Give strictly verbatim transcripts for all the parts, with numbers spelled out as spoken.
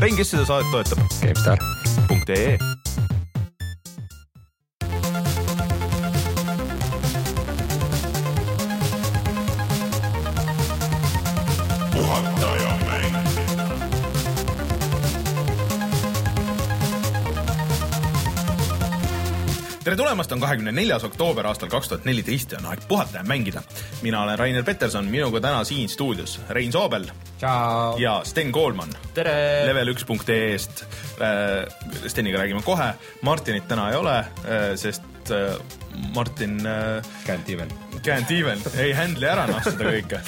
Rein, kes seda saadet toetab? GameStar punkt ee tere tulemast, on kahekümne neljas oktoober aastal kaks tuhat neliteist ja on aeg puhata ja mängida. Mina olen Rainer Peterson, minuga täna siin stuudios Rein Soobel. Ciao. Ja Sten Koolman. Tere! Level üks punkt ee-st. Steniga räägime kohe. Martinit täna ei ole, sest Martin... Can't even. Can't even. Ei handli ära noh seda kõike.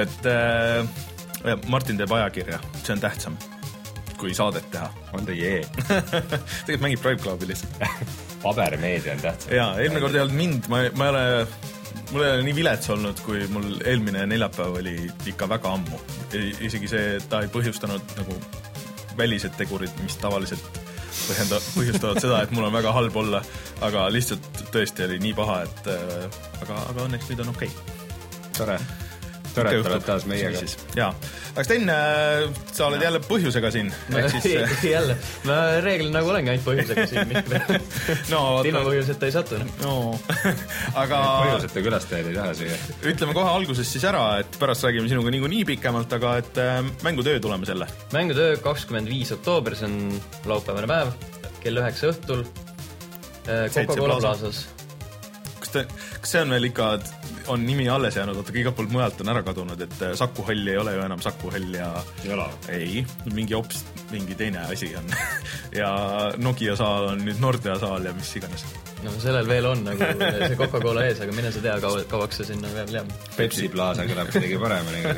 Et Martin teeb ajakirja. See on tähtsam kui saadet teha. On ta jee. Tegelikult mängib Drive Clubi lihtsalt. Pabermeedia on tähtsam. Jaa, eelmine kord ei olnud mind. Ma, ma ei ole, mul ei ole nii vilets olnud, kui mul eelmine neljapäev oli ikka väga ammu. Isegi see, ta ei põhjustanud nagu välised tegurid, mis tavaliselt põhjenda, põhjustavad seda, et mul on väga halb olla. Aga lihtsalt tõesti oli nii paha, et aga, aga õnneks nüüd on okei. Okay. Tore. Tore, et oled taas meiega. Jaa. Aga Sten, sa oled jälle põhjusega siin. Siis... jälle. Ma reeglin nagu olengi ainult põhjusega siin. no, ilma põhjuseta ei satu. No. Aga... põhjuseta külastajad ei taha siia. Ütleme kohe alguses siis ära, et pärast räägime sinuga nii, nii pikemalt, aga et mängutöö tuleme selle. Mängutöö kakskümmend viis oktoober, see on laupäevane päev, kell üheksa õhtul. Coca-Cola Plazas. Kas, te, kas see on veel ikka... on nimi alles jäänud, oota, iga poolt mujalt on ära kadunud, et Saku Hall ei ole ju enam Saku Hall ja... Jala. Ei, mingi hops, mingi teine asi on. ja Nokia saal on nüüd Nordea saal ja mis iganes. No sellel veel on nagu see Coca-Cola ees, aga mine sa tea, kauaks see sinna veel jääb. Pepsi Plaza kõlab midagi paremini.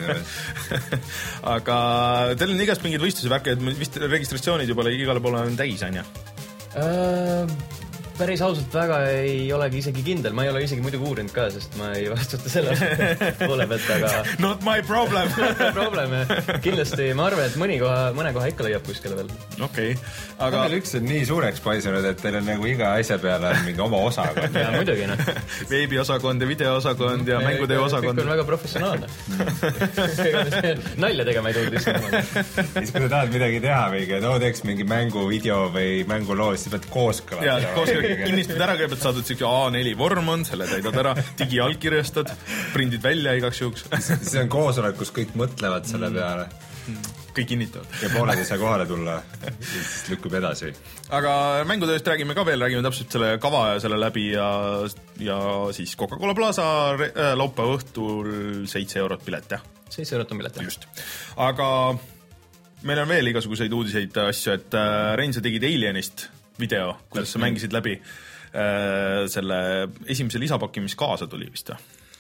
aga teil on igast mingid võistluse värke, et vist registratsioonid juba igale poole on täis, on ja? Uh... Päris ausalt väga ei olegi isegi kindel. Ma ei ole isegi muidugi uurinud ka, sest ma ei vastuta selle poole pealt, aga... Not my problem! Not my problem, kindlasti ma arvan, et mõni koha, mõne koha ikka leiab kuskile veel. Okei, okay. aga... Meil üks on nii suureks paisunud, et teil on nagu iga asja peale mingi oma osakond. ja muidugi, noh. Veebiosakond ja videoosakond ja mängutöö osakond. Kõik on väga professionaalne. Nalja tegema ei tulnud lihtsalt. Siis kui sa tahad midagi teha või no teeks mingi mängu, video või mänguloo, siis pead kooskõla. Ja, kooskõla. Kinnistad ära, kõigepealt saadud siuke A neli vorm on, selle täidad ära, digialkirjastad, prindid välja igaks juhuks. See on koosolek, kus kõik mõtlevad selle peale. Kõik kinnitavad. Ja pooled ei saa kohale tulla, siis lükkub edasi. Aga mängutööst räägime ka veel, räägime täpselt selle kava ja selle läbi ja, ja siis Coca-Cola Plaza laupäeva õhtul seitse eurot pilet, jah? seitse eurot on pilet, jah. Just. Aga meil on veel igasuguseid uudiseid asju, et Rein, sa tegid Alienist video, kuidas sa mängisid läbi äh, selle esimese lisapaki, mis kaasa tuli vist.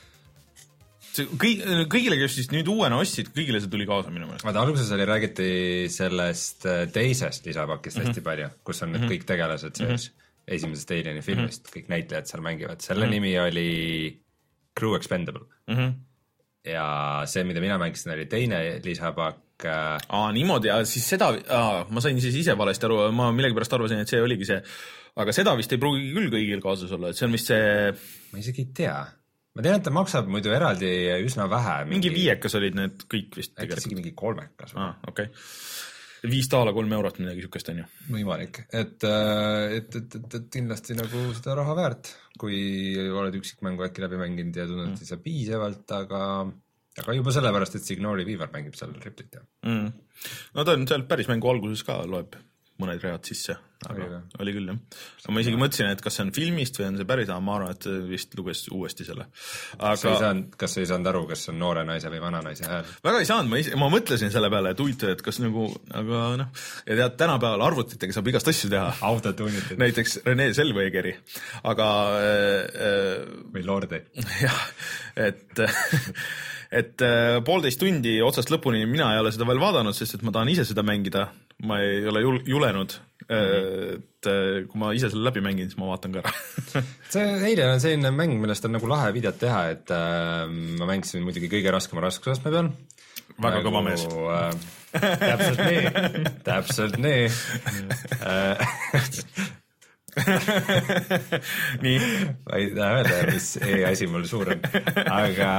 Kõik, kõigile, kes siis nüüd uuena ostsid, kõigile see tuli kaasa minu meelest. Vaata, alguses oli räägiti sellest teisest lisapakist hästi mm -hmm. palju, kus on need mm -hmm. kõik tegelased sees mm -hmm. esimesest Alieni filmist, mm -hmm. kõik näitlejad seal mängivad. Selle mm -hmm. nimi oli Crew Expendable. Mm -hmm. Ja see, mida mina mängisin, oli teine lisapakk. Aa, niimoodi, ja siis seda, aa, ma sain siis ise valesti aru, ma millegipärast arvasin, et see oligi see, aga seda vist ei pruugi küll kõigil kaasas olla, et see on vist see... Ma isegi ei tea. Ma tean, et ta maksab muidu eraldi üsna vähe. Mingi, mingi viiekas olid need kõik vist. Äkki isegi mingi kolmekas. Aa, okei. Okay. Viis taala kolm eurot midagi sükest on ju. Võimalik, et, et, et, et, et kindlasti nagu seda raha väärt, kui oled üksikmängu äkki läbi mänginud ja tunned mm. sa piisavalt, aga... Aga juba sellepärast, et Signori Viivar mängib seal Riplit, jah. Mm. No ta on seal päris mängu alguses ka, loeb mõned read sisse. Aga oli, oli küll, jah. Aga ma isegi mõtlesin, et kas see on filmist või on see päris, ma arvan, et vist luges uuesti selle. Aga... Kas, ei saanud, kas ei saanud aru, kas on noore naise või vana naise hääl? Väga ei saanud, ma, ise, ma mõtlesin selle peale, et huvitav, et kas nagu, aga noh, ja tead, tänapäeval arvutitega saab igast asju teha. Autotuunitud. Näiteks Rene Selveigeri. Aga... Äh, või Lordi. Jah, et... et äh, poolteist tundi otsast lõpuni mina ei ole seda veel vaadanud, sest et ma tahan ise seda mängida. Ma ei ole jul- julenud. Mm-hmm. Et äh, kui ma ise selle läbi mängin, siis ma vaatan ka ära. see Alien on selline mäng, millest on nagu lahe videot teha, et äh, ma mängisin muidugi kõige raskema raskusastme peal. Väga nagu, kõva mees. Äh, täpselt nii. täpselt nii. nii. ma ei taha öelda, mis e-asi mul suur on, aga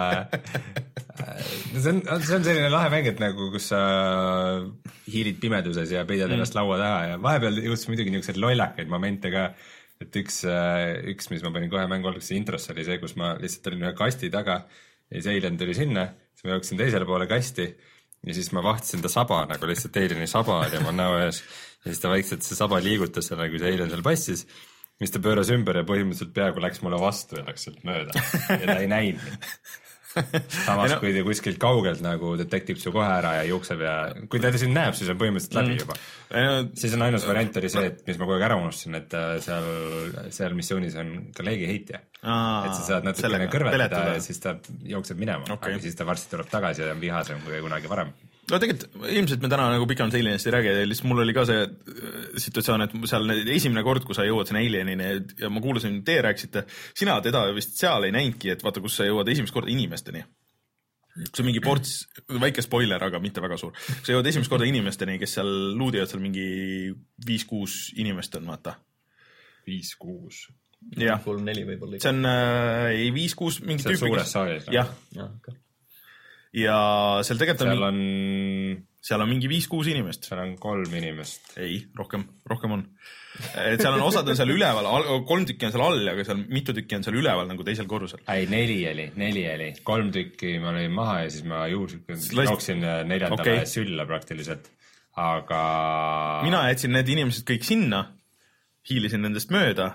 see on, see on selline lahe mäng, et nagu kus sa hiilid pimeduses ja peidad ennast mm. laua taha ja vahepeal jõudis muidugi niisuguseid lollakaid momente ka, et üks, üks, mis ma panin kohe mängu alguses introsse, oli see, kus ma lihtsalt olin ühe kasti taga ja siis Alien tuli sinna, siis ma jooksin teisele poole kasti ja siis ma vahtisin ta saba, nagu lihtsalt Alieni saba oli oma näo ees ja siis ta vaikselt see saba liigutas selle, kui see Alien seal passis, mis ta pööras ümber ja põhimõtteliselt peaaegu läks mulle vastu ja läks sealt mööda ja ta ei näinud. Samas, no. kui ta kuskilt kaugelt nagu detektib su kohe ära ja jookseb ja kui ta sind näeb, siis on põhimõtteliselt läbi juba. Mm. Siis on ainus variant oli see, et mis ma kogu aeg ära unustasin, et seal, seal missioonis on kolleegi heitja. Aa, et sa saad natukene kõrvetada ja siis ta jookseb minema, okay. Aga siis ta varsti tuleb tagasi ja on vihasem kui kunagi varem. No tegelikult ilmselt me täna nagu pikemalt Alienist ei räägi, lihtsalt mul oli ka see situatsioon, et seal esimene kord, kui sa jõuad sinna Alienini ja ma kuulasin, te rääkisite, sina teda vist seal ei näinudki, et vaata, kus sa jõuad esimest korda inimesteni. See on mingi ports, väike spoiler, aga mitte väga suur. Sa jõuad esimest korda inimesteni, kes seal luudivad seal mingi viis kuus inimest on, vaata. viis kuus jah. kolm neli võib-olla. See on äh, ei viis kuus mingi tüüpi. See on suures saalis. Jah. Ja, okay. Ja seal tegelikult seal on, seal on mingi viis kuus inimest. Seal on kolm inimest. Ei, rohkem, rohkem on. Et seal on osad on seal üleval, kolm tükki on seal all, aga seal mitu tükki on seal üleval nagu teisel korrusel. Ei, neli oli, neli oli. Kolm tükki ma olin maha ja siis ma juhuslikult jooksin neljandale okay. Sülla praktiliselt. Aga... Mina jätsin need inimesed kõik sinna, hiilisin nendest mööda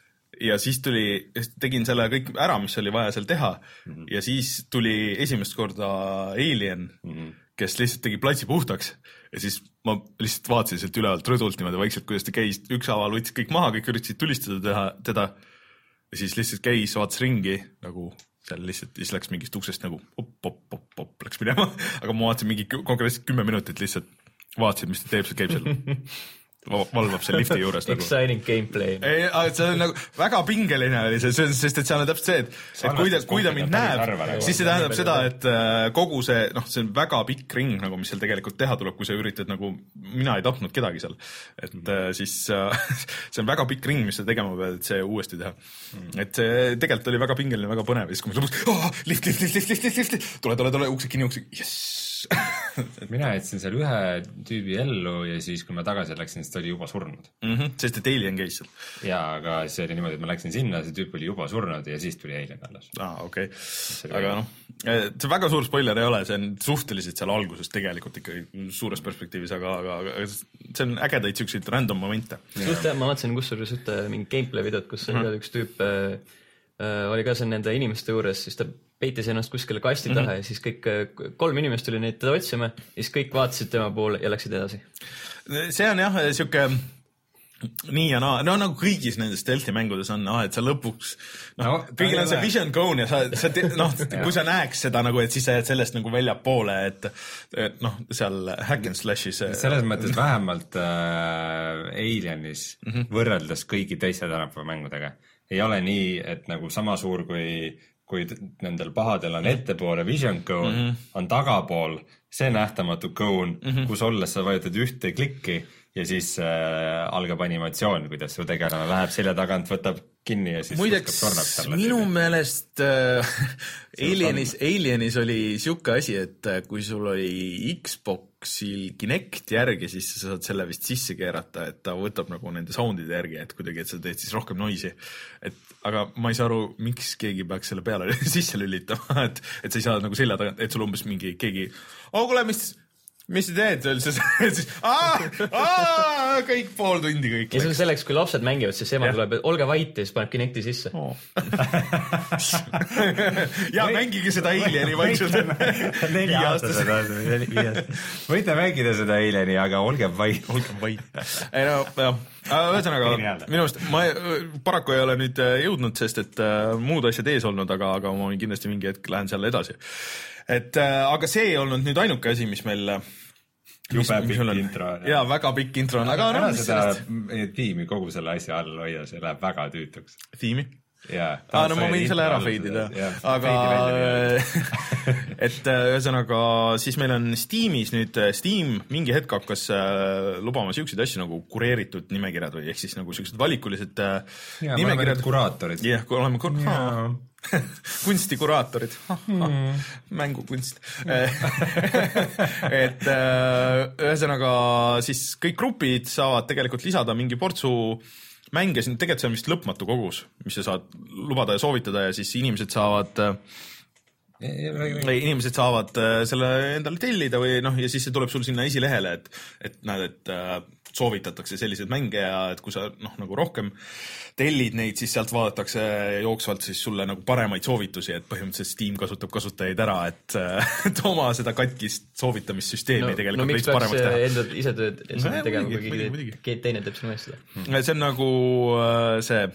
ja siis tuli, tegin selle kõik ära, mis oli vaja seal teha mm-hmm. ja siis tuli esimest korda Alien, mm-hmm. kes lihtsalt tegi platsi puhtaks ja siis ma lihtsalt vaatasin sealt ülevalt rõdult niimoodi vaikselt, kuidas ta käis, ükshaaval võttis kõik maha, kõik üritasid tulistada teha, teda ja siis lihtsalt käis, vaatas ringi nagu seal lihtsalt, siis läks mingist uksest nagu op, op, op, op, läks minema, aga ma vaatasin mingi konkreetselt kümme minutit lihtsalt vaatasin, mis ta teeb, see käib seal valvab seal lifti juures nagu. Exciting gameplay. Ei, see on nagu väga pingeline oli see, sest et seal on täpselt see, et, et kui ta, kui ta mind näeb, siis see tähendab seda, et kogu see, noh, see on väga pikk ring, nagu mis seal tegelikult teha tuleb, kui sa üritad nagu, mina ei tapnud kedagi seal, et mm-hmm. siis see on väga pikk ring, mis sa tegema pead, et see uuesti teha. Mm-hmm. Et see tegelikult oli väga pingeline, väga põnev, siis kui ma lõpus, oh, lift, lift, lift, lift, lift, lift, tule, tule, tule, uksed kinni, uksed, yes! mina jätsin seal ühe tüübi ellu ja siis, kui ma tagasi läksin, siis ta oli juba surnud. Mm-hmm, sest et Alien käis seal. Jaa, aga see oli niimoodi, et ma läksin sinna, see tüüp oli juba surnud ja siis tuli Alien alles. Ah, okei. Okay. Aga noh, see väga suur spoiler ei ole, see on suhteliselt seal alguses tegelikult ikkagi suures perspektiivis, aga, aga see on ägedaid siukseid random momente. Just jah, ma vaatasin kusjuures ühte mingi gameplay videot, kus mm-hmm. üks tüüp äh, oli ka seal nende inimeste juures, siis ta peitis ennast kuskile kasti taha mm-hmm. ja siis kõik kolm inimest tuli neid teda otsima ja siis kõik vaatasid tema poole ja läksid edasi. See on jah, siuke nii ja naa, no nagu kõigis nendes stealthi mängudes on, ah, et sa lõpuks no, no, kõigil on see vision cone ja sa, sa te, noh, kui sa näeks seda nagu, et siis sa jääd sellest nagu välja poole, et, et noh, seal hack and slash'is selles mõttes vähemalt äh, Alienis mm-hmm. võrreldes kõigi teiste tänapäeva mängudega ei ole nii, et nagu sama suur kui kui nendel pahadel on ettepoole vision cone, mm-hmm. on tagapool see nähtamatu cone, mm-hmm. kus olles sa vajutad ühte klikki ja siis äh, algab animatsioon, kuidas su tegelane läheb selja tagant, võtab kinni ja siis muideks, minu meelest äh, Alienis, Alienis oli siuke asi, et kui sul oli Xboxil Kinect järgi, siis sa saad selle vist sisse keerata, et ta võtab nagu nende soundide järgi, et kuidagi, et sa teed siis rohkem noisi. Et, aga ma ei saa aru, miks keegi peaks selle peale sisse lülitama, et, et sa ei saa nagu selja tagant, et sul umbes mingi keegi, oh, kuule, mis... mis sa teed üldse? siis, aa, aa, kõik pool tundi kõik. Ja see on selleks, kui lapsed mängivad, siis ema tuleb, et olge vait ja siis paneb Kinecti sisse. Oh. ja mängige seda Alieni vaikselt. neli aastased. Võite mängida seda Alieni, aga olge vait. Olge vait. ei no, jah. Ühesõnaga, minu meelest ma paraku ei ole nüüd jõudnud, sest et muud asjad ees olnud, aga, aga ma kindlasti mingi hetk lähen seal edasi. Et, aga see ei olnud nüüd ainuke asi, mis meil jube pikk intro. Jaa, väga pikk intro. Aga ära seda sellest... tiimi kogu selle asja all hoia, see läheb väga tüütuks. Tiimi? jaa. Ah, no ma võin selle ära feidida, aga et ühesõnaga siis meil on Steamis nüüd, Steam mingi hetk hakkas lubama siukseid asju nagu kureeritud nimekirjad või ehk siis nagu siuksed valikulised ja, nimekirjad. Kuraatorid. jah, kui oleme kur- yeah. kunstikuraatorid, hmm. mängukunst et ühesõnaga siis kõik grupid saavad tegelikult lisada mingi portsu mänge, siin tegelikult see on vist lõpmatu kogus, mis sa saad lubada ja soovitada ja siis inimesed saavad või inimesed saavad selle endale tellida või noh, ja siis see tuleb sul sinna esilehele, et, et näed, et soovitatakse selliseid mänge ja et kui sa noh, nagu rohkem tellid neid, siis sealt vaadatakse jooksvalt siis sulle nagu paremaid soovitusi, et põhimõtteliselt Steam kasutab kasutajaid ära, et, et oma seda katkist soovitamissüsteemi no, tegelikult no, võiks paremaks teha. No miks peaks ise tööd no, tegema, kui keegi teine teeb sinu eest seda? See on nagu see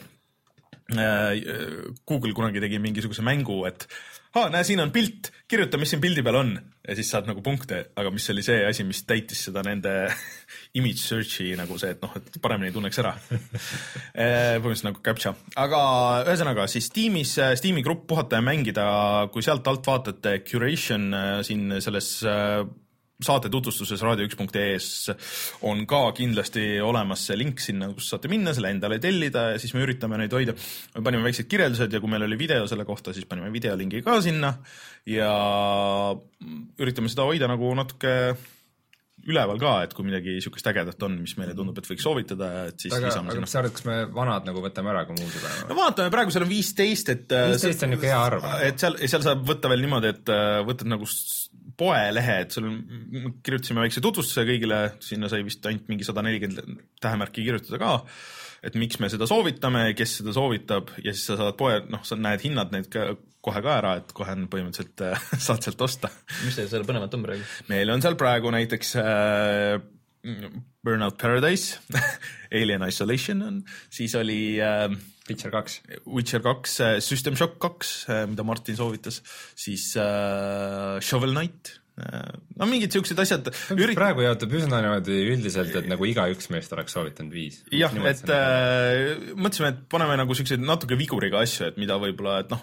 Google kunagi tegi mingisuguse mängu, et aa, näe, siin on pilt, kirjuta, mis siin pildi peal on ja siis saad nagu punkte, aga mis oli see asi, mis täitis seda nende image search'i nagu see, et noh, et paremini tunneks ära. Põhimõtteliselt nagu captcha. Aga ühesõnaga siis Steamis, Steam'i grupp puhata ja mängida, kui sealt alt vaatate curation siin selles saate tutvustuses raadio üks punkt ee-s on ka kindlasti olemas see link sinna, kus saate minna, selle endale tellida ja siis me üritame neid hoida. Me panime väiksed kirjeldused ja kui meil oli video selle kohta, siis panime videolingi ka sinna ja üritame seda hoida nagu natuke üleval ka, et kui midagi siukest ägedat on, mis meile tundub, et võiks soovitada, et siis aga, lisame aga sinna. Sa arvad, kas me vanad nagu võtame ära, kui muusi paneme? No vaatame, praegu seal on viisteist, et viisteist on niuke hea arv. Et seal, seal saab võtta veel niimoodi, et võtad nagu poelehe, et sul kirjutasime väikse tutvustuse kõigile, sinna sai vist ainult mingi sada nelikümmend tähemärki kirjutada ka, et miks me seda soovitame, kes seda soovitab ja siis sa saad poe, noh, sa näed hinnad neid ka, kohe ka ära, et kohe on põhimõtteliselt saad sealt osta. Mis teil seal põnevat on praegu? Meil on seal praegu näiteks äh, Burnout Paradise, Alien Isolation on, siis oli äh, Witcher kaks, Witcher kaks, System Shock kaks, mida Martin soovitas, siis äh, Shovel Knight, no mingid siuksed asjad. Ürit... Praegu jaotab üsna niimoodi üldiselt, et nagu iga üks meest oleks soovitanud viis. jah, et äh, mõtlesime, et paneme nagu siukseid natuke viguriga asju, et mida võib-olla, et noh,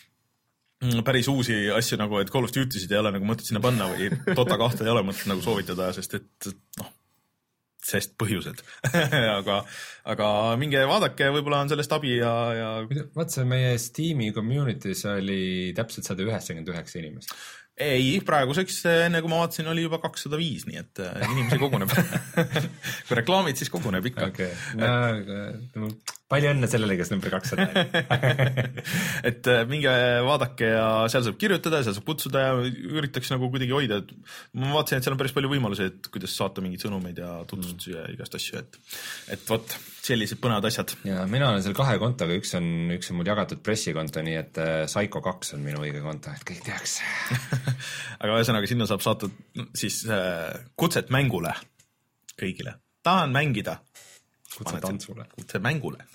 päris uusi asju nagu, et Call of Duty'sid ei ole nagu mõtet sinna panna või Dota kahte ei ole mõtet nagu soovitada, sest et noh, sest põhjused aga, aga minge vaadake, võib-olla on sellest abi ja, ja... Vaat see meie Steam'i community's oli täpselt sada üheksakümmend üheksa inimest. Ei, praeguseks enne kui ma vaatasin, oli juba kakssada viis, nii et inimesi koguneb. Kui reklaamid, siis koguneb ikka. Okay. No, palju õnne sellele, kes number kakssada. et minge vaadake ja seal saab kirjutada, seal saab kutsuda ja üritaks nagu kuidagi hoida. Ma vaatasin, et seal on päris palju võimalusi, et kuidas saata mingeid sõnumeid ja tutvustusi ja igast asju. Et, et võt, sellised põnevad asjad. Ja mina olen seal kahe kontoga, üks on, üks on mul jagatud pressikonto, nii et Psycho kaks on minu õige konto, et kõik teaks. aga ühesõnaga sinna saab saata siis äh, kutset mängule kõigile. Tahan mängida. Kutse tantsule. Kutse mängule.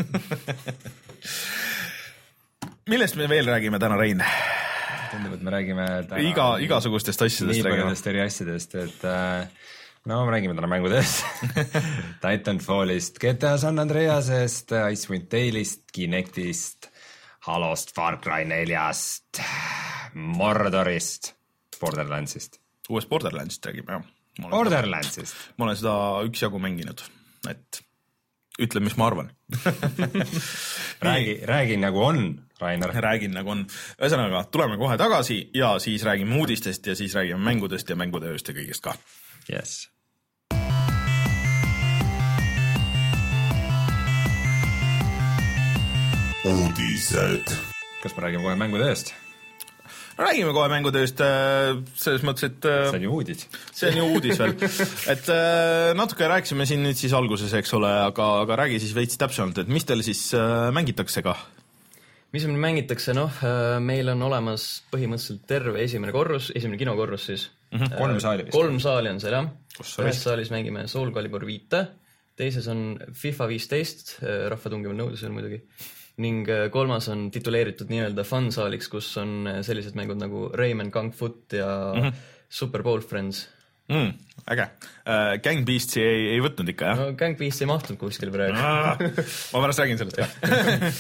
Millest me veel räägime täna, Rein? Tundub, et me räägime täna... Iga, igasugustest asjadest. Nii paljudest eri asjadest, et äh, no me räägime täna mängudest. Titanfallist, G T A San Andreasest, Icewind Dale'ist, Kinectist, Halost, Far Cry neljast, Mordorist, Borderlandsist. Uuest Borderlandsist räägime, jah. Borderlandsist. Ma olen seda üksjagu mänginud, et ütle, mis ma arvan. räägi, räägi nagu on, Rainer. Räägin nagu on. Ühesõnaga, tuleme kohe tagasi ja siis räägime uudistest ja siis räägime mängudest ja mängutööst ja kõigest ka. Yes. Uudised. Kas me räägime kohe mängutööst? Räägime kohe mängutööst, selles mõttes, et... See on ju uudis. See on ju uudis veel. Et natuke rääksime siin nüüd siis alguses, eks ole, aga, aga räägi siis veits täpsemalt, et mis teil siis mängitakse ka? Mis meil mängitakse, noh, meil on olemas põhimõtteliselt terve esimene korrus, esimene kinokorrus siis. Mm-hmm. Kolm saali vist. Kolm saali on seal, jah. Ühes saalis mängime Soul Calibur viite, teises on FIFA viisteist, rahva tungival nõudlusel muidugi. Ning kolmas on tituleeritud nii-öelda fun saaliks, kus on sellised mängud nagu Rayman Kung Foot ja mm-hmm. Super Bowl Friends. Mm, äge. Uh, Gang Beastsi ei, ei võtnud ikka, jah? No Gang Beast ei mahtunud kuskil praegu. Ma pärast räägin sellest, jah.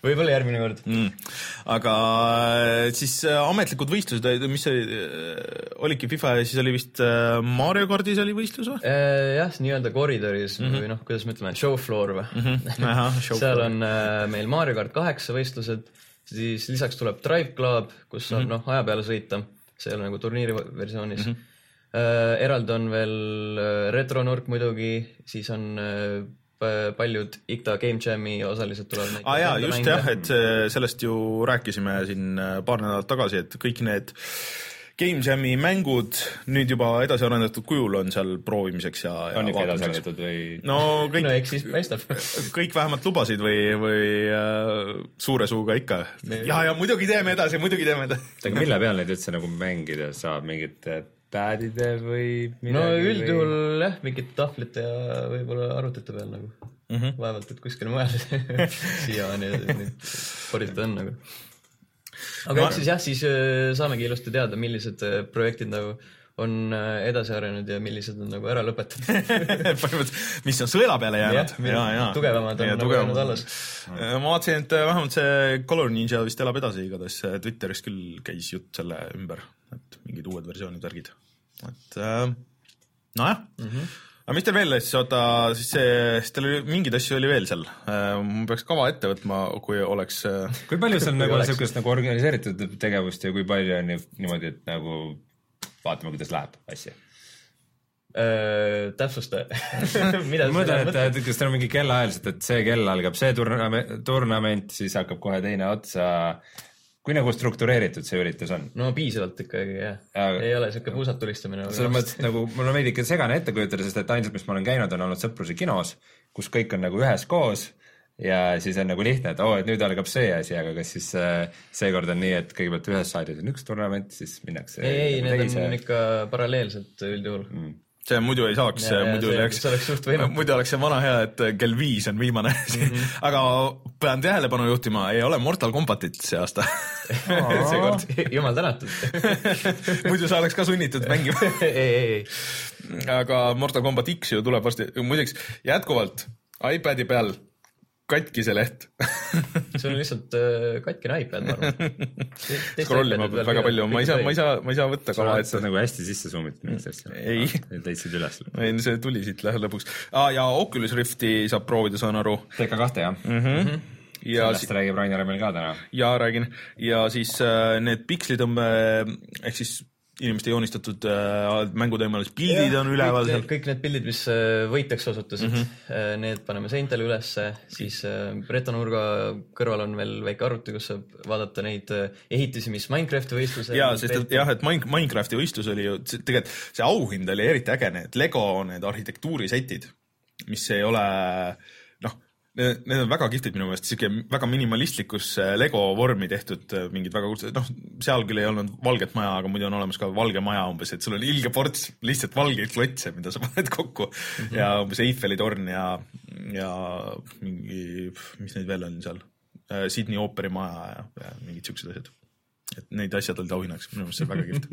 võib-olla järgmine kord mm.. aga siis ametlikud võistlused, mis see oligi FIFA ja siis oli vist Mario Kartis oli võistlus või? Jah, nii-öelda koridoris mm -hmm. või noh, kuidas me ütleme, show floor või mm. -hmm. Aha, show seal floor. on äh, meil Mario Kart kaheksa võistlused, siis lisaks tuleb Drive Club, kus saab mm -hmm. noh, aja peale sõita, see ei ole nagu turniiri versioonis mm. -hmm. Äh, eraldi on veel retronurk muidugi, siis on äh, paljud I K T A Game Jam'i osalised tulevad. Ah jaa, just mänge. Jah, et sellest ju rääkisime siin paar nädalat tagasi, et kõik need Game Jam'i mängud nüüd juba edasi arendatud kujul on seal proovimiseks ja, ja on ikka edasi arendatud või? No kõik, no, eks siis paistab. kõik vähemalt lubasid või, või äh, suure suuga ikka. Ja, ja muidugi teeme edasi, muidugi teeme edasi. aga mille peal neid üldse nagu mängida saab, mingid padide või midagi? No üldjuhul jah, mingid tahvlite ja võib-olla arvutite peal nagu mm -hmm. vaevalt, et kuskil mujal siiamaani neid poritada on nagu. aga no, eks siis jah, siis saamegi ilusti teada, millised projektid nagu on edasi arenenud ja millised on nagu ära lõpetatud mis on sõela peale jäänud. Ja, ja, tugevamad on ja, nagu jäänud alles. Ma vaatasin, et vähemalt see Color Ninja vist elab edasi igatahes. Twitteris küll käis jutt selle ümber, et mingid uued versioonid värgid. Et nojah mm -hmm. aga mis teil veel siis, oota, siis see, siis teil oli mingeid asju oli veel seal. Ma peaks kava ette võtma, kui oleks kui palju see on nagu niisugust nagu organiseeritud tegevust ja kui palju on niimoodi, et nagu vaatame, kuidas läheb asja? Öö, täpsusta mida ma mõtlen, et, et kas teil on mingi kellaajaliselt, et see kell algab see turnament, turnament, siis hakkab kohe teine otsa. Kui nagu struktureeritud see üritus on? No piisavalt ikkagi, jah. Ja, ei ole siuke puusad tulistamine. Selles mõttes nagu, mul on veidike segane ette kujutada, sest et ainsad, mis ma olen käinud, on olnud Sõpruse kinos, kus kõik on nagu ühes koos ja siis on nagu lihtne, et oo, et nüüd algab see asi, aga kas siis äh, seekord on nii, et kõigepealt ühes saalis on üks turnament, siis minnakse ei, ei, need teise. On ikka paralleelselt üldjuhul mm. see muidu ei saaks, muidu see, oleks, oleks muidu oleks see vana hea, et kell viis on viimane mm. -hmm. aga pean tähelepanu juhtima, ei ole Mortal Kombatit see aasta seekord, jumal tänatud muidu sa oleks ka sunnitud mängima ei, ei, ei. aga Mortal Kombat X ju tuleb varsti, muideks jätkuvalt iPadi peal katki see leht see on lihtsalt äh, katkine iPad, ma arvan. Scrollima peab väga palju, ma ei saa, ma ei saa, ma ei saa võtta kava, et sa nagu hästi sisse zoomid mingist asja. Ei. Leidsid üles. ei, see tuli siit lõpuks. Ah, ja Oculus Rifti saab proovida, saan aru. T K kahte, jah. Mm -hmm. ja sellest si räägib Rainer meil ka täna. Ja räägin. Ja siis äh, need pikslitõmbe, ehk siis inimeste joonistatud äh, mänguteemalised pildid ja, on üleval kõik, kõik need pildid, mis äh, võitjaks osutusid mm, -hmm. need paneme seintele ülesse, siis äh, retonurga kõrval on veel väike arvuti, kus saab vaadata neid äh, ehitisi, mis Minecrafti võistluse ja, sest et, jah, et Minecrafti võistlus oli ju, tegelikult see auhind oli eriti äge, need Lego, need arhitektuurisetid, mis ei ole noh, Need, need on väga kihvtid minu meelest, siuke väga minimalistlikus Lego vormi tehtud mingid väga kuulsed, noh, seal küll ei olnud valget maja, aga muidu on olemas ka valge maja umbes, et sul on ilge ports lihtsalt valgeid klotse, mida sa paned kokku mm -hmm. ja umbes Eiffeli torn ja, ja mingi, mis neid veel on seal, Sydney ooperi maja ja, ja mingid siuksed asjad. Et neid asjad olid auhinnaks, minu meelest see väga kihvt.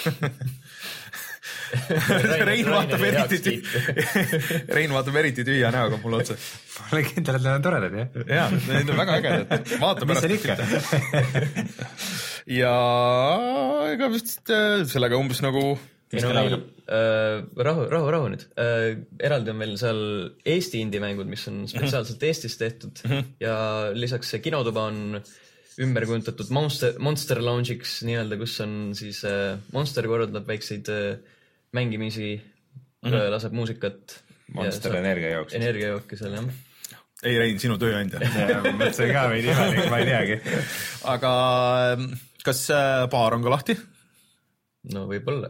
Rein vaatab eriti tühja Rein vaatab eriti tühja näoga mulle otsa. Ma olen kindel, et need on toredad, jah? Jaa, need on väga ägedad. Vaata pärast. Mis see ikka? ja ega vist sellega umbes nagu no, meil, äh, rahu, rahu, rahu nüüd. Äh, eraldi on meil seal Eesti indie-mängud, mis on spetsiaalselt Eestis tehtud mm -hmm. ja lisaks see kinotuba on ümber kujuntatud Monster, Monster Lounge'iks nii-öelda, kus on siis äh, Monster korraldab väikseid äh, mängimisi mm, -hmm. laseb muusikat. Monster energiajooks. Energiajooki seal, jah. Ei, Rein, sinu tööandja. Ma mõtlesin ka veidi imelik, ma ei teagi. Aga kas baar on ka lahti? No võib-olla.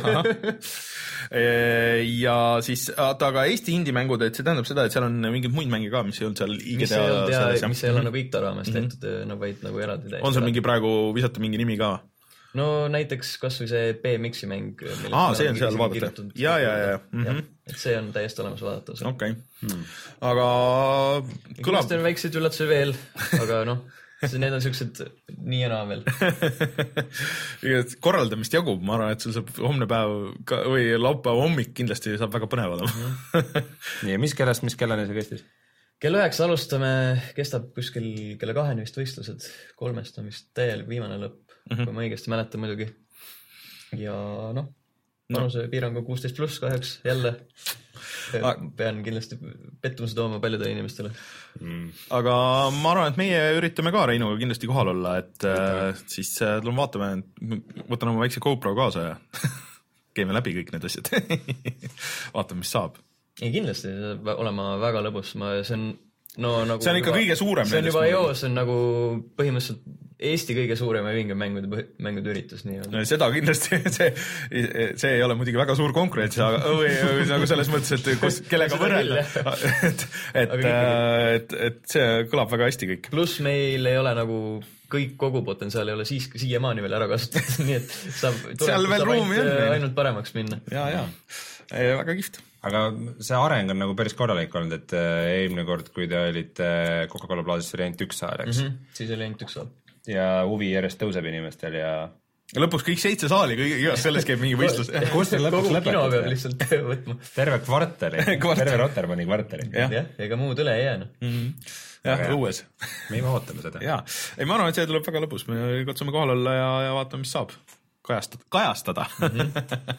ja siis, aga Eesti indie-mängud, et see tähendab seda, et seal on mingeid muid mänge ka, mis ei olnud seal I G T A. Mis ei ole nagu I K T A raames tehtud, no vaid nagu eraldi täiesti. On seal mingi praegu visata mingi nimi ka? No näiteks kas või see B M X-i mäng. Aa, see on seal vaadata. Ja, ja, ja. Mm -hmm. Et see on täiesti olemas vaadata. Okei. Okay. Hmm. Aga kõlab... Kindlasti on väikseid üllatusi veel, aga noh, need on siuksed nii ja naa veel. Korraldamist jagub, ma arvan, et sul saab homne päev ka, või laupäeva hommik kindlasti saab väga põnev olema. Nii, mis kellast, mis kellani see kestis? kell üheksa alustame, kestab kuskil kella kaheni vist võistlused, kolmest on vist täielik viimane lõpp, mm -hmm. kui ma õigesti mäletan muidugi. Ja noh, panuse piirang on kuusteist pluss kahjuks jälle. Pean kindlasti pettumuse tooma paljudele inimestele. Mm. Aga ma arvan, et meie üritame ka Reinuga kindlasti kohal olla, et äh, siis äh, tuleme vaatame, võtan oma väikse GoPro kaasa ja käime läbi kõik need asjad. Vaatame, mis saab. Ei, kindlasti olema väga lõbus. Ma, see on, no, nagu see on ikka juba, kõige suurem. See on juba joo, see on nagu põhimõtteliselt Eesti kõige suurem ja vinge mängude, mängude üritus. Nii no, seda kindlasti, see, see ei ole muidugi väga suur konkurents, aga või, või, nagu selles mõttes, et kus, kellega võrrelda. Et, et, et, et see kõlab väga hästi kõik. Pluss meil ei ole nagu kõik kogu potentsiaal ei ole siis, siiamaani veel ära kasutatud, nii et saab, tuleb, saab ainult, ainult paremaks minna. Ja, ja. Väga kihvt. Aga see areng on nagu päris korralik olnud, et eelmine kord, kui te olite Coca-Cola Plaza's oli ainult üks saal, eks? Mm -hmm. Siis oli ainult üks saal. Ja huvi järjest tõuseb inimestel ja... ja lõpuks kõik seitse saali, igast selles käib mingi võistlus. Kus te lõpuks lõpetate? Kino peab lihtsalt võtma. Terve kvartali, terve Rotermanni kvartali. Jah, ja, ega muud üle ei jäänud. Mm -hmm. Jah, õues. Me ei ootame seda. Jaa, ei ma arvan, et see tuleb väga lõbus. Me katsume kohal olla ja, ja vaatame, mis saab. Kajastada. Kajastada. Mm -hmm.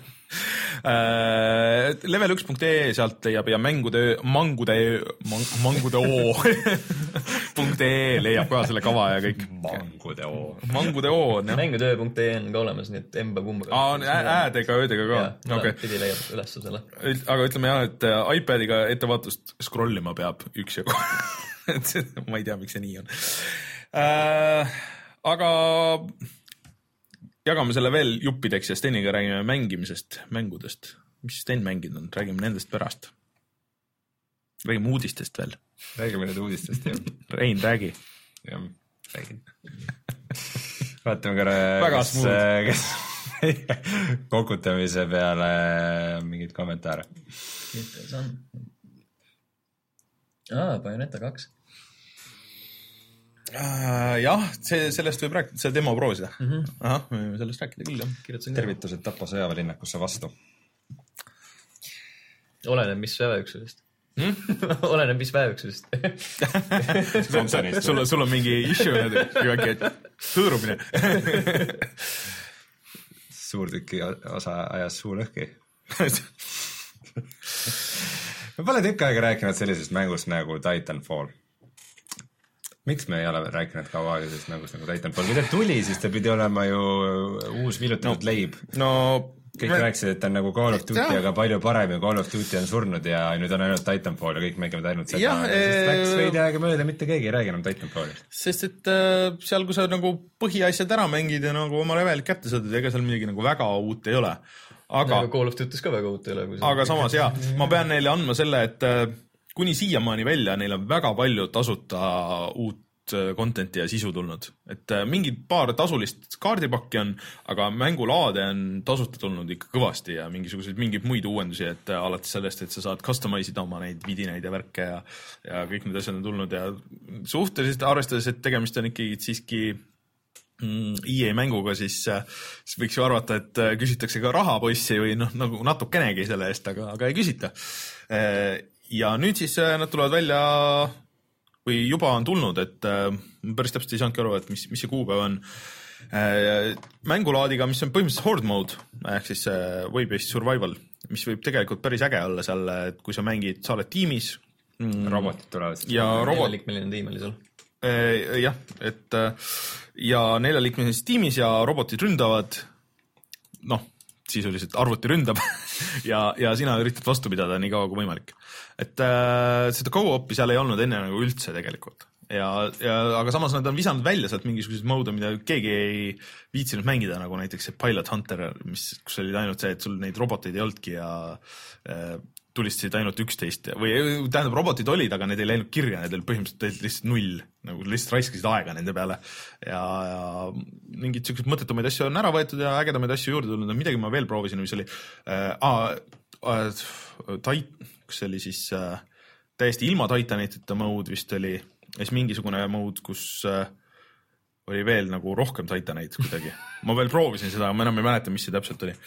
level üks punkt ee sealt leiab ja mängude, mangude, mangude oo punkt ee leiab ka selle kava ja kõik. Mangude oo. Mangude oo. Mängutöö punkt ee on ka olemas, nii et emba kumba. Aa, äädega, öödega ka. Ja, okay. Pidi leiab üles selle. Aga ütleme jah, et iPadiga ettevaatust scrollima peab üks ja kohe. Ma ei tea, miks see nii on. Äh, aga... jagame selle veel juppideks ja Steniga räägime mängimisest, mängudest. Mis Sten mänginud on? Räägime nendest pärast. Räägime uudistest veel. Räägime need uudistest, jah. Rein, räägi. Jah, räägin. Vaatame korra, kes, kes kokutamise peale mingid kommentaare. Mitte see on. Aa, Bayonetta kaks. Uh, jah, see, sellest võib rääkida, see demo proovida. Mm -hmm. Aha, me võime sellest rääkida küll, jah. Tervitused Tapa sõjaväelinnakusse vastu. Oleneb, mis väeüksusest. Hmm? Oleneb, mis väeüksusest. sul, sul on mingi issue, hõõrumine. Suurtüki osa ajas suu lõhki. Me pole tükk aega rääkinud sellisest mängust nagu Titanfall. Miks me ei ole rääkinud kaua aega sellest mängust nagu Titanfall? Kui ta tuli, siis ta pidi olema ju uus vilutatud no, leib. No, kõik me... rääkisid, et ta on nagu Call of Duty, aga palju parem ja Call of Duty on surnud ja nüüd on ainult Titanfall ja kõik mängivad ainult seda. Ja, sest läks veidi aega mööda, mitte keegi ei räägi enam Titanfallist. Sest et äh, seal, kui sa nagu põhiasjad ära mängid ja nagu oma levelid kätte saad, ega seal midagi nagu väga uut ei ole. Aga, aga Call of Duty's ka väga uut ei ole. Aga samas jah, ma pean neile andma selle, et äh, kuni siiamaani välja neil on väga palju tasuta uut contenti ja sisu tulnud. Et mingid paar tasulist kaardipakki on, aga mängulaade on tasuta tulnud ikka kõvasti ja mingisuguseid mingeid muid uuendusi, et alates sellest, et sa saad customize ida oma neid vidinaid ja värke ja, ja kõik need asjad on tulnud ja suhteliselt arvestades, et tegemist on ikkagi siiski E A mänguga, siis, siis võiks ju arvata, et küsitakse ka raha poissi või noh, nagu natukenegi selle eest, aga, aga ei küsita. Ja nüüd siis nad tulevad välja või juba on tulnud, et äh, päris täpselt ei saanudki aru, et mis, mis see kuupäev on äh, mängulaadiga, mis on põhimõtteliselt horde mode, ehk siis äh, wave-based survival, mis võib tegelikult päris äge olla seal, et kui sa mängid, sa oled tiimis. Mm, robotid tulevad. Ja robot... Neljaliikmeline tiim oli sul. Äh, jah, et äh, ja neljaliikmelises tiimis ja robotid ründavad, noh, sisuliselt arvuti ründab ja, ja sina üritad vastu pidada nii kaua kui võimalik. Et äh, seda go-op'i seal ei olnud enne nagu üldse tegelikult. Ja, ja, aga samas nad on visanud välja sealt mingisugused mode, mida keegi ei viitsinud mängida, nagu näiteks see Pilot Hunter, mis, kus oli ainult see, et sul neid roboteid ei olnudki ja äh, tulistasid ainult üksteist või tähendab, robotid olid, aga need ei läinud kirja, need olid põhimõtteliselt lihtsalt null, nagu lihtsalt raiskasid aega nende peale ja, ja mingid sellised mõttetumaid asju on ära võetud ja ägedamaid asju juurde tulnud, midagi ma veel proovisin, mis oli äh, äh, tait, kus oli siis äh, täiesti ilma Titaniteta mode vist oli, ja siis mingisugune mode, kus äh, oli veel nagu rohkem Titaneid kuidagi. Ma veel proovisin seda, ma enam ei mäleta, mis see täpselt oli.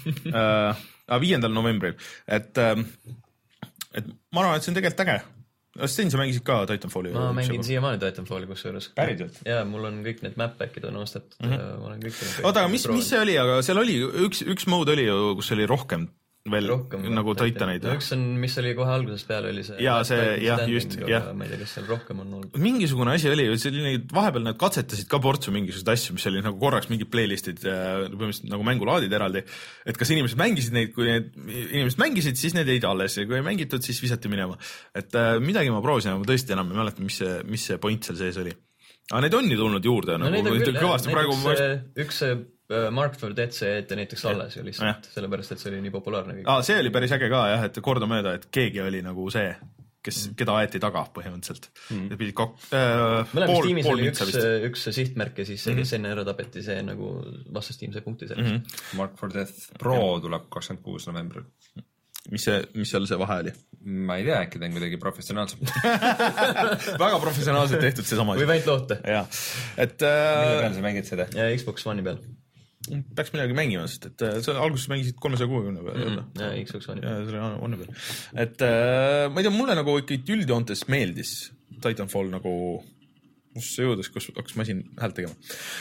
äh, viiendal novembril, et, äh, et ma arvan, et see on tegelikult äge. Sten, sa mängisid ka Titanfalli? ma mängin siiamaani Titanfalli kusjuures. Päriselt? Jaa, mul on kõik need map-backid on ostetud mm. -hmm. ma olen kõik oota, aga mis, mis see oli, aga seal oli üks, üks mode oli ju, kus oli rohkem veel rohkem, nagu Titaneid. No, üks on, mis oli kohe algusest peale, oli see ja see, jah, just, jah. ma ei tea, kas seal rohkem on olnud. Mingisugune asi oli, selline, vahepeal nad katsetasid ka portsu mingisuguseid asju, mis oli nagu korraks mingid playlistid, põhimõtteliselt nagu mängulaadid eraldi, et kas inimesed mängisid neid, kui need inimesed mängisid, siis need jäid alles ja kui ei mängitud, siis visati minema. Et äh, midagi ma proovisin, ma tõesti enam ei mäleta, mis see, mis see point seal sees oli. Aga neid on ju tulnud juurde. No nagu, küll, kõvasti jah, praegu näiteks, üks see Mark for Death see ette näiteks alles ju lihtsalt, sellepärast, et see oli nii populaarne. Aa, see oli päris äge ka jah, et kordamööda, et keegi oli nagu see, kes, mm. keda aeti taga põhimõtteliselt. Mm. Kak, äh, mõlemas tiimis oli üks, üks sihtmärk ja siis see, kes mm -hmm. enne ära tapeti, see nagu vastastiim see punkti sellest. Mm -hmm. Mark for Death Pro ja. tuleb kakskümmend kuus novembril. Mis see, mis seal see vahe oli? Ma ei tea, äkki ta on kuidagi professionaalselt. Väga professionaalselt tehtud see sama. Või vaid loote. Jah, et äh, mille peal sa mängid seda? Ja Xbox One'i peal. Peaks midagi mängima, sest et sa alguses mängisid kolmesaja kuuekümne peal. Mm -hmm. Ja Xbox One'i peal. Ja selle One'i peal. Et äh, ma ei tea, mulle nagu ikkagi üldjoontes meeldis Titanfall nagu kus see jõudes, kus hakkas masin häält tegema.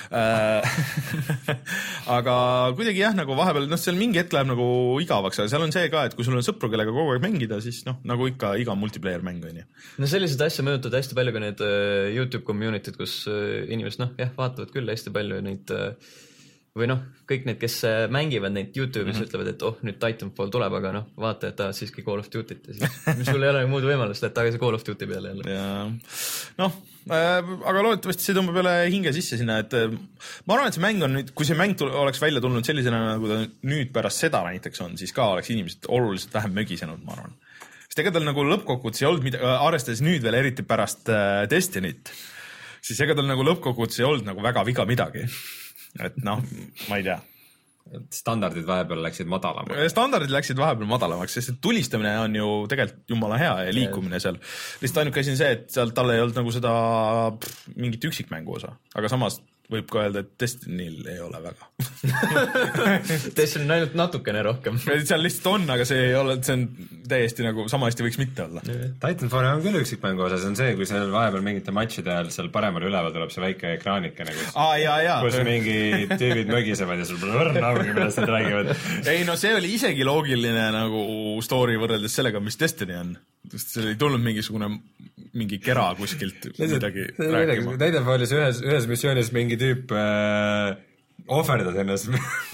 Aga kuidagi jah, nagu vahepeal, noh, seal mingi hetk läheb nagu igavaks, aga seal on see ka, et kui sul on sõpru, kellega kogu aeg mängida, siis noh, nagu ikka iga multiplayer mäng on ju. No sellised asja mõjutavad hästi palju ka need YouTube community'd, kus inimesed, noh, jah, vaatavad küll hästi palju neid või noh, kõik need, kes mängivad neid YouTube'is mm -hmm. ütlevad, et oh, nüüd Titanfall tuleb, aga noh, vaata, et tahad siiski Call of Duty't ja siis, mis sul ei ole muud võimalust, et tagasi Call of Duty peale jälle. Ja, noh, äh, aga loodetavasti see tõmbab jälle hinge sisse sinna, et äh, ma arvan, et see mäng on nüüd, kui see mäng tul- oleks välja tulnud sellisena, nagu ta nüüd pärast seda näiteks on, siis ka oleks inimesed oluliselt vähem mögisenud, ma arvan. Sest ega tal nagu lõppkokkuvõttes ei olnud midagi, arvestades nüüd veel eriti pärast äh, Destinyt, siis ega tal nagu lõppkokkuvõttes ei olnud nagu väga viga midagi. Et noh, ma ei tea. Standardid vahepeal läksid madalamaks. Standardid läksid vahepeal madalamaks, sest tulistamine on ju tegelikult jumala hea ja liikumine seal. Lihtsalt ainuke asi on see, et seal tal ei olnud nagu seda pff, mingit üksikmängu osa, aga samas võib ka öelda, et Destinyl ei ole väga. Destiny on ainult natukene rohkem. Seal lihtsalt on, aga see ei ole, see on täiesti nagu sama hästi võiks mitte olla. Titanfall on küll üksikmängu osa, see on see, kui seal vahepeal mingite matšide ajal seal paremal üleval tuleb see väike ekraanikene, kus, ah, jaa, jaa. kus mingi tüübid mögisevad ja sul pole õrna augi, millest nad räägivad. Ei no see oli isegi loogiline nagu story võrreldes sellega, mis Destiny on. See ei tulnud mingisugune mingi kera kuskilt midagi rääkima. Titanfallis ühes, ühes missioonis mingi tüüp äh, ohverdas ennast.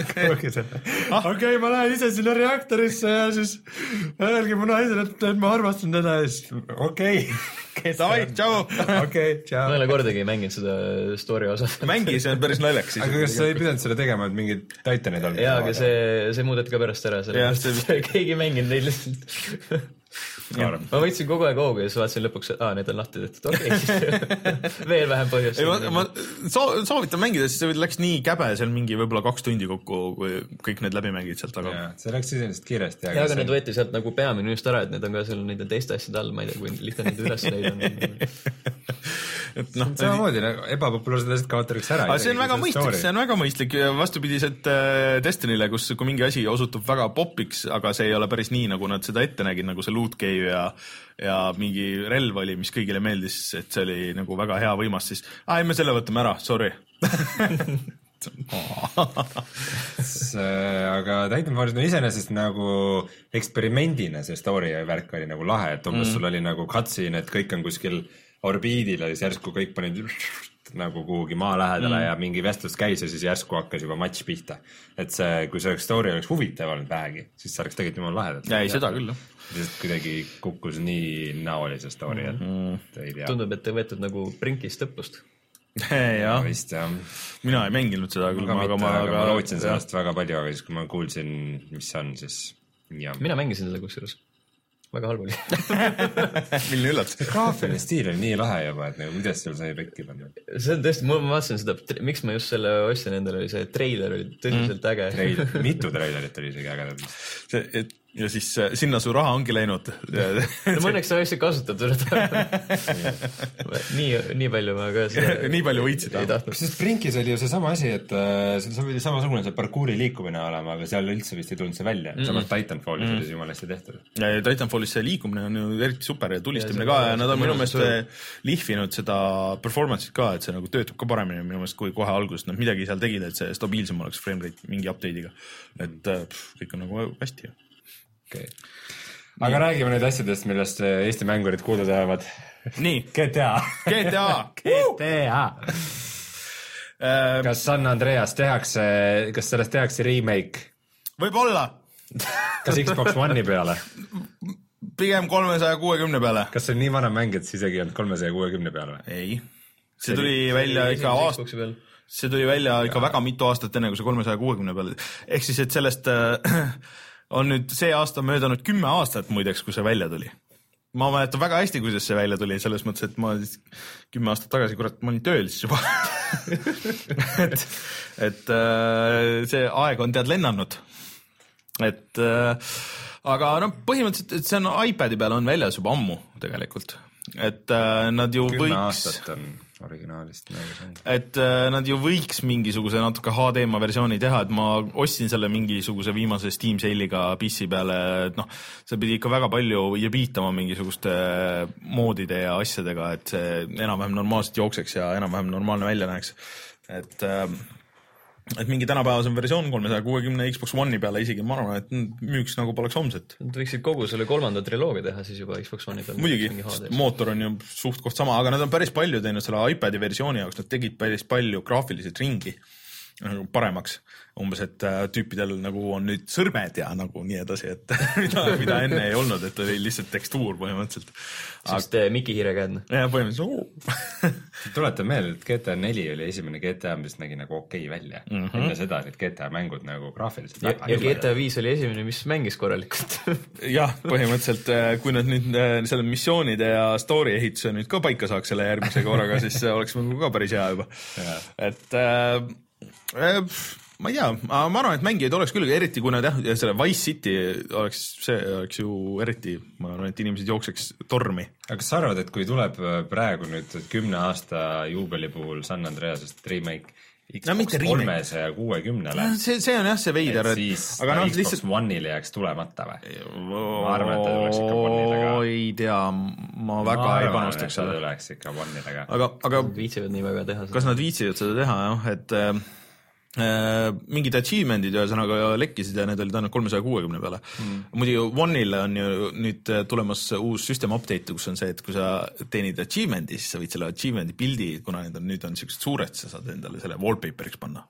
Okei, okay, ma lähen ise sinna reaktorisse ja siis öelge mu naisele, et, et ma armastan teda ja siis okei. Okay. Davai, tšau. Okei, tšau. Ma ei ole kordagi mänginud seda story osa. Mängi, see on päris naljakas. Aga kas sa ei pidanud seda tegema, et mingid Titanid on? Jaa, aga see, see muudeti ka pärast ära. Ja, see... Keegi mänginud neid lihtsalt. Ja. Ma võtsin kogu aeg hoogu ja siis vaatasin lõpuks, et aa, need on lahti tehtud. Okei, siis veel vähem põhjust. Ei, ma, ma soo, soovitan mängida, sest see läks nii käbe, seal mingi võib-olla kaks tundi kokku, kui kõik need läbi mängid sealt. Aga... Ja, see läks iseenesest kiiresti. Ja, aga see... need võeti sealt nagu peamine just ära, et need on ka seal neid teiste asjade all, ma ei tea, kui lihtne neid üles leida on. Et noh, samamoodi ebapopulaarsed asjad kaoteriks ära. See on väga mõistlik, see on väga mõistlik vastupidiselt Destinyle, kus kui mingi asi osutub väga popiks, aga see ei ole päris nii, nagu nad seda ette nägid, nagu see loot cave ja, ja mingi relv oli, mis kõigile meeldis, et see oli nagu väga hea võimas, siis aa, ei, me selle võtame ära, sorry. Aga Titanfallis on iseenesest nagu eksperimendina see story ja värk oli nagu lahe, et umbes mm. sul oli nagu cutscene, et kõik on kuskil orbiidil ja siis järsku kõik panid nagu kuhugi maa lähedale mm. ja mingi vestlus käis ja siis järsku hakkas juba matš pihta. Et see, kui see story oleks huvitav olnud vähegi, siis see oleks tegelikult jumal lahedalt. Ja ei, seda küll. Sest kuidagi kukkus nii näoli see story, et mm. ei tea. Tundub, et te võetud nagu prinkist õppust. Ja. Vist, jah. Mina ei mänginud seda küll. Ma, aga ma, aga ma lootsin sellest väga palju, aga siis kui ma kuulsin, mis see on, siis jah. Mina mängisin seda kusjuures. Väga halb oli. Milline üllatus? Graafiline stiil oli nii lahe juba, et nagu, kuidas seal sai pekki panna? See on tõesti, ma vaatasin seda, miks ma just selle ostsin endale, oli see treiler oli tõsiselt mm. äge. Treil, mitu treilerit oli isegi äge. See, et ja siis sinna su raha ongi läinud. no ma õnneks oleks kasutatud. nii, nii palju ma ka seda nii palju võitsid. Sest Brinkis oli ju see sama asi, et äh, see oli samasugune see parkuuri liikumine olema, aga seal üldse vist ei tulnud see välja. Mm-hmm. Samas Titanfallis mm-hmm. oli see jumala hästi tehtud. Ja Titanfallis see liikumine on ju eriti super ja tulistamine ja ka ja nad on minu meelest lihvinud seda performance'it ka, et see nagu töötab ka paremini minu meelest kui kohe algusest. Nad midagi seal tegid, et see stabiilsem oleks frame rate mingi update'iga. Et pff, kõik on nagu hästi. Okay. Aga nii. Räägime nüüd asjadest, millest Eesti mängurid kuulda tahavad. Nii. G T A. G T A. G T A. Kas San Andreas tehakse, kas sellest tehakse remake? Võib-olla. Kas Xbox One'i peale? Pigem kolmesaja kuuekümne peale. Kas see on nii vana mäng, et siis isegi on kolmesaja kuuekümne peale? Ei. See tuli välja ikka aast... See tuli välja ikka väga mitu aastat enne, kui see kolmesaja kuuekümne peale. Ehk siis, et sellest... on nüüd see aasta möödanud kümme aastat muideks, kui see välja tuli. Ma mäletan väga hästi, kuidas see välja tuli, selles mõttes, et ma kümme aastat tagasi, kurat, ma olin tööl siis juba. et et see aeg on tead lennanud. Et aga no põhimõtteliselt, et see on iPadi peal on väljas juba ammu tegelikult. Et nad ju kümme võiks... aastat on originaalist. Et nad ju võiks mingisuguse natuke H D-ma versiooni teha, et ma ostsin selle mingisuguse viimase Steam Sale'iga P C peale, et noh, see pidi ikka väga palju jebiitama mingisuguste moodide ja asjadega, et see enam-vähem normaalselt jookseks ja enam-vähem normaalne välja näeks. Et... et mingi tänapäevasem versioon kolmesaja kuuekümne Xbox One'i peale isegi, ma arvan, et müüks nagu poleks homset. Nad võiksid kogu selle kolmanda triloogia teha siis juba Xbox One'i peale. Muidugi, mootor on ju suht koht sama, aga nad on päris palju teinud selle iPadi versiooni jaoks, nad tegid päris palju graafiliselt ringi paremaks. Umbes, et tüüpidel nagu on nüüd sõrmed ja nagu nii edasi, et mida, mida enne ei olnud, et oli lihtsalt tekstuur põhimõtteliselt. Sest aga... Miki hiirekäed. Ja põhimõtteliselt. Tuletan meelde, et G T A neli oli esimene G T A, mis nägi nagu okei välja. Mm-hmm. Enne seda olid G T A mängud nagu graafiliselt. Ja, ja G T A viis oli esimene, mis mängis korralikult. jah, põhimõtteliselt, kui nad nüüd selle missioonide ja story ehituse nüüd ka paika saaks selle järgmise korraga, siis oleks nagu ka päris hea juba. Ja. Et... Äh, ma ei tea, ma arvan, et mängijaid oleks küll, eriti kui nad jah, selle Vice City oleks, see oleks ju eriti, ma arvan, et inimesed jookseks tormi. Aga kas sa arvad, et kui tuleb praegu nüüd kümne aasta juubeli puhul San Andreasest remake Xbox no, kolmesaja kuuekümnele, see, see on jah see veider, et siis aga no, Xbox lihtsalt... One'ile jääks tulemata või? Ma arvan, et ta tuleks ikka One'ile ka. Ei tea, ma väga ma ei panustaks seda. Ma tuleks ikka One'ile ka. Aga, aga nad viitsivad nii väga teha. Kas nad viitsivad seda teha, jah, et... Äh, mingid achievement'id ühesõnaga lekkisid ja need olid ainult kolmesaja kuuekümne peale. Mm. Muidu One'ile on ju nüüd tulemas uus system update, kus on see, et kui sa teenid achievement'i, siis sa võid selle achievement'i pildi, kuna need on nüüd on sellised suured, sa saad endale selle wallpaperiks panna.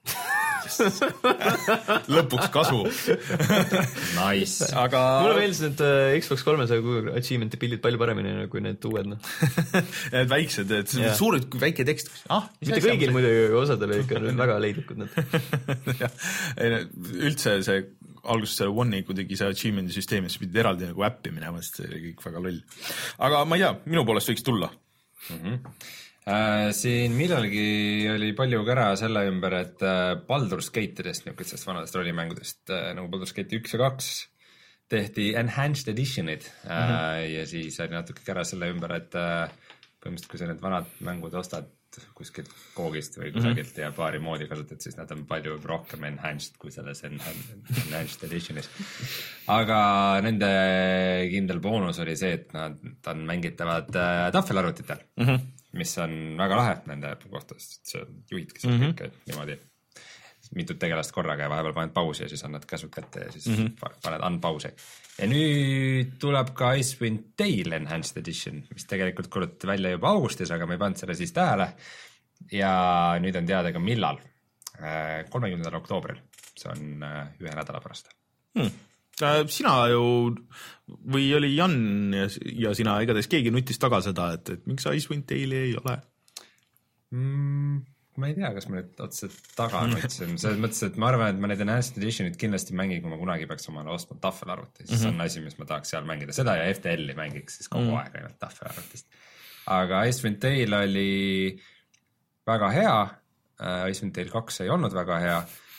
Lõpuks kasu. Nice. Aga... Mulle meeldis need Xbox kolmesaja kuuekümne achievement'i pildid palju paremini kui need uued. No. Need väiksed, et yeah. Suured kui väike tekst. Ah, mitte kõigil muidugi osadele ikka väga leidlikud need. Ja, üldse see alguses selle One'i kuidagi see achievement'i süsteemi, siis pidid eraldi nagu äppi minema, sest see oli kõik väga loll. Aga ma ei tea, minu poolest võiks tulla. Mm-hmm. Äh, siin millalgi oli palju kära selle ümber, et äh, Baldur's Gate'idest, niisugustest vanadest rollimängudest äh, nagu Baldur's Gate üks ja kaks tehti Enhanced Editionid äh, mm-hmm. ja siis oli natuke kära selle ümber, et äh, põhimõtteliselt kui sa need vanad mängud ostad kuskilt koogist või kusagilt mm-hmm. ja paari moodi kasutad, siis nad on palju rohkem enhanced kui selles Enhanced Editionis. Aga nende kindel boonus oli see, et nad on mängitavad äh, tahvelarvutitel. Mm-hmm. Mis on väga lahe nende kohta, sest see juhidki seal mm-hmm. kõik, et niimoodi mitut tegelast korraga ja vahepeal paned pausi ja siis annad käsud kätte ja siis mm-hmm. paned unpausi. Ja nüüd tuleb ka Icewind Dale Enhanced Edition, mis tegelikult kuulutati välja juba augustis, aga me ei pannud selle siis tähele. Ja nüüd on teada ka millal. kolmekümnendal oktoobril. See on ühe nädala pärast. Hmm. Sina ju, või oli Jan ja, ja sina igatahes keegi nutis taga seda, et, et miks Icewind Dale ei ole? Mm, ma ei tea, kas ma nüüd otseselt taga nutsin. Selles mõttes, et ma arvan, et ma need Enhanced Editionid kindlasti mängin, kui ma kunagi peaks omale ostma tahvelarvuti. Siis mm-hmm. on asi, mis ma tahaks seal mängida. Seda ja F T L-i mängiks siis kogu mm. aeg ainult tahvelarvutist. Aga Icewind Dale oli väga hea. Icewind Dale kaks ei olnud väga hea.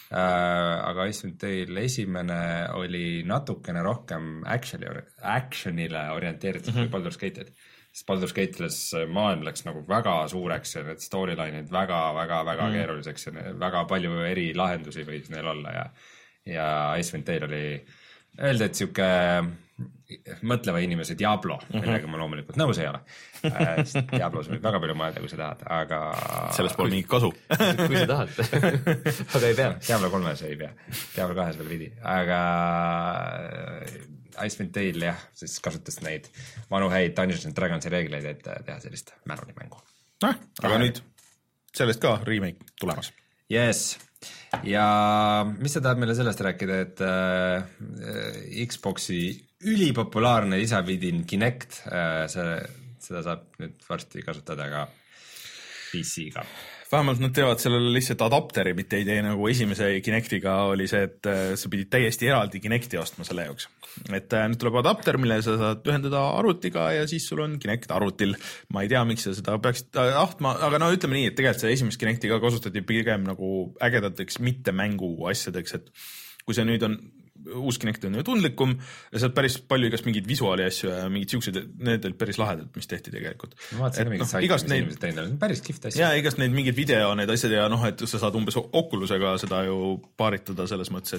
aga Icewind Dale esimene oli natukene rohkem action'i, action'ile orienteeritud mm -hmm. kui Baldur's Gate'id. Sest Baldur's Gate'les maailm läks nagu väga suureks ja need storyline'id väga-väga-väga mm. keeruliseks ja väga palju eri lahendusi võis neil olla ja, ja Icewind Dale oli öelda, et siuke mõtleva inimese Diablo, millega ma loomulikult nõus ei ole. Diablos võib väga palju mõelda, kui sa tahad, aga... Sellest pole mingit kasu. kui sa tahad, aga ei pea. Diablo kolmes ei pea, Diablo kahes veel vidi, aga Icewind Dale jah, siis kasutas neid vanu häid Dungeons and Dragonsi reegleid, et teha sellist mälunimängu. Ah, aga ah, nüüd sellest ka remake tulemas. Yes. Ja mis sa tahad meile sellest rääkida, et äh, Xboxi ülipopulaarne lisavidin Kinect, äh, see, seda saab nüüd varsti kasutada ka P C-ga. Vähemalt nad teevad sellele lihtsalt adapteri, mitte ei tee nagu esimese Kinectiga oli see, et sa pidid täiesti eraldi Kinecti ostma selle jaoks. Et nüüd tuleb adapter, mille sa saad ühendada arvutiga ja siis sul on Kinect arvutil. Ma ei tea, miks sa seda peaksid ahtma, aga no ütleme nii, et tegelikult see esimest Kinectiga kasutati pigem nagu ägedateks mitte mängu asjadeks, et kui see nüüd on uus Kinect on ju tundlikum ja sealt päris palju igast mingid visuaali asju ja mingid siuksed, need olid päris lahedad, mis tehti tegelikult. Ma vaatasin ka mingid no, saiti, mis neid, inimesed teinud, päris kihvt asja. Ja igast neid mingid video, need asjad ja noh, et sa saad umbes Oculusega seda ju paaritada selles mõttes,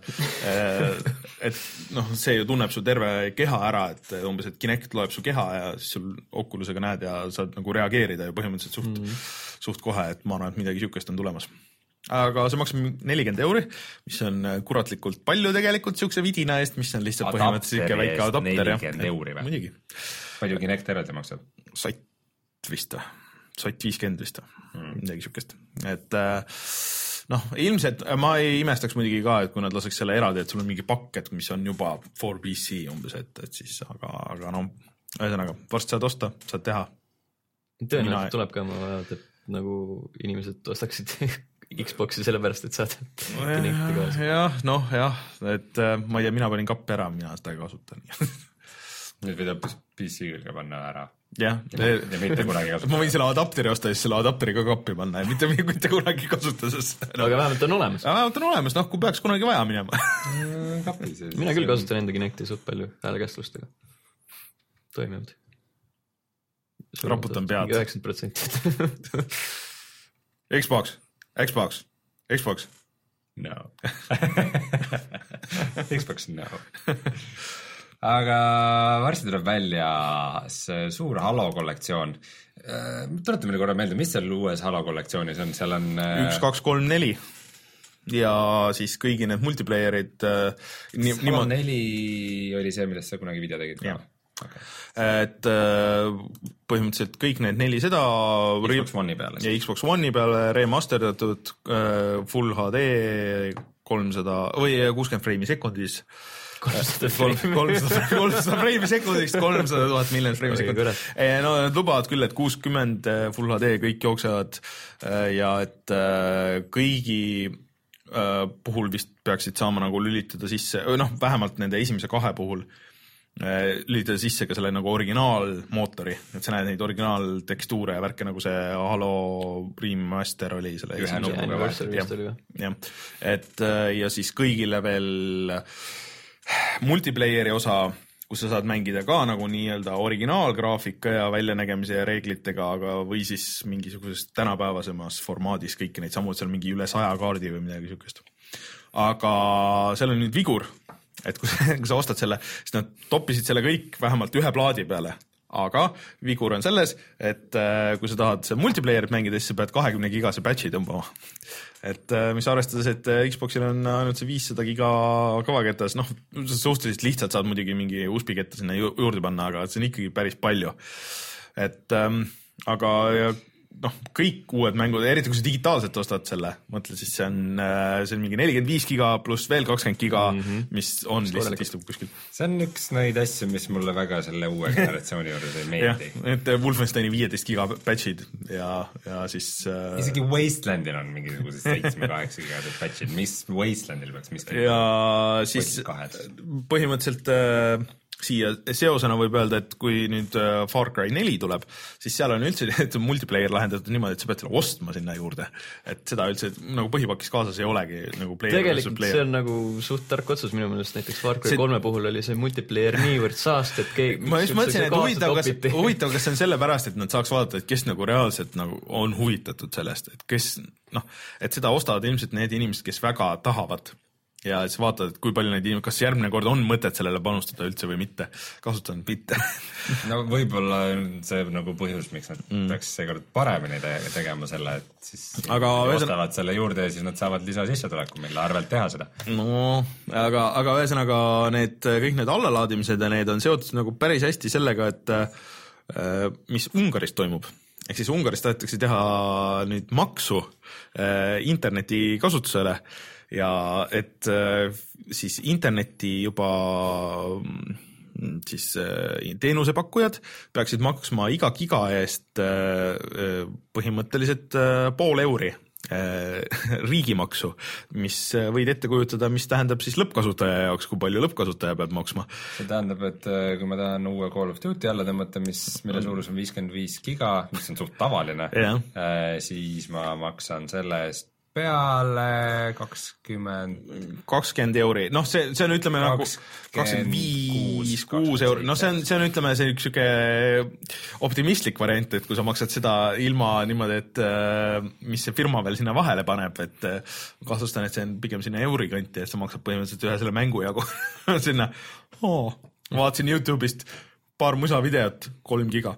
et et noh, see ju tunneb su terve keha ära, et umbes, et Kinect loeb su keha ja siis sul Oculusega näed ja saad nagu reageerida ja põhimõtteliselt suht, mm. suht kohe, et ma arvan, et midagi siukest on tulemas. Aga see maksab nelikümmend euri, mis on kuratlikult palju tegelikult siukse vidina eest, mis on lihtsalt põhimõtteliselt ikka väike adapter. nelikümmend euri või? Muidugi. Palju Kinect eraldi maksab? Sott vist või? Sott viiskümmend vist või? Hmm. Midagi siukest. Et noh, ilmselt ma ei imestaks muidugi ka, et kui nad laseks selle eraldi, et sul on mingi pakket, mis on juba for P C umbes, et, et siis, aga, aga no, ühesõnaga, varsti saad osta, saad teha. Tõenäoliselt Mina... tuleb ka, ma vaat, et nagu inimesed ostaksid Xboxi sellepärast, et saad Kinecti kaasa. Jah, noh jah, et ma ei tea, mina panin kappi ära, mina seda kasutan. Nüüd võid hoopis P C külge panna ära. Jah, ja, ja mitte kunagi kasutada. Ma võin selle adapteri osta ja siis selle adapteri ka kappi panna ja mitte, mitte kunagi kasutada. No, aga vähemalt on olemas. Vähemalt on olemas, noh, kui peaks kunagi vaja minema. Kapi, see, mina küll kasutan enda Kinecti suht palju häälekästlustega. Toimivad. Raputan pead. üheksakümmend protsenti Xbox, Xbox, Xbox. No. Xbox no. Aga varsti tuleb välja see suur Halo kollektsioon. Tuleta meile korra meelde, mis seal uues Halo kollektsioonis on? Seal on üks, kaks, kolm, neli ja siis kõigi need multiplayerid. Halo neli oli see, millest sa kunagi video tegid ka? Okay. Et põhimõtteliselt kõik need neli seda Xbox One'i peale ja Xbox One'i peale remasterdatud Full H D kolmsada või kuuskümmend freimi sekundis kolmsada freimi sekundist kolmsada tuhat miljonit freimi sekundis. No nad lubavad küll, et kuuskümmend Full H D kõik jooksevad ja et kõigi puhul vist peaksid saama nagu lülitada sisse, noh vähemalt nende esimese kahe puhul lülitada sisse ka selle nagu originaalmootori, et sa näed neid originaaltekstuure ja värke nagu see Halo Remaster oli selle ühe nupuga vahel. Ja, et ja siis kõigile veel multiplayeri osa, kus sa saad mängida ka nagu nii-öelda originaalgraafika ja väljanägemise ja reeglitega, aga või siis mingisuguses tänapäevasemas formaadis kõiki neid samu, et seal mingi üle saja kaardi või midagi siukest. Aga seal on nüüd vigur, et kui sa ostad selle, siis nad toppisid selle kõik vähemalt ühe plaadi peale, aga vigur on selles, et kui sa tahad multiplayerit mängida, siis sa pead kahekümne gigase patchi tõmbama. Et mis arvestades, et Xboxil on ainult see viissada giga kõvaketas, noh, suhteliselt lihtsalt saad muidugi mingi U S B ketta sinna juurde panna, aga see on ikkagi päris palju. Et ähm, aga ja, noh, kõik uued mängud, eriti kui sa digitaalselt ostad selle, mõtle siis see on, see on mingi nelikümmend viis giga pluss veel kakskümmend giga, mm -hmm. mis on mis lihtsalt istub kuskil. See on üks neid asju, mis mulle väga selle uue generatsiooni juures ei meeldi. Ja, et Wolfensteini viieteist giga patchid ja, ja siis äh... isegi Wastelandil on mingisugused seitsme kaheksa giga patchid, mis Wastelandil peaks miski ja siis põhimõtteliselt äh, siia seosena võib öelda, et kui nüüd Far Cry neli tuleb, siis seal on üldse et multiplayer lahendatud niimoodi, et sa pead selle ostma sinna juurde. Et seda üldse nagu põhipakis kaasas ei olegi nagu player. Tegelikult see on nagu suht tark otsus minu mõnest, näiteks Far Cry kolme puhul oli see multiplayer niivõrd saast, et keegi... Ma just mõtlesin, et huvitav kas, huvitav, kas see on sellepärast, et nad saaks vaadata, et kes nagu reaalselt nagu on huvitatud sellest, et kes, noh, et seda ostavad ilmselt need inimesed, kes väga tahavad. Ja siis vaatad, et kui palju neid inimesed, kas järgmine kord on mõtet sellele panustada üldse või mitte, kasutanud mitte. No võib-olla see nagu põhjus, miks nad mm. peaks seekord paremini tegema selle, et siis aga ostavad selle juurde ja siis nad saavad lisa sissetuleku, mille arvelt teha seda. No, aga, aga ühesõnaga need, kõik need allalaadimised ja need on seotud nagu päris hästi sellega, et mis Ungaris toimub. Ehk siis Ungaris tahetakse teha nüüd maksu interneti kasutusele ja et siis interneti juba siis teenusepakkujad peaksid maksma iga giga eest põhimõtteliselt pool euri riigimaksu, mis võid ette kujutada, mis tähendab siis lõppkasutaja jaoks, kui palju lõppkasutaja peab maksma. See tähendab, et kui ma tahan uue Call of Duty alla tõmmata, mis, mille suurus on viiskümmend viis giga, mis on suht tavaline, siis ma maksan selle eest peale kakskümmend kakskümmend euri, noh see, see on ütleme nagu kakskümmend viis, kuus euri, noh see on, see on ütleme see üks siuke optimistlik variant, et kui sa maksad seda ilma niimoodi, et mis see firma veel sinna vahele paneb, et kahtlustan, et see on pigem sinna euri kanti, et sa maksad põhimõtteliselt ühe selle mängu jagu sinna, oh, vaatasin YouTube'ist paar musa videot, kolm giga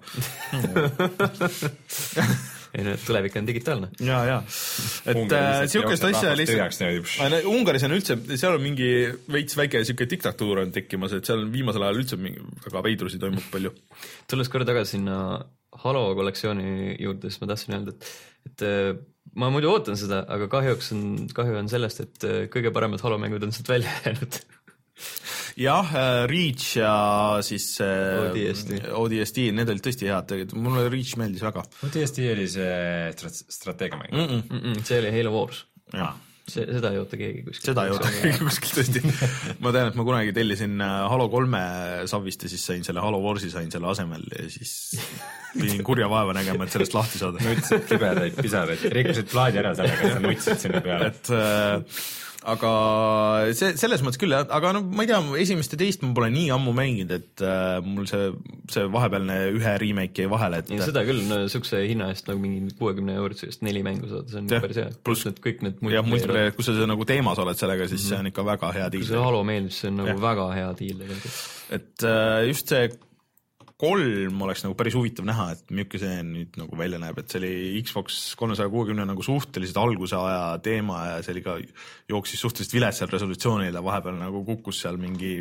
ei no, tulevik on digitaalne. Ja, ja. Et siukest asja lihtsalt... Ungaris on üldse, seal on mingi veits väike siuke diktatuur on tekkimas, et seal on viimasel ajal üldse mingi väga veidrusi toimub palju. Tulles korra tagasi sinna Halo kollektsiooni juurde, siis ma tahtsin öelda, et, et ma muidu ootan seda, aga kahjuks on, kahju on sellest, et kõige paremad Halo mängud on sealt välja jäänud. Jah, Reach ja siis O D S T, O D S T, need olid tõesti head, mulle Reach meeldis väga. O D S T oli see strateegiamäng mm. -mm. Mm -mm, see oli Halo Wars. See, seda ei oota keegi kuskil. Seda ei oota keegi kuskil tõesti. Ma tean, et ma kunagi tellisin Halo kolme savvist ja siis sain selle Halo Warsi sain selle asemel ja siis pidin kurja vaeva nägema, et sellest lahti saada. Nutsid kibedaid pisaraid, rikkusid plaadi ära sellega, sa nutsid sinna peale. Et äh, aga see, selles mõttes küll, aga no ma ei tea, esimest ja teist ma pole nii ammu mänginud, et äh, mul see, see vahepealne ühe remake jäi vahele, et ja seda küll, no sukse hinna eest nagu mingi kuuekümne euritsest neli mängu saada, see on ja, päris hea. Pluss need kõik need jah, multiplayer, kui sa nagu teemas oled sellega, siis mm -hmm. see on ikka väga hea diil. Kui see Halo meeldis, see on nagu ja. väga hea diil tegelikult. Et äh, just see kolm oleks nagu päris huvitav näha, et milline see nüüd nagu välja näeb, et see oli Xbox kolmesaja kuuekümne nagu suhteliselt alguse aja teema ja see oli ka jooksis suhteliselt viletsal resolutsioonil ja vahepeal nagu kukkus seal mingi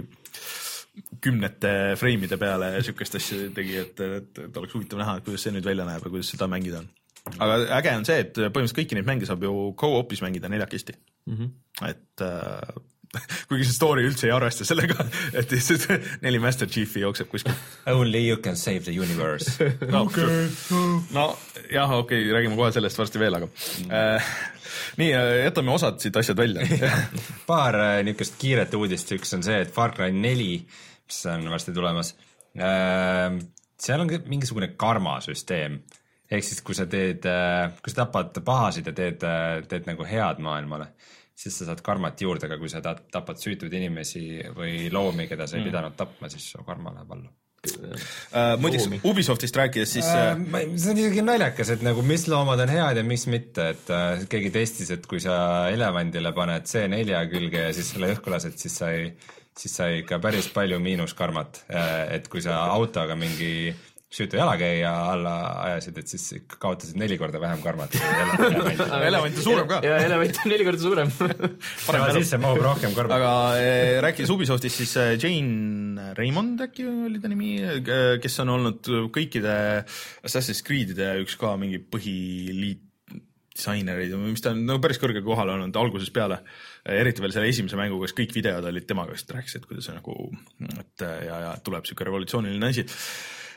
kümnete freimide peale ja siukest asja tegi, et, et, et oleks huvitav näha, et kuidas see nüüd välja näeb ja kuidas seda mängida on. Aga äge on see, et põhimõtteliselt kõiki neid mänge saab ju co-op'is mängida neljakesti. Mm -hmm. Et äh, kuigi see story üldse ei arvesta sellega, et neli Master Chiefi jookseb kuskil. Only you can save the universe. No, okay. no jah, okei, okay, räägime kohe sellest varsti veel, aga mm. äh, nii, jätame osad siit asjad välja. Paar äh, niisugust kiiret uudist, üks on see, et Far Cry neli, mis on varsti tulemas, äh, seal on mingisugune karmasüsteem. Ehk siis, kui sa teed, äh, kui sa tapad pahasid ja teed, teed nagu head maailmale, siis sa saad karmat juurde, aga kui sa tapad süütuid inimesi või loomi, keda sa ei pidanud tapma, siis su karma läheb alla. Uh, muideks Ubisoftist rääkides siis uh, ma, see on isegi naljakas, et nagu mis loomad on head ja mis mitte, et uh, keegi testis, et kui sa elevandile paned C neli külge ja siis selle õhku lased, siis sai, siis sai ikka päris palju miinuskarmat, uh, et kui sa autoga mingi süütu jalakäija alla ajasid, et siis kaotasid neli korda vähem karmat. Elevant on suurem ka. Ja elevant on neli korda suurem. Parem sisse mahub rohkem karmat. Aga eh, rääkides Ubisoftist, siis Jane Raymond äkki oli ta nimi, kes on olnud kõikide Assassin's Creed'ide üks ka mingi põhiliit disainerid, mis ta on no, päris kõrge kohal olnud alguses peale, eriti veel selle esimese mänguga, kes kõik videod olid temaga, kes rääkis, et kuidas see nagu, et ja, ja tuleb siuke revolutsiooniline asi.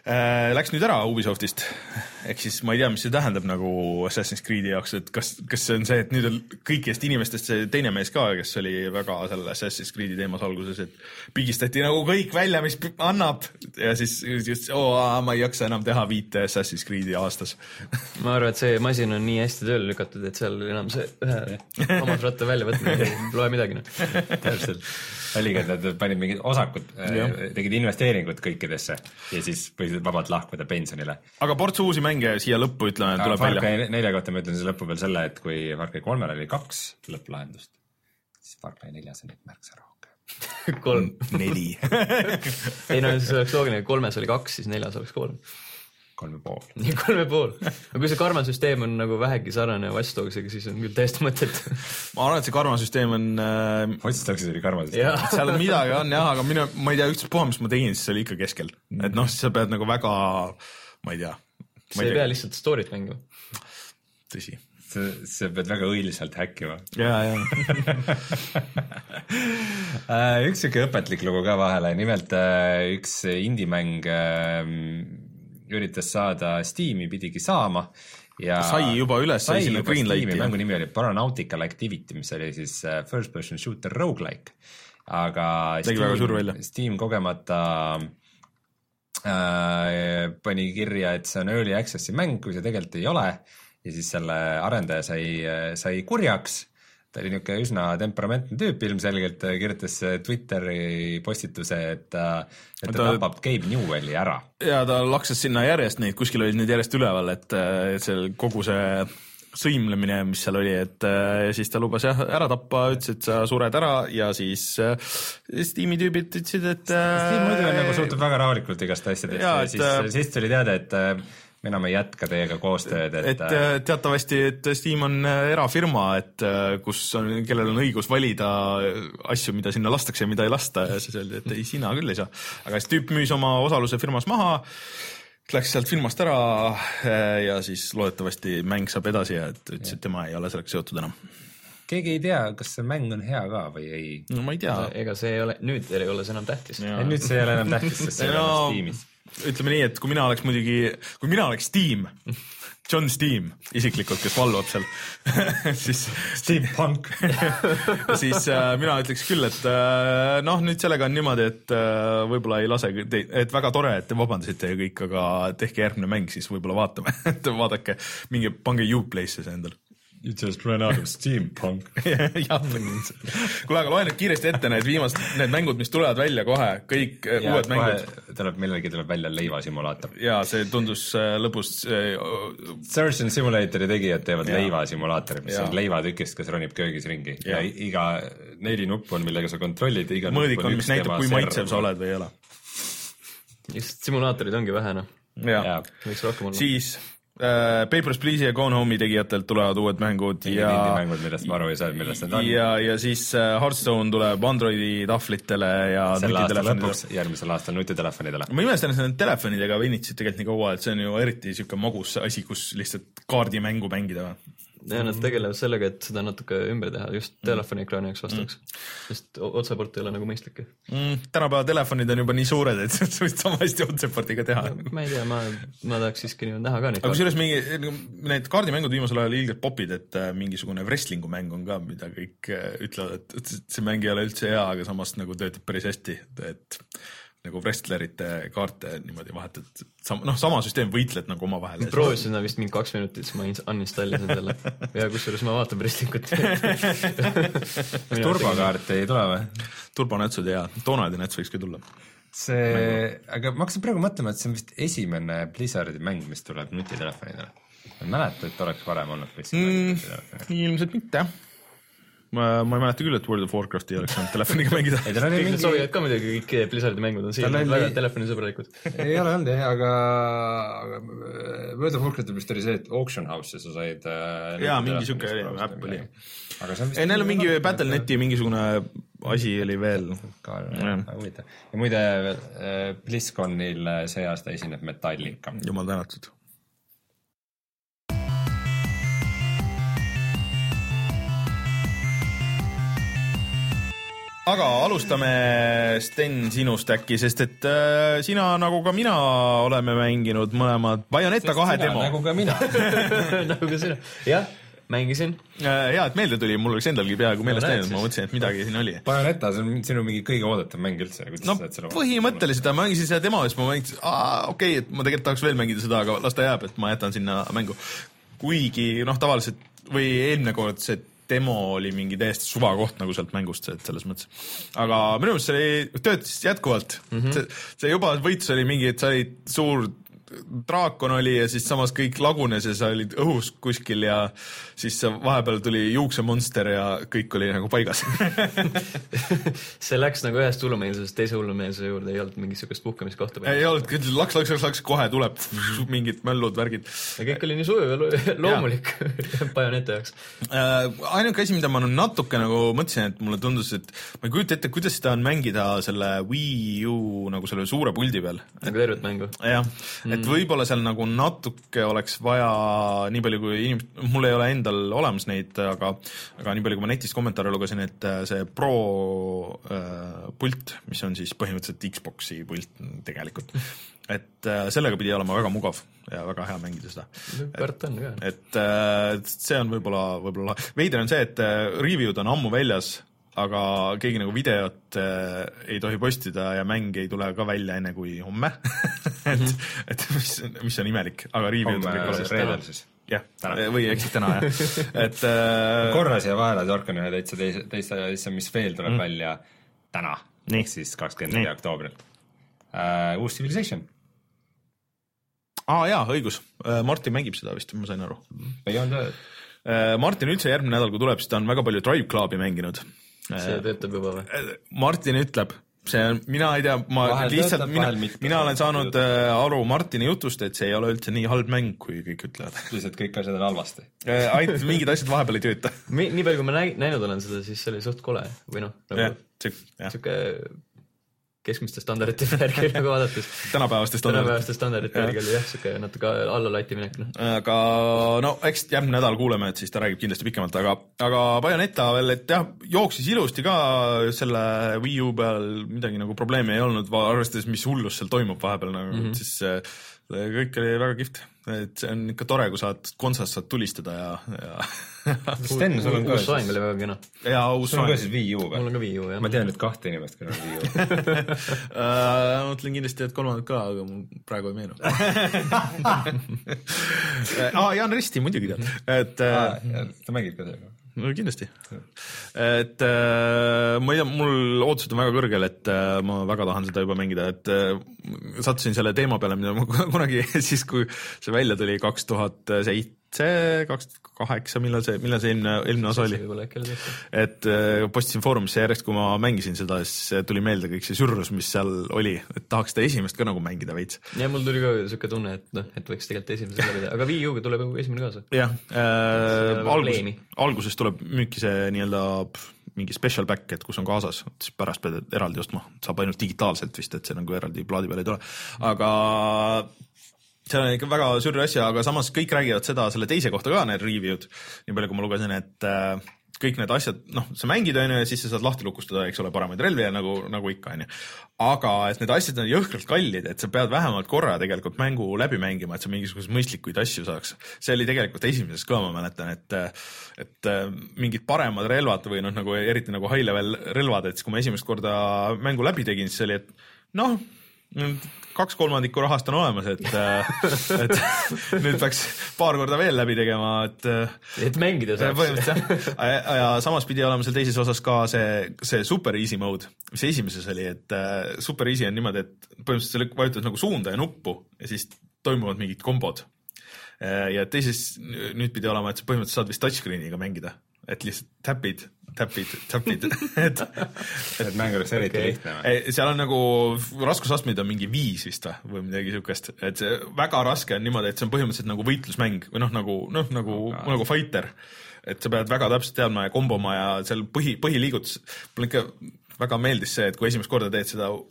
äh, läks nüüd ära Ubisoftist. Ehk siis ma ei tea, mis see tähendab nagu Assassin's Creed'i jaoks, et kas, kas see on see, et nüüd on kõikidest inimestest see teine mees ka, kes oli väga selle Assassin's Creed'i teemas alguses, et pigistati nagu kõik välja, mis annab ja siis just, oo, ma ei jaksa enam teha viite Assassin's Creed'i aastas. Ma arvan, et see masin on nii hästi tööle lükatud, et seal enam see ühe hammasratta välja võtma ei loe midagi. No. Täpselt. Oligi, et nad panid mingid osakud, tegid investeeringut kõikidesse ja siis võisid vabalt lahkuda pensionile. Aga ports uusi mänge siia lõppu, ütleme, tuleb Far välja. Cry nelja kohta ma ütlen siis lõppu veel selle, et kui Far Cry kolmel oli kaks lõpplahendust, siis Far Cry neljas on neid märksa rohkem. Kolm. Neli. Ei no siis oleks loogiline, kolmes oli kaks, siis neljas oleks kolm. Kolme pool. Nii kolme pool. Aga kui see karmasüsteem on nagu vähegi sarnane Watchdogsega, siis on küll täiesti mõtet. Ma arvan, et see karmasüsteem on... Äh, Watchdogsis oli karmasüsteem. Seal on midagi on jah, aga minu, ma ei tea, üks puha, mis ma tegin, siis see oli ikka keskel. Et noh, siis sa pead nagu väga, ma ei tea. See ei pea lihtsalt story't mängima. Tõsi. See, see pead väga õiliselt häkkima. Jaa, jaa. Üks siuke õpetlik lugu ka vahele, nimelt üks indie-mäng üritas saada Steam'i, pidigi saama ja sai juba üles sai juba Greenlighti. Mängu nimi oli Paranautical Activity, mis oli siis first person shooter roguelike, aga Steam, Steam kogemata äh, pani kirja, et see on early access'i mäng, kui see tegelikult ei ole ja siis selle arendaja sai, sai kurjaks. Ta oli niuke üsna temperamentne tüüp, ilmselgelt kirjutas Twitteri postituse, et, et ta, ta tapab Gabe Newelli ära. Ja ta laksas sinna järjest neid, kuskil olid need järjest üleval, et, et seal kogu see sõimlemine, mis seal oli, et ja siis ta lubas jah, ära tappa, ütles, et sa sured ära ja siis Steam'i tüübid ütlesid, et Steam muidu on nagu suhtub väga rahulikult igast asjadest ja, ja siis, siis tuli teada, et enam ei jätka teiega koostööd. Et, et teatavasti, et Steam on erafirma, et kus on, kellel on õigus valida asju, mida sinna lastakse ja mida ei lasta ja siis öeldi, et ei, sina küll ei saa. Aga siis tüüp müüs oma osaluse firmas maha, läks sealt firmast ära ja siis loodetavasti mäng saab edasi ja et ütles, et tema ei ole selleks seotud enam. Keegi ei tea, kas see mäng on hea ka või ei? No ma ei tea. Ega see ei ole, nüüd ei ole see enam tähtis. Nüüd see ei ole enam tähtis, sest see no, on Steamis. Ütleme nii, et kui mina oleks muidugi, kui mina oleks Steam, John Steam isiklikult, kes valvab seal, siis Steampunk siis äh, mina ütleks küll, et äh, noh, nüüd sellega on niimoodi, et äh, võib-olla ei lase, et väga tore, et te vabandasite ja kõik, aga tehke järgmine mäng, siis võib-olla vaatame, et vaadake, mingi pange Uplay'sse see endal. You just ran out of Steampunk. jah, kuule, aga loen nüüd kiiresti ette need viimast, need mängud, mis tulevad välja kohe, kõik ja, uued mängud. Tuleb millegi tuleb välja leivasimulaator. Ja see tundus lõbus. Surgeon Simulatori tegijad teevad ja. leivasimulaatori, mis ja. on leivatükist, kes ronib köögis ringi. Ja, ja iga neli nuppu on, millega sa kontrollid. Iga mõõdik on, mis näitab, kui maitsev sa oled või ei ole. Just simulaatorid ongi vähe, noh. Ja. Siis... Uh, Papers, Please ja Gone Home'i tegijatelt tulevad uued mängud ja mängud, millest ma aru ei saa, millest need on. Ja, ja siis uh, Hearthstone tuleb Androidi tahvlitele ja selle aasta lõpuks, järgmisel aastal nutitelefonidele. Ma imestan, et need telefonidega venitsid tegelikult nii kaua, et see on ju eriti siuke magus asi, kus lihtsalt kaardimängu mängida. Ja nad tegelevad sellega, et seda natuke ümber teha, just telefoni ekraani jaoks vastaks. Mm. Sest otseport ei ole nagu mõistlik. Mm, tänapäeva telefonid on juba nii suured, et sa võid sama hästi otseportiga teha. Ma ei tea, ma, ma tahaks siiski nii näha ka neid. Aga kui selles mingi, need kaardimängud viimasel ajal ilgelt popid, et mingisugune wrestlingu mäng on ka, mida kõik ütlevad, et see mäng ei ole üldse hea, aga samast nagu töötab päris hästi, et nagu wrestlerite kaarte niimoodi vahetad. Sam, noh, sama süsteem võitled nagu oma vahel. Proovisin seda vist mingi kaks minutit, siis ma uninstallisin selle. Ja kusjuures ma vaatan wrestlingut. Turbokaart ei tule või? Turbonätsud ja Donaldi näts võiks ka tulla. See, aga ma hakkasin praegu mõtlema, et see on vist esimene Blizzardi mäng, mis tuleb nutitelefonidele. Ma mäletan, et oleks varem olnud mm, ilmselt mitte. Ma, ma ei mäleta küll, et World of Warcraft ei oleks saanud telefoniga mängida. Kõik mingi... soovivad ka muidugi kõik Blizzardi mängud on siin oli... väga telefonisõbralikud. Ei ole olnud, aga World of Warcraft vist oli see, et Auction House sa said... Jaa, mingi siuke äpp oli. Ei, neil on mingi Battle dot neti mingisugune asi oli veel. Ja muide, BlizzConil see aasta esineb Metallica. Jumal tänatud. aga alustame, Sten, sinust äkki, sest et äh, sina nagu ka mina oleme mänginud mõlemad Bayonetta kahe demo. Nagu ka mina. nagu ka sina. Jah, mängisin. Hea, et meelde tuli, mul oleks endalgi peaaegu meelest läinud, ma mõtlesin, et midagi siin oli. Bayonetta, see on sinu mingi kõige oodatam mäng üldse. No põhimõtteliselt ma mängisin seda demo, siis ma mängisin, okei, okay, et ma tegelikult tahaks veel mängida seda, aga las ta jääb, et ma jätan sinna mängu. Kuigi, noh, tavaliselt või eelmine kord see demo oli mingi täiesti suva koht nagu sealt mängust, et selles mõttes. Aga minu meelest see töötas jätkuvalt. Mm -hmm. see, see juba võitus oli mingi, et sa olid suur draakon oli ja siis samas kõik lagunes ja sa olid õhus kuskil ja siis vahepeal tuli juuksemonster ja kõik oli nagu paigas. see läks nagu ühest hullumeelsusest teise hullumeelsuse juurde, ei olnud mingisugust puhkamiskohta. ei olnud, laks, laks, laks, laks, kohe tuleb mingid möllud, värgid. ja kõik oli nii sujuv ja loomulik Bayonetta jaoks. Äh, ainuke asi, mida ma natuke nagu mõtlesin, et mulle tundus, et ma ei kujuta ette, kuidas seda on mängida selle Wii U nagu selle suure puldi peal. nagu tervet mängu. jah, et võib-olla seal nagu natuke oleks vaja nii palju kui inimesed, mul ei ole endal olemas neid, aga, aga nii palju kui ma netist kommentaare lugesin, et see Pro äh, pult, mis on siis põhimõtteliselt Xboxi pult tegelikult, et äh, sellega pidi olema väga mugav ja väga hea mängida seda. Pärt on ka. Et äh, see on võib-olla, võib-olla veider on see, et äh, review'd on ammu väljas, aga keegi nagu videot äh, ei tohi postida ja mäng ei tule ka välja enne kui homme. et, et mis, mis on imelik, aga review'd on kõik olemas. Reedel siis. jah, või eks täna jah. et äh, korra siia vahele torkan ühe täitsa teise, teise asja, mis veel tuleb mm. välja täna, ehk siis kakskümmend neli oktoobril. Uh, uus Civilization. Aa ah, jaa, õigus. Martin mängib seda vist, ma sain aru. Beyond Earth. Martin üldse järgmine nädal, kui tuleb, siis ta on väga palju Drive Clubi mänginud. See töötab juba või? Martin ütleb, see on, mina ei tea, ma vahel lihtsalt, töötab, mina, mina olen saanud töötab. aru Martini jutust, et see ei ole üldse nii halb mäng, kui kõik ütlevad. Lihtsalt kõik asjad on halvasti. Ainult mingid asjad vahepeal ei tööta. nii palju, kui ma näinud olen seda, siis see oli suht kole või noh, nagu siuke keskmiste standardite järgi nagu vaadates. Tänapäevaste standardite. Tänapäevaste standardite järgi oli jah, siuke natuke alla laiti minek. No. Aga no, eks järgmine nädal kuuleme, et siis ta räägib kindlasti pikemalt, aga, aga Bayonetta veel, et jah, jooksis ilusti ka selle Wii U peal, midagi nagu probleemi ei olnud, arvestades, mis hullus seal toimub vahepeal, nagu, mm -hmm. siis kõik oli väga kihvt. Et see on ikka tore, kui saad konsas saad tulistada ja, ja Sten, sul on ka uus soeng oli väga kena. Ja uus soeng. Sul on ka siis Wii U või? Mul on ka Wii U, jah. Ma tean nüüd kahte inimest, kui on Wii U. Ma mõtlen kindlasti, et kolmandat ka, aga mul praegu ei meenu. ah, Jaan Risti muidugi tead. Et, ah, ta mängib ka sellega. No kindlasti. Et äh, ma ei tea, mul ootused on väga kõrgel, et äh, ma väga tahan seda juba mängida, et äh, sattusin selle teema peale, mida ma kunagi siis, kui see välja tuli kaks tuhat seitse, kaks tuhat kaheksa, millal see, millal see eelmine, eelmine osa oli. Et äh, postisin foorumisse järjest, kui ma mängisin seda, siis tuli meelde kõik see sürrus, mis seal oli, et tahaks seda esimest ka nagu mängida veits. Ja mul tuli ka siuke tunne, et, noh, et võiks tegelikult esimest läbida, aga Wii U-ga tuleb ju esimene kaasa. jah, äh, algus, alguses tuleb müüki see nii-öelda mingi special back, et kus on kaasas, siis pärast pead eraldi ostma, saab ainult digitaalselt vist, et see nagu eraldi plaadi peal ei tule, aga see on ikka väga sürri asja, aga samas kõik räägivad seda selle teise kohta ka, need review'd, nii palju kui ma lugesin, et äh, kõik need asjad, noh, sa mängid on ju ja siis sa saad lahti lukustada, eks ole, paremaid relvi ja nagu, nagu ikka on ju. Aga et need asjad on jõhkralt kallid, et sa pead vähemalt korra tegelikult mängu läbi mängima, et sa mingisuguseid mõistlikuid asju saaks. See oli tegelikult esimeses ka, ma mäletan, et, et mingid paremad relvad või noh, nagu eriti nagu high level relvad, et kui ma esimest korda mängu läbi tegin, siis oli, et noh, kaks kolmandikku rahast on olemas, et, et nüüd peaks paar korda veel läbi tegema, et et mängida saaks. Ja, ja samas pidi olema seal teises osas ka see, see super easy mode, mis esimeses oli, et super easy on niimoodi, et põhimõtteliselt sa vajutad nagu suunda ja nuppu ja siis toimuvad mingid kombod. Ja teises nüüd pidi olema, et sa põhimõtteliselt saad vist touchscreeniga mängida, et lihtsalt täpid, täpid, täpid. et, et mäng oleks eriti okay. lihtne või? Seal on nagu raskusastmeid on mingi viis vist või midagi siukest, et see väga raske on niimoodi, et see on põhimõtteliselt nagu võitlusmäng või noh, nagu, noh, nagu, okay. nagu fighter, et sa pead väga täpselt teadma ja komboma ja seal põhi, põhiliigutus, mul ikka väga meeldis see, et kui esimest korda teed seda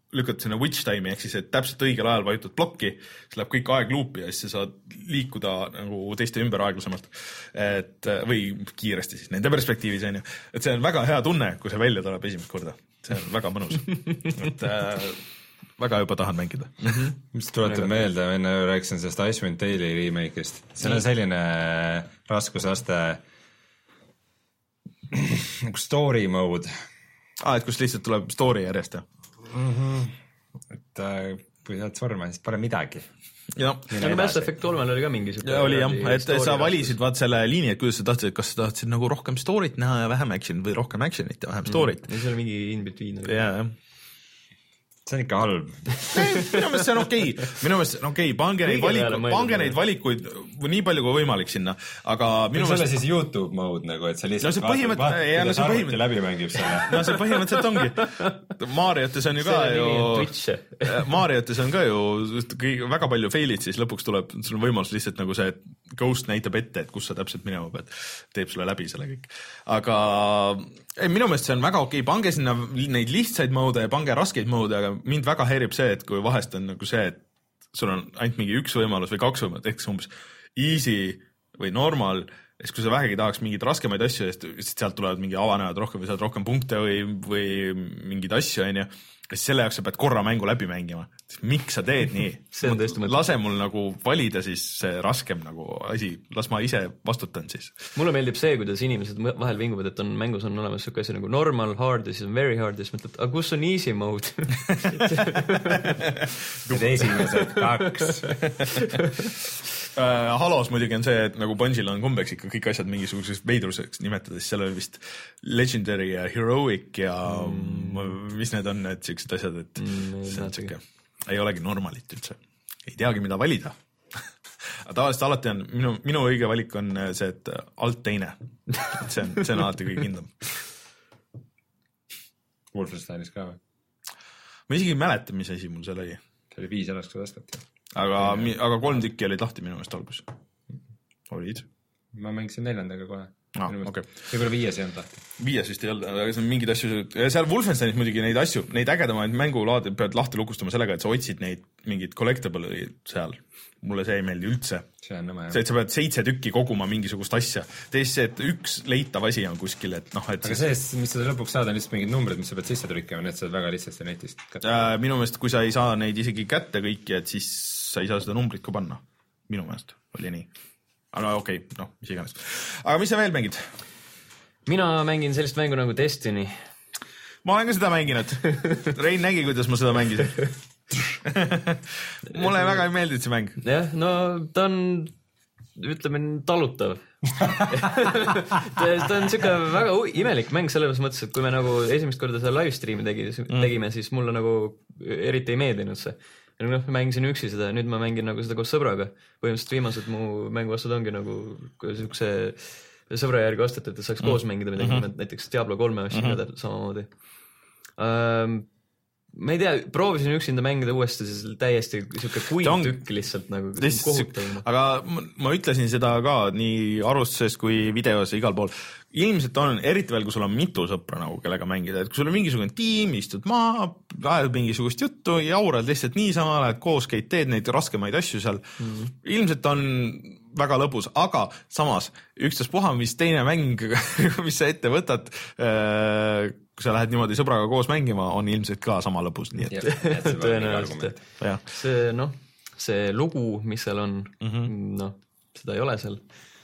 lükata sinna witch time'i ehk siis, et täpselt õigel ajal vajutad plokki, siis läheb kõik aeg luupi ja siis sa saad liikuda nagu teiste ümber aeglasemalt. Et, või kiiresti siis nende perspektiivis on ju. Et see on väga hea tunne, kui see välja tuleb esimest korda. See on väga mõnus. Et äh, väga juba tahan mängida. Mis tuletab meelde, enne rääkisin sellest Icewind Dale'i remake'ist. See on selline raskusaste nagu story mode. Ah, et kus lihtsalt tuleb story järjest ja? Mm-hmm. Et äh, kui saad surma, siis pole midagi. Ja, ja Mass Effect kolmel oli ka mingi ja, oli jah, et sa valisid vaat selle liini, et kuidas sa tahtsid, kas sa tahtsid nagu rohkem story't näha ja vähem action või rohkem actionit ja vähem story't. Mm, ja see oli mingi in-between. Ja, jah. See on ikka halb. Minu meelest see on okei. Minu meelest see on okei. Pange neid valikuid, pange neid valikuid nii palju kui võimalik sinna. Aga minu meelest... Selle siis YouTube mode nagu, et sa lihtsalt no, vaatad, vaatad, ja, no, see arvuti läbi mängib selle. No see põhimõtteliselt ongi. Mariotes on ju ka ju... Mariotes on ka ju väga palju failid, siis lõpuks tuleb, sul on võimalus lihtsalt nagu see, et Ghost näitab ette, et kus sa täpselt minema pead. Teeb sulle läbi selle kõik. Aga ei, minu meelest see on väga okei. Pange sinna neid lihtsaid mode ja pange raskeid mode, aga mind väga häirib see, et kui vahest on nagu see, et sul on ainult mingi üks võimalus või kaks võimalus, ehk umbes easy või normal, siis kui sa vähegi tahaks mingeid raskemaid asju, siis sealt tulevad mingi avanevad rohkem või saad rohkem punkte või, või mingeid asju, on ju, siis selle jaoks sa pead korra mängu läbi mängima. Miks sa teed nii? Lase mul nagu valida siis see raskem nagu asi, las ma ise vastutan siis. Mulle meeldib see, kuidas inimesed vahel vinguvad, et on mängus on olemas selline asi nagu normal, hard ja siis on very hard ja siis mõtled, aga kus on easy mode? Need esimesed kaks. Uh, Halos muidugi on see, et nagu Bungil on kombeks ikka kõik asjad mingisuguseks veidruseks nimetades, seal on vist Legendary ja Heroic ja mm. mis need on need sellised asjad, et mm, see on siuke, ei olegi normalit üldse. Ei teagi, mida valida. Tavaliselt alati on, minu, minu õige valik on see, et alt teine. See on, see on alati kõige kindlam. Wolfensteinis ka või? Ma isegi ei mäleta, mis asi mul seal oli. See oli viis elaskuse aastat. Aga, aga kolm tükki olid lahti minu meelest algus. Olid? Ma mängisin neljandaga kohe. Ah, okay. Võib-olla viies ei olnud lahti. Viies vist ei olnud, aga see on mingid asju, seal Wolfensteinis muidugi neid asju, neid ägedamaid mängulaade pead lahti lukustama sellega, et sa otsid neid mingid collectible seal. Mulle see ei meeldi üldse. See on nõme, jah. See, et sa pead seitse tükki koguma mingisugust asja. Teist see, et üks leitav asi on kuskil, et noh, et aga siis... see, mis sa lõpuks saad, on lihtsalt mingid numbrid, mis sa pead sisse trükkima, need saad väga lihtsasti netist. Äh, minu meelest, kui sa ei saa neid isegi kätte kõiki, et siis sa ei saa seda numbrit ka panna. Minu meelest oli nii. Aga no okei, okay, noh, mis iganes. Aga mis sa veel mängid? Mina mängin sellist mängu nagu Destiny. Ma olen ka seda mänginud. Rein nägi, kuidas ma seda mängisin. Mulle väga ei meeldinud see mäng. Jah, no ta on, ütleme, talutav. ta on siuke väga imelik mäng selles mõttes, et kui me nagu esimest korda seda live stream'i tegime, tegime, siis mulle nagu eriti ei meeldinud see. Ja noh, ma mängisin üksi seda ja nüüd ma mängin nagu seda koos sõbraga. Põhimõtteliselt viimased mu mänguvastud ongi nagu siukse sõbra järgi ostet, et saaks koos mängida midagi, mm-hmm. näiteks Diablo kolme asju mm-hmm. samamoodi. Um, ma ei tea, proovisin üksinda mängida uuesti, siis täiesti siuke kuiv on... tükk lihtsalt nagu kohutav. Aga ma, ma ütlesin seda ka nii arvustuses kui videos igal pool. Ilmselt on, eriti veel, kui sul on mitu sõpra nagu, kellega mängida, et kui sul on mingisugune tiim, istud maha, ajad mingisugust juttu, jaurad lihtsalt niisama, lähed koos, käid, teed neid raskemaid asju seal. Mm. Ilmselt on väga lõbus, aga samas ükstas puha, mis teine mäng, mis sa ette võtad, kui sa lähed niimoodi sõbraga koos mängima, on ilmselt ka sama lõbus. Nii et tõenäoliselt. See, noh, see lugu, mis seal on, mm-hmm. noh, seda ei ole seal.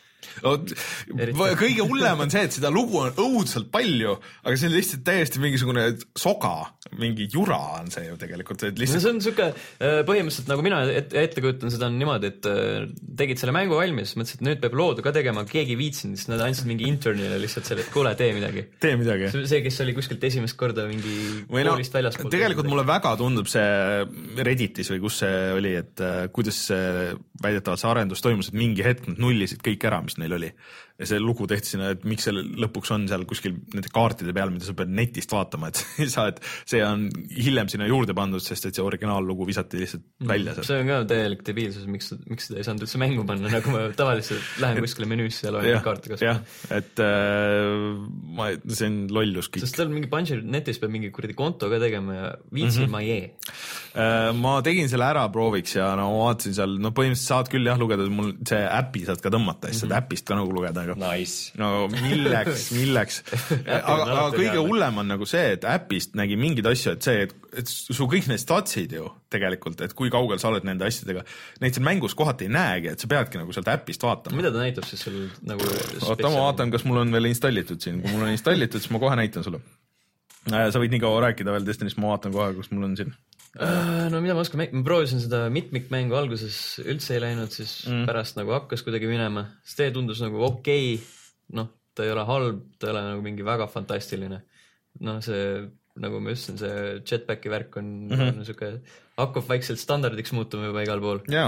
Kõige hullem on see, et seda lugu on õudselt palju, aga see on lihtsalt täiesti mingisugune soga, mingi jura on see ju tegelikult. Lihtsalt... No see on siuke, põhimõtteliselt nagu mina ette kujutan seda on niimoodi, et tegid selle mängu valmis, mõtlesid, et nüüd peab loodu ka tegema, keegi viitsin, siis nad andsid mingi internile lihtsalt selle, et kuule, tee midagi. Tee midagi. See, kes oli kuskilt esimest korda mingi või koolist no, väljaspoolt. Tegelikult mulle väga tundub see Redditis või kus see oli, et kuidas see väidetavalt see arendus toimus, et mingi hetk nad nullisid kõik ära, mis neil oli. Ja see lugu tehti sinna, et miks see lõpuks on seal kuskil nende kaartide peal, mida sa pead netist vaatama, et sa, et see on hiljem sinna juurde pandud, sest et see originaallugu visati lihtsalt välja. See on ka täielik debiilsus, miks, miks seda ei saanud üldse mängu panna, nagu ma tavaliselt lähen kuskile menüüsse ja loen ja, kaarte kasvõi. jah, et äh, ma, see on lollus kõik. Sest tal mingi Bungie netis peab mingi kuradi konto ka tegema ja viitsi mm-hmm. ma jee. Äh, ma tegin selle ära prooviks ja no vaatasin seal, no põhimõtteliselt saad küll jah lugeda, mul see äpi saad ka tõmmata, siis mm-hmm. saad äpist ka nagu lugeda. Nice. No milleks, milleks. aga, aga kõige hullem on nagu see, et äpist nägi mingeid asju, et see, et, et su kõik need statsid ju tegelikult, et kui kaugel sa oled nende asjadega, neid seal mängus kohati ei näegi, et sa peadki nagu sealt äpist vaatama. Mida ta näitab siis seal nagu oota, ma vaatan, kas mul on veel installitud siin, kui mul on installitud, siis ma kohe näitan sulle. Sa võid nii kaua rääkida veel Destinist, ma vaatan kohe, kus mul on siin. No mida ma oskan mäng, ma proovisin seda mitmikmängu alguses üldse ei läinud, siis mm. pärast nagu hakkas kuidagi minema. See tundus nagu okei, noh, ta ei ole halb, ta ei ole nagu mingi väga fantastiline. Noh, see, nagu ma ütlesin, see jetpacki värk on, mm-hmm. on siuke, hakkab vaikselt standardiks muutuma juba igal pool. Jaa.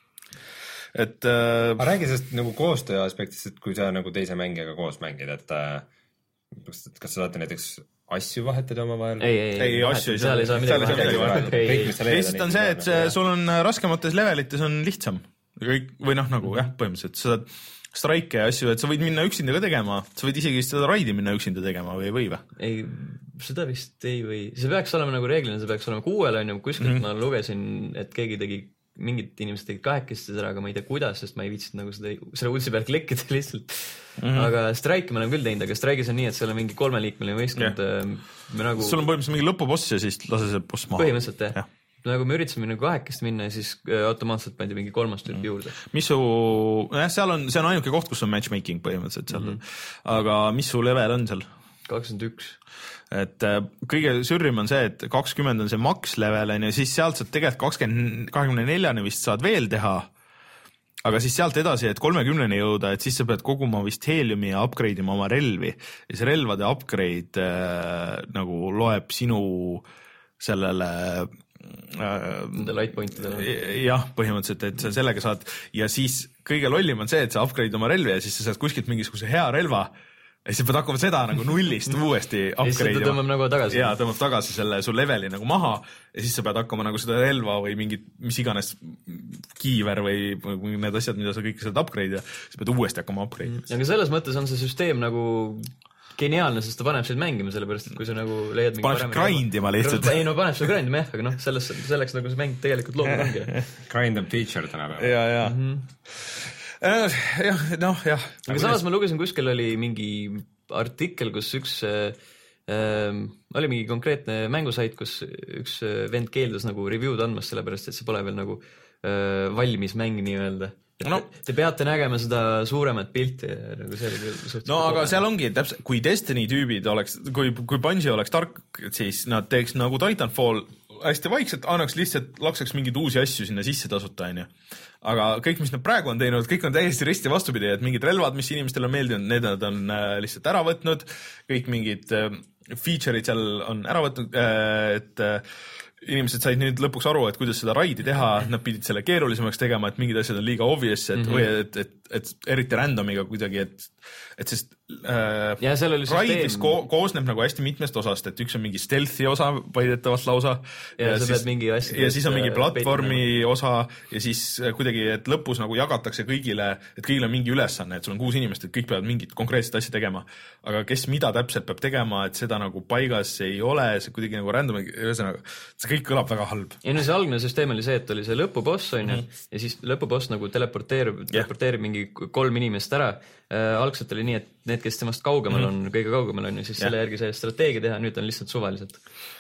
Et äh... ma räägin sellest nagu koostöö aspektist, et kui sa nagu teise mängijaga koos mängid, et äh, kas sa saate näiteks asju vahetada oma vahel? Ei, ei, ei, asju ei saa, ei saa midagi vahetada. Lihtsalt on see, et see, sul on raskemates levelites on lihtsam. Või noh, nagu jah, põhimõtteliselt sa saad strike ja asju, et sa võid minna üksinda ka tegema, sa võid isegi seda raidi minna üksinda tegema või ei või või? Ei, seda vist ei või. See peaks olema nagu reeglina, see peaks olema kuuel on ju, kuskilt mm-hmm. ma lugesin, et keegi tegi mingid inimesed tegid kahekesti seda, aga ma ei tea kuidas, sest ma ei viitsid nagu seda, selle uudise pealt klikkida lihtsalt. Mm-hmm. Aga Strike'i ma olen küll teinud, aga Strike'is on nii, et seal on mingi kolmeliikmeline võistkond yeah. nagu... Sul on põhimõtteliselt mingi lõpuboss ja siis lase see boss maha. Põhimõtteliselt jah ja. Nagu me üritasime nagu kahekesti minna ja siis automaatselt pandi mingi kolmas tüüpi mm. juurde. Mis su... jah, seal on, see on ainuke koht, kus on matchmaking põhimõtteliselt seal. Mm-hmm. Aga mis su level on seal? kakskümmend üks. Et kõige sürrim on see, et kakskümmend on see max level ja siis sealt saad tegelikult kakskümmend, kakskümmend neljani vist saad veel teha, aga siis sealt edasi, et kolmekümneni jõuda, et siis sa pead koguma vist heliumi ja upgrade ima oma relvi ja see relvade upgrade äh, nagu loeb sinu sellele nende light pointidele. Jah, põhimõtteliselt, et sa sellega saad ja siis kõige lollim on see, et sa upgrade oma relvi ja siis sa saad kuskilt mingisuguse hea relva ja siis pead hakkama seda nagu nullist uuesti upgrade. Ja tõmbab nagu tagasi. Jaa, tõmbab tagasi selle su leveli nagu maha ja siis sa pead hakkama nagu seda relva või mingit, mis iganes kiiver või, või need asjad, mida sa kõik saad upgrade ja siis pead uuesti hakkama upgrade. Aga selles mõttes on see süsteem nagu geniaalne, sest ta paneb sind mängima, sellepärast, et kui sa nagu leiad mingi paneb grindima lihtsalt. Ei, no paneb seda grindima, jah, aga noh, selles, selleks nagu see mäng tegelikult loomud ongi. Grind on feature täna. Jaa, jaa. Mm-hmm. jah, noh, jah. aga samas ma lugesin, kuskil oli mingi artikkel, kus üks äh, oli mingi konkreetne mängusait, kus üks vend keeldus nagu review'd andmast, sellepärast, et see pole veel nagu äh, valmis mäng nii-öelda. No. Te peate nägema seda suuremat pilti ja nagu see oli suhteliselt no aga seal ongi täpselt, kui Destiny tüübid oleks, kui, kui Bungie oleks tark, siis nad teeks nagu Titanfall hästi vaikselt, annaks lihtsalt, laksaks mingeid uusi asju sinna sisse tasuta, onju. Aga kõik, mis nad praegu on teinud, kõik on täiesti risti vastupidi, et mingid relvad, mis inimestele on meeldinud, need nad on äh, lihtsalt ära võtnud, kõik mingid äh, feature'id seal on ära võtnud, äh, et äh, inimesed said nüüd lõpuks aru, et kuidas seda raidi teha, nad pidid selle keerulisemaks tegema, et mingid asjad on liiga obvious, et, mm-hmm. või et, et, et, et eriti randomiga kuidagi, et, et sest äh, ja, raid, mis ko koosneb nagu hästi mitmest osast, et üks on mingi stealthi osa väidetavalt lausa ja, ja, siis, ja siis on mingi platvormi osa ja siis kuidagi, et lõpus nagu jagatakse kõigile, et kõigil on mingi ülesanne, et sul on kuus inimest, et kõik peavad mingit konkreetset asja tegema, aga kes mida täpselt peab tegema, et seda nagu paigas ei ole, see kuidagi nagu random, ühesõnaga, see kõik kõlab väga halb. Ja no see algne süsteem oli see, et oli see lõpuboss on ju, mm. ja siis lõpuboss nagu teleporteerib, teleporteerib yeah. mingi kolm inimest ära. Äh, algselt oli nii, et need, kes temast kaugemal mm. on, kõige kaugemal on ju, siis yeah. selle järgi see strateegia teha, nüüd on lihtsalt suvaliselt.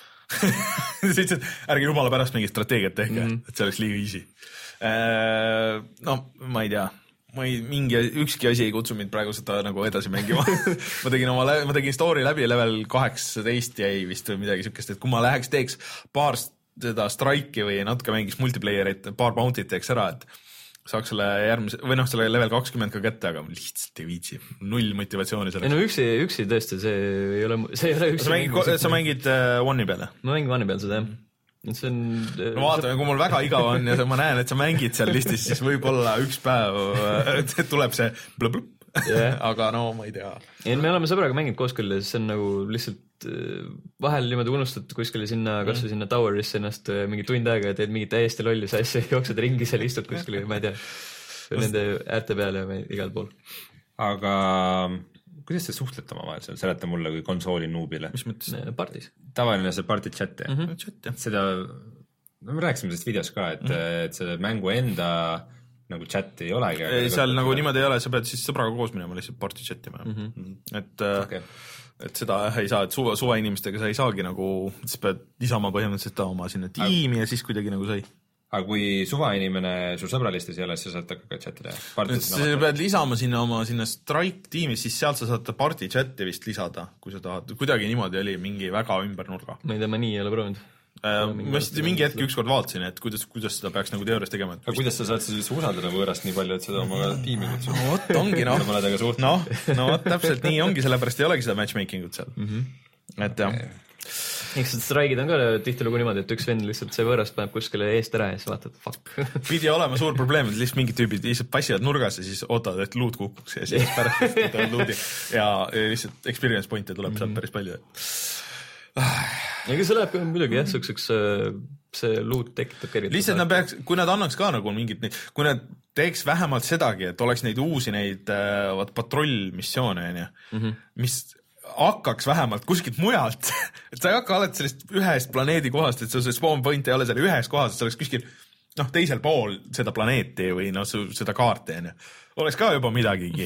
Siis, ärge jumala pärast mingi strateegiat tehke, mm. et see oleks liiga easy. Äh, no, ma ei tea. Ma ei, mingi, ükski asi ei kutsu mind praegu seda nagu edasi mängima. ma tegin oma, ma tegin story läbi level kaheksateist jäi vist või midagi sükest, et kui ma läheks, teeks paar seda strike'i või natuke mängiks multiplayerit, paar bounty't teeks ära, et saaks selle järgmise, või noh, selle level kakskümmend ka kätte, aga lihtsalt ei viitsi. Null motivatsiooni selleks. No üksi, üksi tõesti, see ei ole, see ei ole üksi. Sa mängid, sa mängid uh, One'i peale? Ma mängin One'i peal seda, jah. see on no vaatame, kui mul väga igav on ja ma näen, et sa mängid seal listis, siis võib-olla üks päev tuleb see blub-blub yeah. aga no ma ei tea. Ja me oleme sõbraga mänginud koos küll ja see on nagu lihtsalt vahel niimoodi unustad kuskile sinna, kas või sinna Towerisse ennast mingi tund aega ja teed mingi täiesti lolli asja, jooksed ringi seal, istud kuskile, ma ei tea, nende äärte peal ja igal pool. Aga kuidas te suhtlete oma vahel seal? Seleta mulle kui konsooli nuubile. Mis mõttes? Partis. Tavaline see party chat, ja? Mm-hmm. Chat, jah. Seda, no me rääkisime sellest videos ka, et, mm-hmm. et see mängu enda nagu chat ei olegi. Ei, seal nagu niimoodi ei ole, sa pead siis sõbraga koos minema lihtsalt party chat ima. Mm-hmm. Et, okay. et seda ei saa, et suva, suva inimestega sa ei saagi nagu, siis pead lisama põhimõtteliselt oma sinna tiimi ja siis kuidagi nagu sai. Aga kui suva inimene su sõbralistes ei ole, siis sa saad ka chat'ida. Sa pead lisama sinna oma sinna Strike tiimis, siis sealt sa saad party chati vist lisada, kui sa tahad. Kuidagi niimoodi oli mingi väga ümber nurga. Ma ei tea, ma nii ei ole proovinud. Äh, ma vist mingi hetk ükskord vaatasin, et kuidas, kuidas seda peaks nagu teoorias tegema. Aga kuidas sa saad siis usaldada võõrast nii palju, et seda oma tiimi kutsub? No vot, ongi noh. No, no vot, täpselt nii ongi, sellepärast ei olegi seda matchmakingut seal. Mm-hmm. Et jah. Eks et strikeid on ka tihtilugu niimoodi, et üks vend lihtsalt see võõrast paneb kuskile eest ära ja siis vaatad, fuck. Pidi olema suur probleem, et lihtsalt mingid tüübid lihtsalt passivad nurgas ja siis ootavad, et loot kukuks ja siis pärast võtavad looti ja lihtsalt experience point'e tuleb sealt päris palju. Ega see läheb ka muidugi jah, sukseks see loot tekitab kergelt. Lihtsalt nad peaks, kui nad annaks ka nagu mingid, kui nad teeks vähemalt sedagi, et oleks neid uusi neid vaat patrullmissioone, mm-hmm. mis hakkaks vähemalt kuskilt mujalt, et sa ei hakka alati sellest ühest planeedi kohast, et see spawn point ei ole seal ühes kohas, et see oleks kuskil noh, teisel pool seda planeeti või noh, seda kaarti, oleks ka juba midagigi.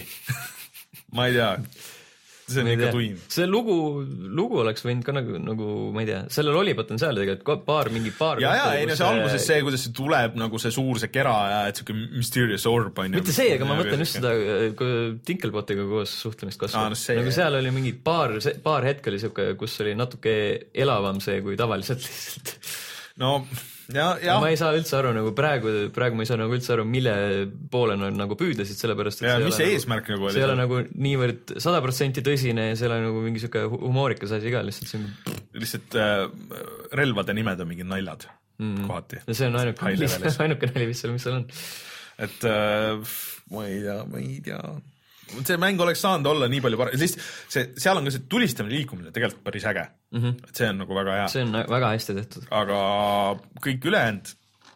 Ma ei tea. See on ikka tuim. See lugu, lugu oleks võinud ka nagu, nagu, ma ei tea, sellel oli potentsiaal tegelikult, paar, mingi paar. Ja, ja, ei, no see alguses see, kuidas see tuleb nagu see suur see kera ja et siuke mysterious orb on. Mitte see, aga ma mõtlen just seda Tinkelbotiga koos suhtlemist kasvu. Ah, no see, nagu seal oli mingi paar, paar hetk oli siuke, kus oli natuke elavam see kui tavaliselt lihtsalt. No, ja, ja. Ma ei saa üldse aru, nagu praegu, praegu ma ei saa nagu üldse aru, mille poole nad nagu püüdasid, sellepärast, et ja, see mis see eesmärk nagu oli? See ei ole nagu niivõrd sada protsenti tõsine ja see ei ole nagu mingi siuke humoorikas asi ka, lihtsalt see on... Lihtsalt äh, relvade nimed on mingid naljad mm. kohati. Ja see on ainuke, ainuke nali, mis seal, mis seal on. Et äh, ma ei tea, ma ei tea... See mäng oleks saanud olla nii palju parem, lihtsalt see, seal on ka see tulistamine liikumine tegelikult päris äge. Mm-hmm. Et see on nagu väga hea. See on väga hästi tehtud. Aga kõik ülejäänud,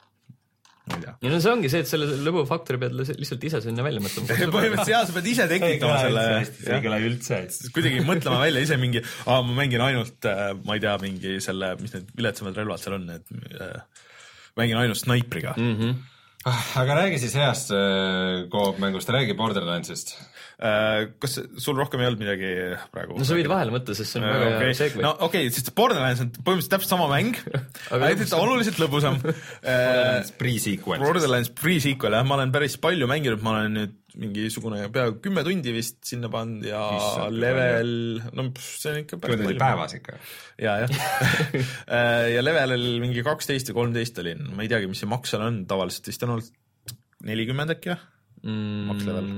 ma ei tea. Ja no see ongi see, et selle lõbufaktori pead lihtsalt ise sinna välja mõtlema. Põhimõtteliselt jah, sa pead ise tekitama selle. See ei kõla üldse. Kuidagi mõtlema välja ise mingi, aa, ma mängin ainult, ma ei tea, mingi selle, mis need viletsamad relvad seal on, et äh, mängin ainult snaipriga. Mhm. Aga räägi siis heast koop mängust, räägi Borderlandsist. Kas sul rohkem ei olnud midagi praegu? No sa võid vahele mõtta, sest see on väga okay. segment. No okei, okay, sest Borderlands on põhimõtteliselt täpselt sama mäng, ainult oluliselt lõbusam. Borderlands pre-sequel. Borderlands pre-sequel, jah, ma olen päris palju mänginud, ma olen nüüd mingisugune peaaegu kümme tundi vist sinna pand ja Issand, level, no see on ikka päris palju. Päevas ikka. Ja, jah. ja level mingi kaksteist ja kolmteist olin, ma ei teagi, mis see maks seal on, tavaliselt vist on olnud nelikümmend äkki, mm, maks level.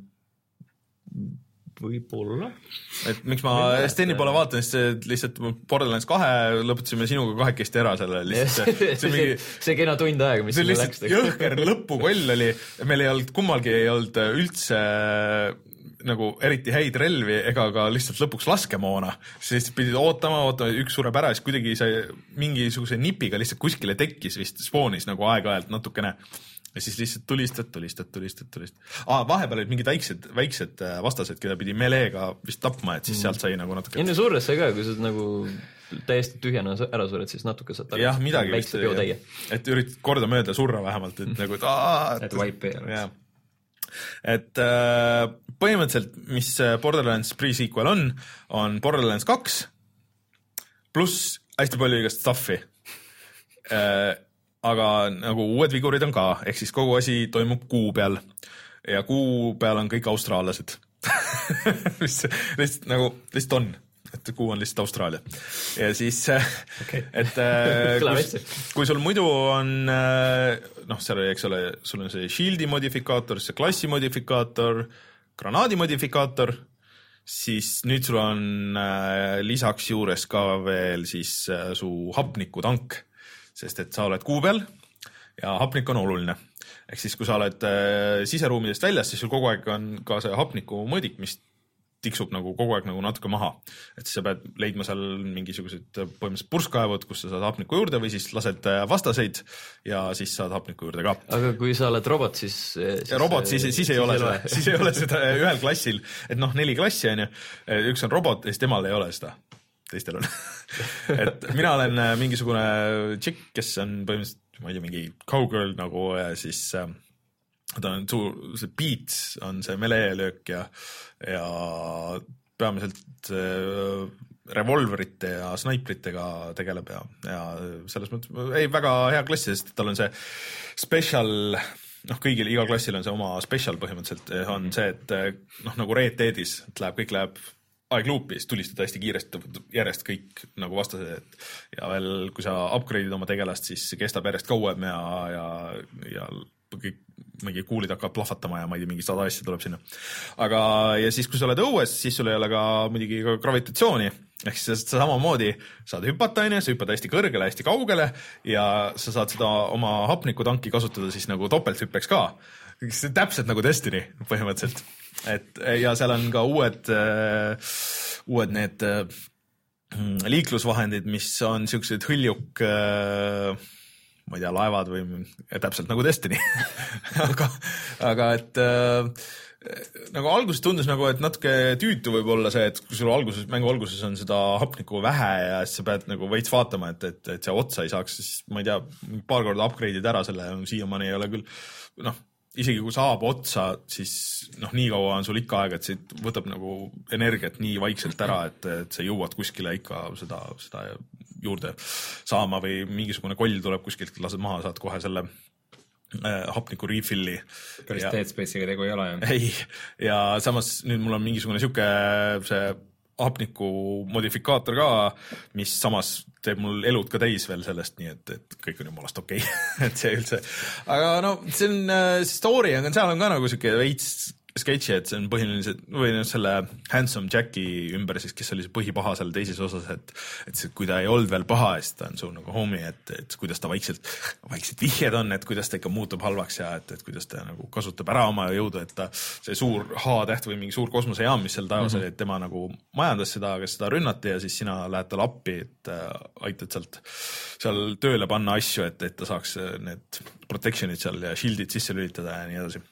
Võib-olla. Et miks ma Steni poole vaatan, sest lihtsalt Borderlands kahe lõpetasime sinuga kahekesti ära selle. Lihtsalt, see, see, mingi, see kena tund aega, mis see lihtsalt jõhker lõpukoll oli. Meil ei olnud, kummalgi ei olnud üldse nagu eriti häid relvi ega ka lihtsalt lõpuks laskemoona. Siis pidid ootama, ootama, üks sureb ära, siis kuidagi sai mingisuguse nipiga lihtsalt kuskile tekkis vist spoonis nagu aeg-ajalt natukene. Ja siis lihtsalt tulistad, tulistad, tulistad, tulistad. Ah, vahepeal olid mingid väiksed, väiksed vastased, keda pidi meleega vist tapma, et siis mm. sealt sai nagu natuke... Enne surres sai ka, kui sa nagu täiesti tühjana ära sured, siis natuke saad tagasi. Jah, midagi vist. Et üritad korda mööda surra vähemalt, et nagu... Et, aa, et wipe ei oleks. Et äh, põhimõtteliselt, mis Borderlands pre-sequel on, on Borderlands kaks pluss hästi palju igast stuffi. Äh, aga nagu uued vigurid on ka, ehk siis kogu asi toimub kuu peal ja kuu peal on kõik austraallased. mis lihtsalt nagu, lihtsalt on, et kuu on lihtsalt Austraalia. Ja siis, okay. et kui, kui sul muidu on, noh, seal oli, eks ole, sul on see shieldi modifikaator, see klassi modifikaator, granaadi modifikaator, siis nüüd sul on lisaks juures ka veel siis su hapniku tank. sest et sa oled kuu peal ja hapnik on oluline. Ehk siis, kui sa oled äh, siseruumidest väljas, siis sul kogu aeg on ka see hapniku mõõdik, mis tiksub nagu kogu aeg nagu natuke maha. Et sa pead leidma seal mingisugused põhimõtteliselt purskkaevud, kus sa saad hapniku juurde või siis lased vastaseid ja siis saad hapniku juurde ka. Aga kui sa oled robot, siis... siis ja robot, siis, siis, siis, ei, ole seda, siis ei ole seda ühel klassil, et noh, neli klassi on ju, üks on robot ja siis temal ei ole seda, teistel on. Et mina olen mingisugune tšikk, kes on põhimõtteliselt, ma ei tea, mingi cowgirl nagu ja siis... ta on suur, see beats on see meleelöök ja, ja peamiselt äh, revolverite ja snaipritega tegeleb ja, ja selles mõttes, ei väga hea klassi, sest tal on see special, noh kõigil, igal klassil on see oma special põhimõtteliselt, on see, et noh nagu Red Deadis, et läheb, kõik läheb aegluupi, siis tulistada hästi kiiresti järjest kõik nagu vastased ja veel, kui sa upgrade'id oma tegelast, siis kestab järjest kauem ja, ja, ja kõik mingi kuulid hakkavad plahvatama ja ma ei tea, mingi sada asja tuleb sinna. Aga ja siis, kui sa oled õues, siis sul ei ole ka muidugi ka gravitatsiooni, ehk siis sa samamoodi saad hüpata, aine, sa hüppad hästi kõrgele, hästi kaugele ja sa saad seda oma hapnikutanki kasutada siis nagu topelthüppeks ka. Täpselt nagu Destiny põhimõtteliselt. Et, ja seal on ka uued, uh, uued need uh, liiklusvahendid, mis on siuksed hõljuk uh, ma ei tea, laevad või täpselt nagu Destiny. aga, aga et äh, nagu alguses tundus nagu, et natuke tüütu võib olla see, et kui sul alguses, mängu alguses on seda hapnikku vähe ja siis sa pead nagu veits vaatama, et, et, et see otsa ei saaks, siis ma ei tea, paar korda upgrade'id ära selle, siiamaani ei ole küll, noh, isegi kui saab otsa, siis noh, nii kaua on sul ikka aega, et see võtab nagu energiat nii vaikselt ära, et, et sa jõuad kuskile ikka seda, seda juurde saama või mingisugune koll tuleb kuskilt, lased maha, saad kohe selle äh, hapniku refilli. Päris Dead Space'iga tegu ei ole. Ei, ja samas nüüd mul on mingisugune siuke see hapniku modifikaator ka, mis samas teeb mul elud ka täis veel sellest, nii et, et kõik on jumalast okei okay. et see üldse, aga no see on, see story on, seal on ka nagu siuke veits sketši, et see on põhiliselt, või selle Handsome Jacki ümber siis, kes oli see põhipaha seal teises osas, et, et see, kui ta ei olnud veel paha, siis ta on su nagu homie, et, et kuidas ta vaikselt, vaikselt vihjed on, et kuidas ta ikka muutub halvaks ja et, et kuidas ta nagu kasutab ära oma jõudu, et ta see suur H-täht või mingi suur kosmosejaam, mis seal taevas oli, mm -hmm. et tema nagu majandas seda, aga seda rünnati ja siis sina lähed talle appi, et äh, aitad sealt seal tööle panna asju, et, et ta saaks need protection'id seal ja shield'id sisse lülitada ja nii edasi.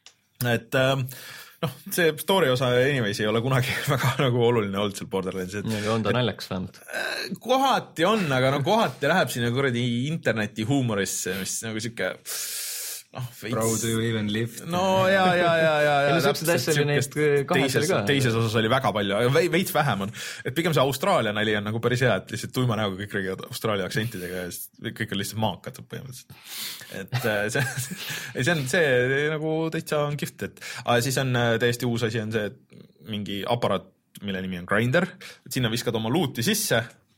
Et noh, see story osa anyways ei ole kunagi väga nagu oluline olnud seal Borderlandsis. Ja on ta naljakas vähemalt? Kohati on, aga no kohati läheb sinna kuradi interneti huumorisse, mis nagu siuke noh, veits... Bro, do you even live? No ja, ja, ja, ja, ja täpselt asja oli neid kahesel ka. Teises osas oli väga palju, aga veits vähem on. Et pigem see Austraalia nali on nagu päris hea, et lihtsalt tuima näoga kõik räägivad Austraalia aktsentidega ja kõik on lihtsalt maakad põhimõtteliselt. Et see, see on see nagu täitsa on kihvt, et aga siis on täiesti uus asi on see, et mingi aparaat, mille nimi on Grinder, et sinna viskad oma luuti sisse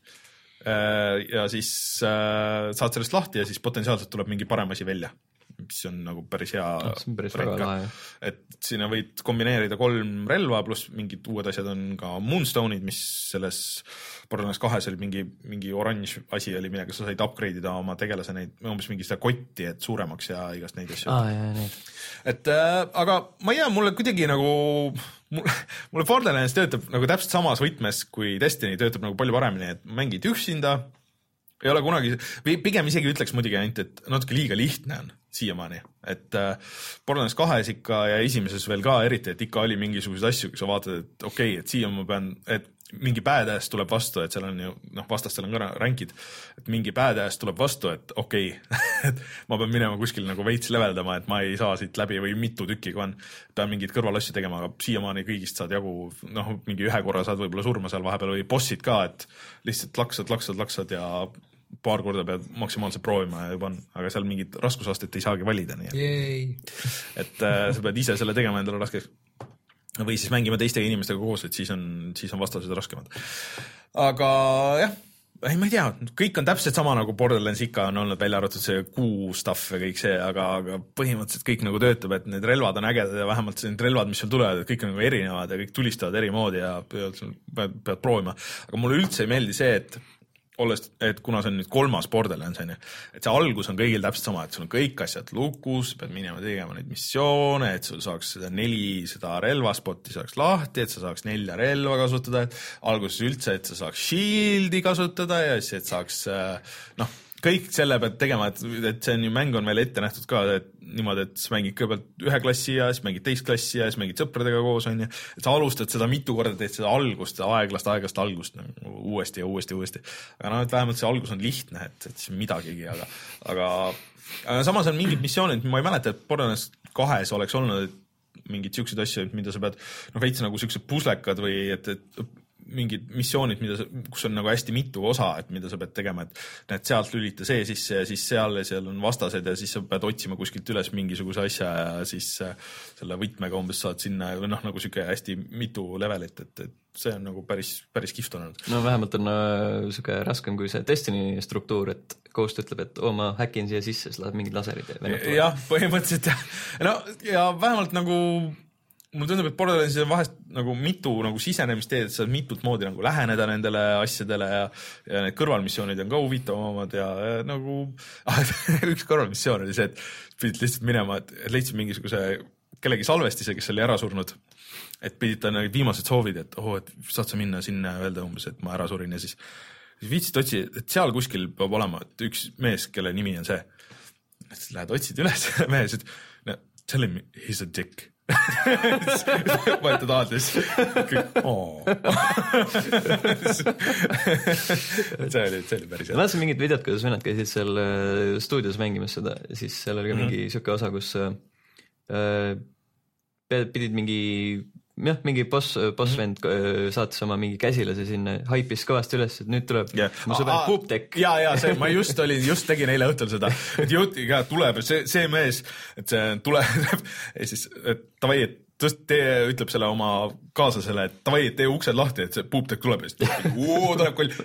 ja siis saad sellest lahti ja siis potentsiaalselt tuleb mingi parem asi välja, mis on nagu päris hea no, päris väga, et sinna võid kombineerida kolm relva pluss mingid uued asjad on ka Moonstone'id, mis selles Borderlands kahes oli mingi, mingi oranž asi oli, millega sa said upgrade'ida oma tegelase neid, umbes mingi seda kotti, et suuremaks ja igast neid asju. Ah, jah, neid. Et äh, aga ma ei tea, mulle kuidagi nagu mulle Borderlands töötab nagu täpselt samas võtmes kui Destiny töötab nagu palju paremini, et mängid üksinda ei ole kunagi, pigem isegi ütleks muidugi ainult, et natuke liiga lihtne on siiamaani, et äh, Borderlands kahes ikka ja esimeses veel ka eriti, et ikka oli mingisuguseid asju, kui sa vaatad, et okei okay,, et siia ma pean, et mingi badass tuleb vastu, et seal on ju, noh, vastastel on ka rankid, et mingi badass tuleb vastu, et okei okay. et ma pean minema kuskil nagu veits leveldama, et ma ei saa siit läbi või mitu tükki, kui on, pean mingid kõrvalasju tegema, aga siiamaani kõigist saad jagu, noh, mingi ühe korra saad võib-olla surma seal vahepeal või bossid ka, et lihtsalt laksad, laksad, laksad ja paar korda pead maksimaalselt proovima ja juba on, aga seal mingid raskusastet ei saagi valida, nii et, et äh, sa pead ise selle tegema endale raskeks. Või siis mängima teiste inimestega koos, et siis on, siis on vastased raskemad. Aga jah, ei, ma ei tea, kõik on täpselt sama nagu Borderlands ikka on olnud välja arvatud see kuu stuff ja kõik see, aga, aga põhimõtteliselt kõik nagu töötab, et need relvad on ägedad ja vähemalt need relvad, mis sul tulevad, et kõik on nagu erinevad ja kõik tulistavad eri moodi ja pead, pead, pead proovima. Aga mulle üldse ei meeldi see, et olles, et kuna see on nüüd kolmas Borderlands, on ju, et see algus on kõigil täpselt sama, et sul on kõik asjad lukus, pead minema tegema neid missioone, et sul saaks seda neli, seda relvaspotti saaks lahti, et sa saaks nelja relva kasutada, et alguses üldse, et sa saaks shieldi kasutada ja siis, et saaks, noh, kõik selle pead tegema, et, et see on ju, mäng on veel ette nähtud ka, et niimoodi, et sa mängid kõigepealt ühe klassi ja siis mängid teist klassi ja siis mängid sõpradega koos, on ju, et sa alustad seda mitu korda, teed seda algust, aeglast, aeglast algust nagu, uuesti ja uuesti, uuesti. aga noh, et vähemalt see algus on lihtne, et, et siis midagigi, aga, aga, aga samas on mingid missioonid, ma ei mäleta, et Borderlands kahes oleks olnud mingid siuksed asju, mida sa pead, noh, veits nagu siuksed puslekad või et, et mingid missioonid, mida, kus on nagu hästi mitu osa, et mida sa pead tegema, et need sealt lülita see sisse ja siis seal ja seal on vastased ja siis sa pead otsima kuskilt üles mingisuguse asja ja siis selle võtmega umbes saad sinna või noh, nagu siuke hästi mitu levelit, et, et see on nagu päris, päris kihvt olnud. No vähemalt on äh, siuke raskem kui see Destiny struktuur, et Ghost ütleb, et oo, ma häkin siia sisse, siis läheb mingid laserid ja jah, põhimõtteliselt jah. No ja vähemalt nagu mulle tundub, et Borderlandsis on vahest nagu mitu nagu sisenemist teed, et sa mitut moodi nagu läheneda nendele asjadele ja, ja need kõrvalmissioonid on ka huvitavamad ja, ja nagu üks kõrvalmissioon oli see, et pidid lihtsalt minema, et leidsid mingisuguse kellegi salvestise, kes oli ära surnud, et pidid ta need viimased soovid, et oh, et saad sa minna sinna ja öelda umbes, et ma ära surin ja siis, siis viitsid otsi, et seal kuskil peab olema et üks mees, kelle nimi on see. Et lähed otsid üles mees, et no, tell him he's a dick. võetad aadlis kõik oo see oli, see oli päris hea. Ma vaatasin mingit videot, kuidas vennad käisid seal stuudios mängimas seda, siis seal oli ka mingi mm-hmm. siuke osa, kus äh, pidid mingi jah, mingi boss, bossvend mm-hmm. saatis oma mingi käsilase sinna, haipis kõvasti üles, et nüüd tuleb yeah. mu sõber Pooptek. Ja, ja see, ma just olin, just tegin eile õhtul seda, et jõutiga tuleb, see, see mees, et see tuleb ja siis, et tavai, et tõst, tee, ütleb selle oma kaaslasele, et tavai, et tee uksed lahti, et see Pooptek tuleb ja siis oo, tuleb koll.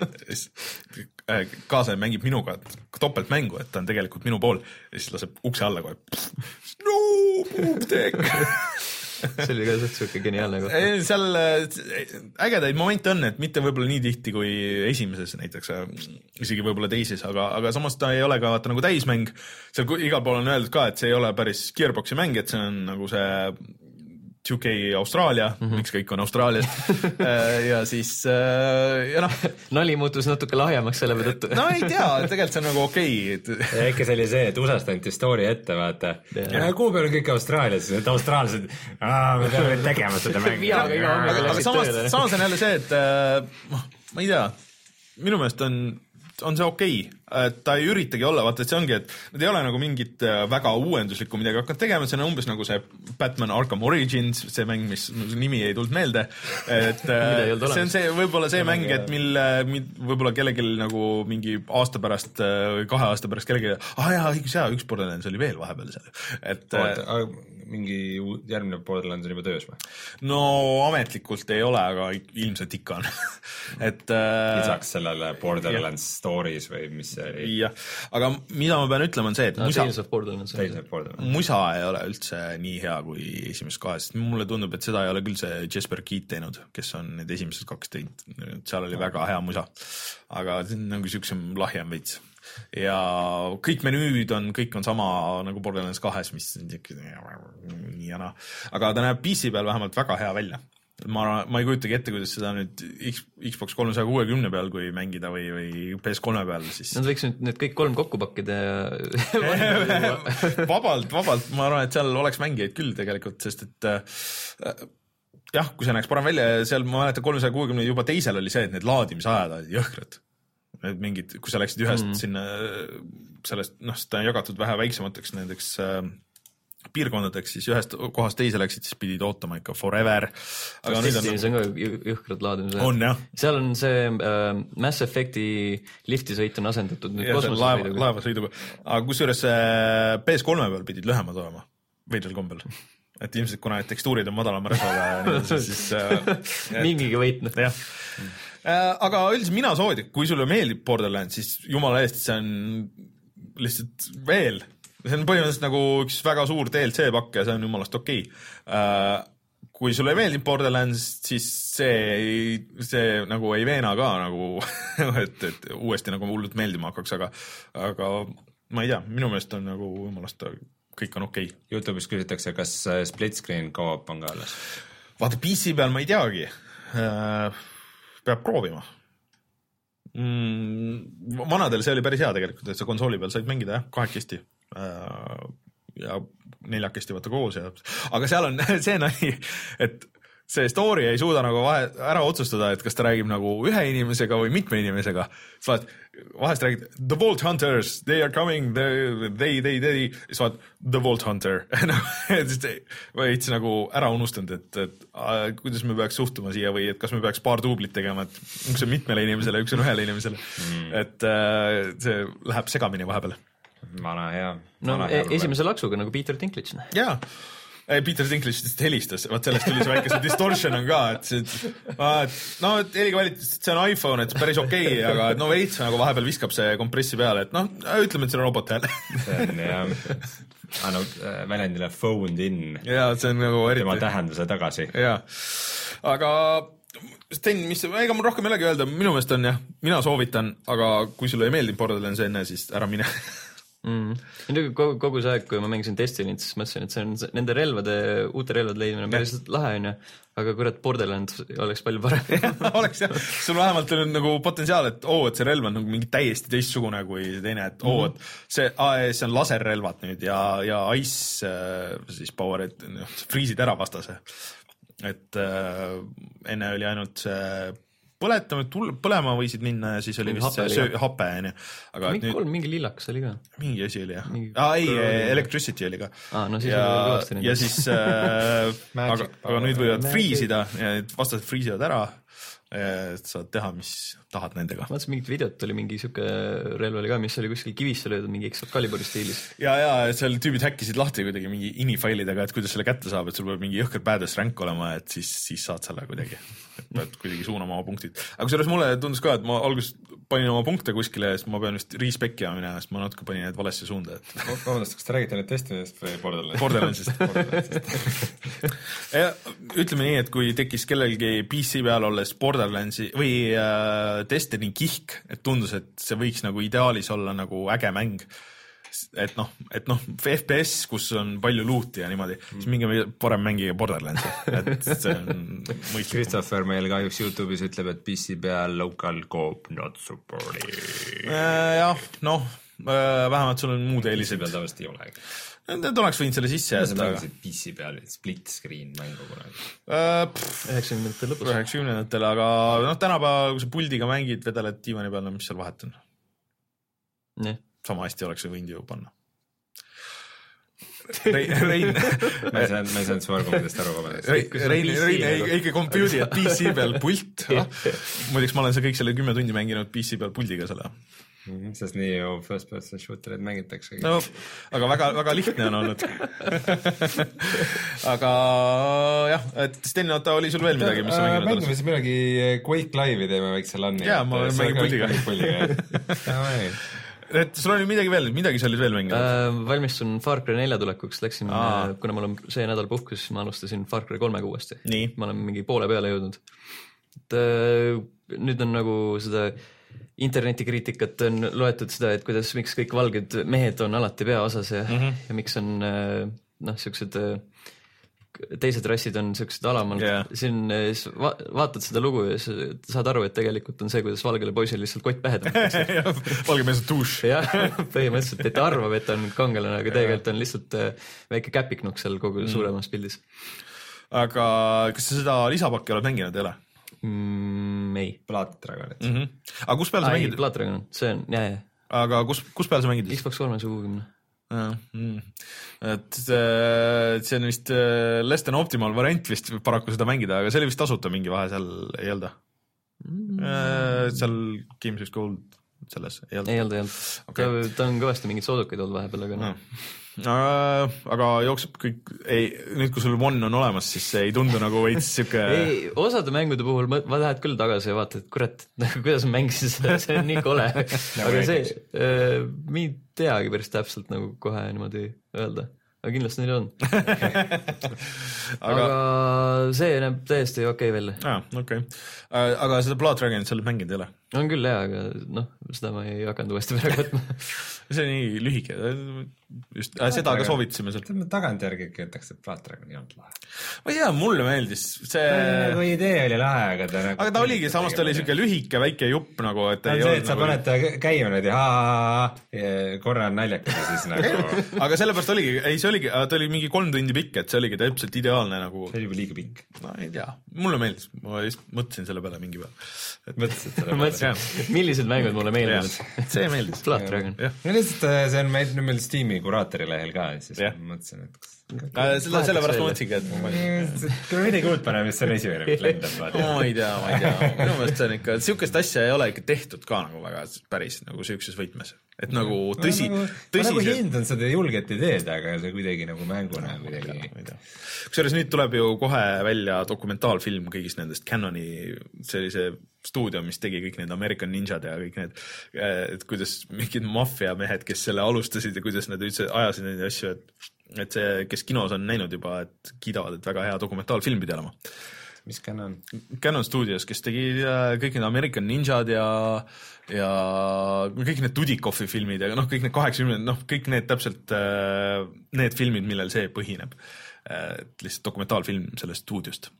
Kaaslane mängib minuga topelt mängu, et ta on tegelikult minu pool ja siis laseb ukse alla kohe. No, Pooptek! see oli ka suhteliselt geniaalne koht. Seal ägedaid momente on, et mitte võib-olla nii tihti kui esimeses näiteks, isegi võib-olla teises, aga, aga samas ta ei ole ka vaata nagu täismäng. Seal igal pool on öeldud ka, et see ei ole päris Gearboxi mäng, et see on nagu see two K Austraalia, mm-hmm. miks kõik on Austraaliast ja siis ja noh. Nali muutus natuke lahjemaks selle tõttu. No ei tea, tegelikult see on nagu okei okay.. Ja ikka see oli see, et U S A-st anti story ette, vaata. Ja kuu peal on kõik Austraalias, et austraalsed, me peame tegema seda mängi. Aga samas, samas on jälle see, et ma ei tea, minu meelest on on see okei, et ta ei üritagi olla, vaata, et see ongi, et nad ei ole nagu mingit väga uuenduslikku midagi hakanud tegema, see on umbes nagu see Batman Arkham Origins, see mäng, mis nimi ei tulnud meelde, et see on see, võib-olla see mäng, et mille, võib-olla kellelgi nagu mingi aasta pärast, kahe aasta pärast kellelgi, ah jaa, õigus jaa, üks Borderlands oli veel vahepeal seal, et Oota, mingi järgmine Borderlands on juba töös või? No ametlikult ei ole, aga ilmselt ikka on. et lisaks sellele Borderlands ja. Stories või mis see oli? Jah, aga mida ma pean ütlema on see, et no, musa, musa ei ole üldse nii hea kui esimeses kahest. Mulle tundub, et seda ei ole küll see Jesper Keat teinud, kes on need esimesed kaks teinud. Seal oli väga hea musa, aga see on nagu siuksem lahjem veits. Ja kõik menüüd on, kõik on sama nagu Borderlands kahes, mis nii ja naa. Aga ta näeb P C peal vähemalt väga hea välja. Ma, ma ei kujutagi ette, kuidas seda nüüd Xbox kolmesaja kuuekümne peal, kui mängida või, või P S kolme peal, siis... Nad võiks nüüd need kõik kolm kokku pakkida ja... vabalt, vabalt, ma arvan, et seal oleks mängijaid küll tegelikult, sest et äh, jah, kui see näeks parem välja, seal ma mäletan kolmesaja kuuekümne juba teisel oli see, et need laadimisajad olid jõhkrad. Need mingid, kui sa läksid ühest mm. sinna sellest, noh, seda on jagatud vähe väiksemateks nendeks äh, piirkondadeks, siis ühest kohast teise läksid, siis pidid ootama ikka forever. Aga nüüd on, see on ka jõhkrad laadimised. On, jah. Seal on see äh, Mass Effecti liftisõit on asendatud nüüd kosmosesõiduga. Laeva, laevasõiduga. Aga kusjuures äh, P S kolme peal pidid lühemad olema, veidral kombel. Et ilmselt kuna tekstuurid on madalama resoga, siis... Äh, mingiga võitnud. Jah. Aga üldiselt mina soovitan, kui sulle meeldib Borderlands, siis jumala eest, see on lihtsalt veel. See on põhimõtteliselt nagu üks väga suur D L C pakk ja see on jumalast okei. kui sulle ei meeldi Borderlands, siis see, see nagu ei veena ka nagu, et, et uuesti nagu hullult meeldima hakkaks, aga, aga ma ei tea, minu meelest on nagu jumalast kõik on okei. Okay. YouTube'is küsitakse, kas split screen co-op on ka alles? Vaata, P C peal ma ei teagi. Peab proovima. Mm, vanadel see oli päris hea tegelikult, et sa konsooli peal said mängida jah, kahekesti ja neljakesti vaata koos ja... aga seal on see nali, et see story ei suuda nagu vahe, ära otsustada, et kas ta räägib nagu ühe inimesega või mitme inimesega. Sa vaat, vahest räägid The Vault Hunters, they are coming, they, they, they, they, sa vaat The Vault Hunter. Võits nagu ära unustanud, et, et a, kuidas me peaks suhtuma siia või et kas me peaks paar duublit tegema, et üks on mitmele inimesele, üks on ühele inimesele. Mm. Et äh, see läheb segamini vahepeal. Vana hea. No, e esimese laksuga nagu Peter Dinklage. Jaa. Peter Dinklage helistas, vaat sellest tuli see väike see distortion on ka, et see, et no, et helikvaliteet, see on iPhone, et päris okei, okay, aga no veits nagu vahepeal viskab see kompressi peale, et noh, ütleme, et see on robot hääl. See on jah, annab väljendile phoned in. Jaa, see on nagu eriti. Tema tähenduse tagasi. Jaa, aga Sten, mis, ega mul rohkem millegi öelda, minu meelest on jah, mina soovitan, aga kui sulle ei meeldi Borderlands enne, siis ära mine. Mm. Kogu, kogu see aeg, kui ma mängisin Destinyt, siis mõtlesin, et see on nende relvade, uute relvade leidmine on päris lahe on ju, aga kurat Borderlands oleks palju parem. Oleks jah, sul vähemalt on nagu potentsiaal, et oo, et see relv on nagu mingi täiesti teistsugune kui teine, et oo, et see, see on laserrelvad nüüd ja, ja ice siis power, et friisid ära vastase. Et äh, enne oli ainult see põletama, põlema võisid minna ja siis oli vist hape, see hape, on ju. Aga mingi nüüd... kolm, mingi lillakas oli ka. Mingi asi oli jah. Mingi... Ah, ei, electricity oli ka. Ah, no siis ja, oli kõvasti. Ja siis, äh, aga, aga nüüd võivad friisida ja vastased friisivad ära, et saad teha, mis tahad nendega. Ma mõtlesin, mingit videot oli mingi siuke relv oli ka, mis oli kuskil kivisse löödud mingi Excaliburi stiilis. Ja, ja seal tüübid häkkisid lahti kuidagi mingi ini-failidega, et kuidas selle kätte saab, et sul peab mingi jõhker badass rank olema, et siis, siis saad selle kuidagi, et pead kuidagi suunama oma punktid. Aga kusjuures mulle tundus ka, et ma alguses panin oma punkte kuskile ja siis ma pean vist respec'ia minema, sest ma natuke panin need valesse suunda. Et... Vabandust, kas te räägite nüüd Destinist või Borderlandsist? Borderlandsist. ja, ütleme nii, et kui tekkis kellelgi P C peal olles Borderlandsi või äh, Destiny kihk, et tundus, et see võiks nagu ideaalis olla nagu äge mäng. Et noh, et noh, F P S, kus on palju looti ja niimoodi, mm. siis mingi parem mängige Borderlandsi, et see on mõistlik. Christopher meil kahjuks YouTube'is ütleb, et P C peal local co-op not supported. Äh, jah, noh, äh, vähemalt sul on muud eelised. P C peal tavaliselt ei olegi. Need oleks võinud selle sisse jätta. Aga... P C peal split screen mängu kunagi. üheksakümnendatel lõpus. üheksakümnendatel, aga noh, tänapäeval, kui sa puldiga mängid, vedeled diivani peal, mis seal vahet on? Nii. Sama hästi oleks võinud ju panna. Rein, Rein. ma ei saanud, ma ei saanud su argumentist aru. Rein, Rein, Rein eike compute'i, et P C peal pult. Muideks ma olen see kõik selle kümme tundi mänginud P C peal puldiga selle. Sest nii ju first person shooterid mängitakse. No, aga väga, väga lihtne on olnud. aga jah, et Sten, oota, oli sul veel midagi, mis sa mänginud? Mängime siis midagi Quake Live'i teeme väikse lanni. Jaa, ma mängin puldiga. Et sul oli midagi veel, midagi sa olid veel mänginud? Äh, valmistun Far Cry nelja tulekuks, läksin, äh, kuna mul on see nädal puhkus, ma alustasin Far Cry kolmega uuesti. Nii. Ma olen mingi poole peale jõudnud. Et, äh, nüüd on nagu seda internetikriitikat on loetud seda, et kuidas, miks kõik valged mehed on alati peaosas ja, mm -hmm. ja miks on äh, noh, siuksed äh, teised rassid on siuksed alamal yeah. siin va vaatad seda lugu ja saad aru, et tegelikult on see, kuidas valgele poisile lihtsalt kott pähe tõmmatakse. Valge mees on tuus. jah, põhimõtteliselt, et ta arvab, et on kangelane, aga tegelikult on lihtsalt väike käpiknukk seal kogu mm. suuremas pildis. Aga kas sa seda lisapakki oled mänginud, ei ole? Mm, ei. Blood Dragonit. Mm -hmm. Aga kus peal sa mängid? Blood Dragon, see on, jah, jah. Aga kus, kus peal sa mängid? Xbox kolmesaja Mm. et see on vist less than optimal variant vist paraku seda mängida, aga see oli vist tasuta mingi vahe seal, ei olda mm. seal Games with Gold selles ei olda, ei olda, ei olda. Okay. Ta, ta on kõvasti mingid soodukaid olnud vahepeal, aga no. Aga, aga jookseb kõik, ei, nüüd kui sul One on olemas, siis see ei tundu nagu veits siuke... ei, osade mängude puhul ma, ma lähed küll tagasi ja vaatad, et kurat, kuidas ma mängisin seda, see on nii kole. aga see, äh, mi ei teagi päris täpselt nagu kohe niimoodi öelda. aga kindlasti neil on. aga... aga see näeb täiesti okei okay välja. Aa, okei okay. Aga seda Blood Dragonit sa oled mänginud ei ole? On küll jah, aga noh, seda ma ei hakanud uuesti praegu võtma. See on nii lühike, just äh, seda ka soovitasime sealt. Tagantjärgi ütleks, et Blood Dragon ei olnud lahe. Ma ei tea, mulle meeldis see... Nagu idee oli lahe, aga ta nagu... Aga ta oligi, samas ta oli siuke lühike, väike jupp nagu, et ta on see, et sa nagu... paned ta käima nüüd ja haa, korra on naljakas ja siis nagu... Aga sellepärast oligi, ei see oligi, ta oli mingi kolm tundi pikk, et see oligi täpselt ideaalne nagu... See oli juba liiga pikk. No ei tea, mulle meeldis, ma just mõtlesin selle peale mingi peal. Mõtlesid selle peale. Millised mängud mulle meeldivad? See meeldis. Blood Dragon. Ja lihtsalt see on meil, meil Steam'i kuraatori lehel ka, siis mõtlesin, et Seda sellepärast ma mõtlesingi, et kui me midagi uut paneme, siis see on esimene, mis lendab. Ma ei tea, ma ei tea. Minu mõelest see on ikka, siukest asja ei ole ikka tehtud ka nagu väga päris nagu siukses võtmes. Et nagu tõsi, tõsi. Ma nagu hindan seda julget ideed, aga see kuidagi nagu mänguna kuidagi. Kusjuures nüüd tuleb ju kohe välja dokumentaalfilm kõigist nendest Canoni sellise stuudio, mis tegi kõik need American Ninjad ja kõik need, et kuidas mingid maffiamehed, kes selle alustasid ja kuidas nad üldse ajasid neid asju, et et see, kes kinos on näinud juba, et kiidavad, et väga hea dokumentaalfilm pidi olema. Mis Canon? Canon Studios, kes tegi kõik need American Ninjad ja, ja kõik need Dudikovi filmid ja noh, kõik need kaheksakümnendad, noh, kõik need täpselt need filmid, millel see põhineb. Et lihtsalt dokumentaalfilm sellest stuudiost.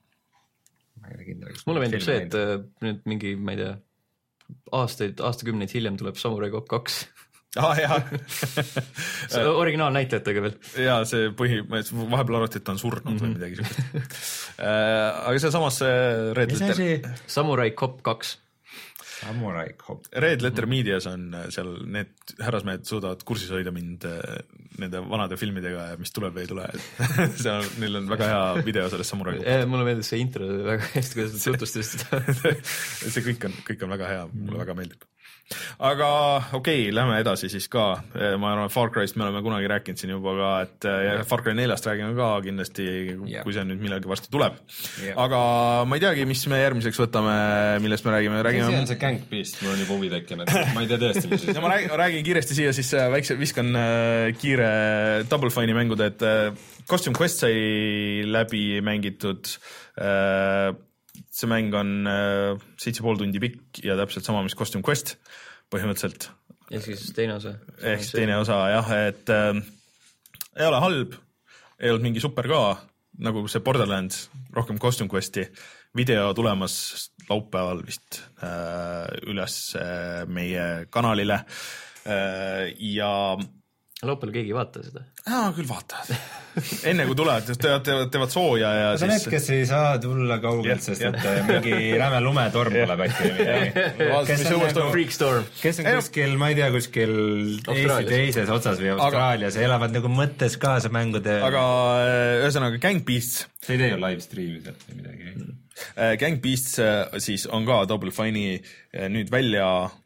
Mulle meeldib see, et nüüd mingi, ma ei tea, aastaid, aastakümneid hiljem tuleb Samurai Cop kaks. Ah, jah. see originaalnäitajatega veel. Jaa, see põhi, vahepeal arvati, et ta on surnud mm-hmm. või midagi sellist. Aga see samas Red Mis Letter... Samurai Cop kaks. Samurai Cop. Red Letter Medias on seal, need härrasmehed suudavad kursis hoida mind nende vanade filmidega ja mis tuleb või ei tule. See on, neil on väga hea video sellest Samurai Cop. Mulle meeldis see intro väga hästi, kuidas sa tutvustasid seda. See kõik on, kõik on väga hea, mulle väga meeldib. Aga okei, okay, lähme edasi siis ka. Ma arvan, Far Cry'st me oleme kunagi rääkinud siin juba ka, et ja Far Cry neljast räägime ka kindlasti, yeah. kui see nüüd millalgi varsti tuleb. Yeah. Aga ma ei teagi, mis me järgmiseks võtame, millest me räägime. räägime... See on see Gang Beast, mul on juba huvi tekkinud. Ma ei tea tõesti, mis ja ma räägin, räägin kiiresti siia, siis väikse viskan kiire Double Fine'i mängud, et Costume Quest sai läbi mängitud. See mäng on seitse pool tundi pikk ja täpselt sama, mis Costume Quest põhimõtteliselt. Ja siis teine osa. Ehk siis teine osa, jah, et äh, ei ole halb, ei olnud mingi super ka, nagu see Borderlands, rohkem Costume Questi, video tulemas laupäeval vist äh, üles äh, meie kanalile äh, ja laupäeval keegi ei vaata seda? Jaa, küll vaatavad. Enne kui tulevad, teevad, teevad, teevad sooja ja Aga siis... Need, kes ei saa tulla kaugelt, sest et mingi räme lumetorm tuleb äkki või midagi. Kes on nagu Freak Storm. Kes on kuskil, ma ei tea, kuskil Eesti teises otsas või Austraalias ja elavad nagu mõttes kaasa mängude. Aga ühesõnaga Gang Beasts. See ei tee ju live stream'i sealt või midagi. Gang Beasts siis on ka Double Fine'i nüüd välja,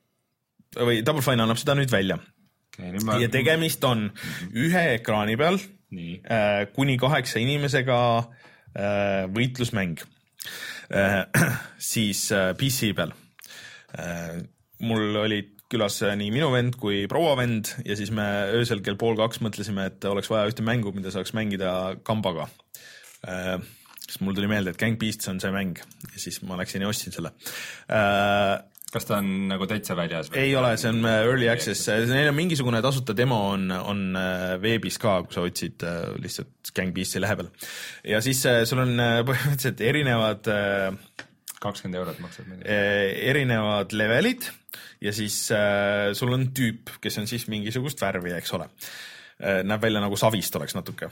või Double Fine annab seda nüüd välja. Okay, ma... ja tegemist on ühe ekraani peal äh, kuni kaheksa inimesega äh, võitlusmäng äh, siis äh, P C peal. Äh, mul olid külas nii minu vend kui proua vend ja siis me öösel kell pool kaks mõtlesime, et oleks vaja ühte mängu, mida saaks mängida kambaga. Äh, siis mul tuli meelde, et Gang Beasts on see mäng ja siis ma läksin ja ostsin selle. Äh, Kas ta on nagu täitsa väljas? Ei ole, see on early access. Neil on mingisugune tasuta demo on, on veebis ka, kui sa otsid lihtsalt Gang Beast'i lehe peal. Ja siis sul on põhimõtteliselt erinevad kakskümmend eurot maksab mingi. Erinevad levelid ja siis sul on tüüp, kes on siis mingisugust värvi, eks ole. Näeb välja nagu savist oleks natuke.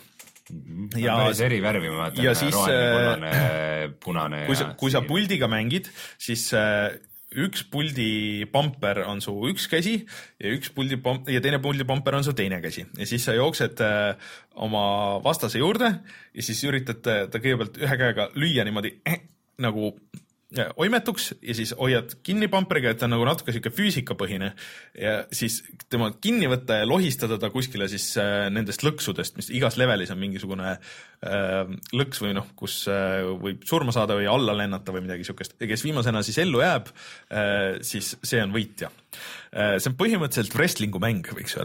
Ja päris eri värvi, ma vaatan, ja siis, roheline, punane, punane. Kui sa, kui sa puldiga mängid, siis üks puldi pamper on su üks käsi ja üks puldi pamp- ja teine puldi pamper on su teine käsi. Ja siis sa jooksed äh, oma vastase juurde ja siis üritad ta kõigepealt ühe käega lüüa niimoodi äh, nagu äh, oimetuks ja siis hoiad kinni pamperiga, et ta on nagu natuke siuke füüsikapõhine ja siis tema kinni võtta ja lohistada ta kuskile siis äh, nendest lõksudest, mis igas levelis on mingisugune äh, lõks või noh, kus äh, võib surma saada või alla lennata või midagi siukest. Ja kes viimasena siis ellu jääb, äh, siis see on võitja. Äh, see on põhimõtteliselt wrestlingu mäng, võiks öelda.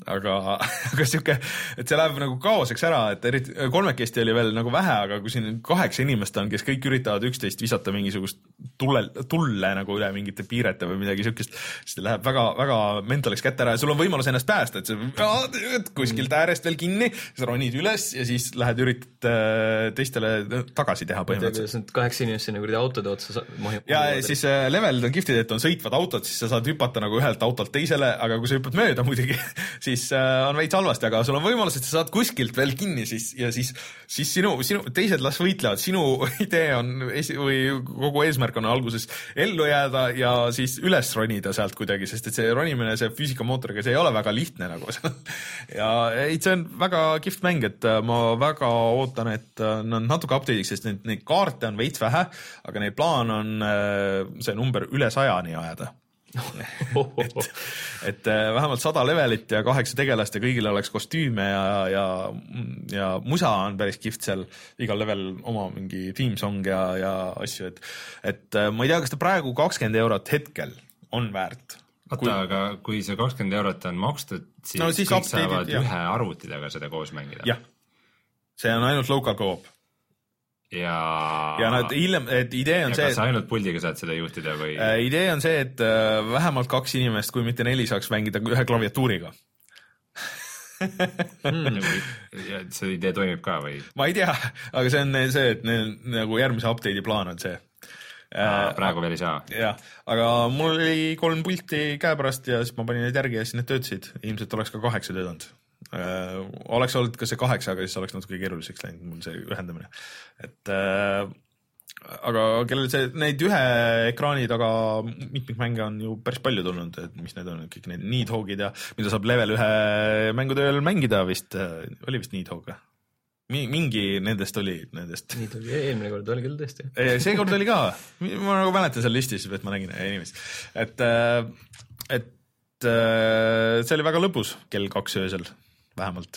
aga, aga siuke, et see läheb nagu kaoseks ära, et eriti kolmekesti oli veel nagu vähe, aga kui siin kaheksa inimest on, kes kõik üritavad üksteist visata mingisugust tulle, tulle nagu üle mingite piirete või midagi siukest, siis ta läheb väga, väga mentaliks kätte ära ja sul on võimalus ennast päästa, et sa kuskilt äärest veel kinni, sa ronid üles ja siis lähed üritad teistele tagasi teha põhimõtteliselt. kaheksa inimest sinna kuradi autode otsa mahjub. ja siis levelid on kihvtid, et on sõitvad autod, siis sa saad hüpata nagu ühelt autolt teisele, aga kui sa hüppad mööda muidugi, siis on veits halvasti, aga sul on võimalus, et sa saad kuskilt veel kinni siis, ja siis, siis sinu, sinu, teised las võitlevad, sinu idee on esi, või kogu eesmärk on alguses ellu jääda ja siis üles ronida sealt kuidagi, sest et see ronimine, see füüsikamootoriga, see ei ole väga lihtne nagu ja ei, see on väga kihvt mäng, et ma väga ootan, et nad natuke update'iks, sest neid, neid kaarte on veits vähe, aga neil plaan on see number üle sajani ajada. et, et vähemalt sada levelit ja kaheksa tegelast ja kõigil oleks kostüüme ja, ja, ja musa on päris kihvt seal, igal level oma mingi theme song ja, ja asju, et, et ma ei tea, kas ta praegu kakskümmend eurot hetkel on väärt. Oota, kui... aga kui see kakskümmend eurot on makstud, siis, no, siis kõik saavad jah. Ühe arvutidaga seda koos mängida. Jah, see on ainult local co-op. Ja, ja nad hiljem, et idee on ja see, kas sa ainult puldiga saad seda juhtida või? Äh, idee on see, et äh, vähemalt kaks inimest, kui mitte neli, saaks mängida ühe klaviatuuriga. hmm. ja see idee toimib ka või? Ma ei tea, aga see on see, et neil nagu järgmise update'i plaan on see. Äh, praegu veel ei saa. Jah, aga mul oli kolm pulti käepärast ja siis ma panin neid järgi ja siis need töötasid. Ilmselt oleks ka kaheksa töötanud. Äh, oleks olnud ka see kaheksa, aga siis oleks natuke keeruliseks läinud mul see ühendamine. Et äh, aga kellel see, neid ühe ekraani taga mitmikmänge on ju päris palju tulnud, et mis need on, kõik need Needhogid ja mida saab level ühe mängutööl mängida vist, oli vist Needhog? Mingi nendest oli nendest. Needhog eelmine kord oli küll tõesti. See kord oli ka, ma nagu mäletan seal listis, et ma nägin inimest. Et, et see oli väga lõbus kell kaks öösel. Vähemalt.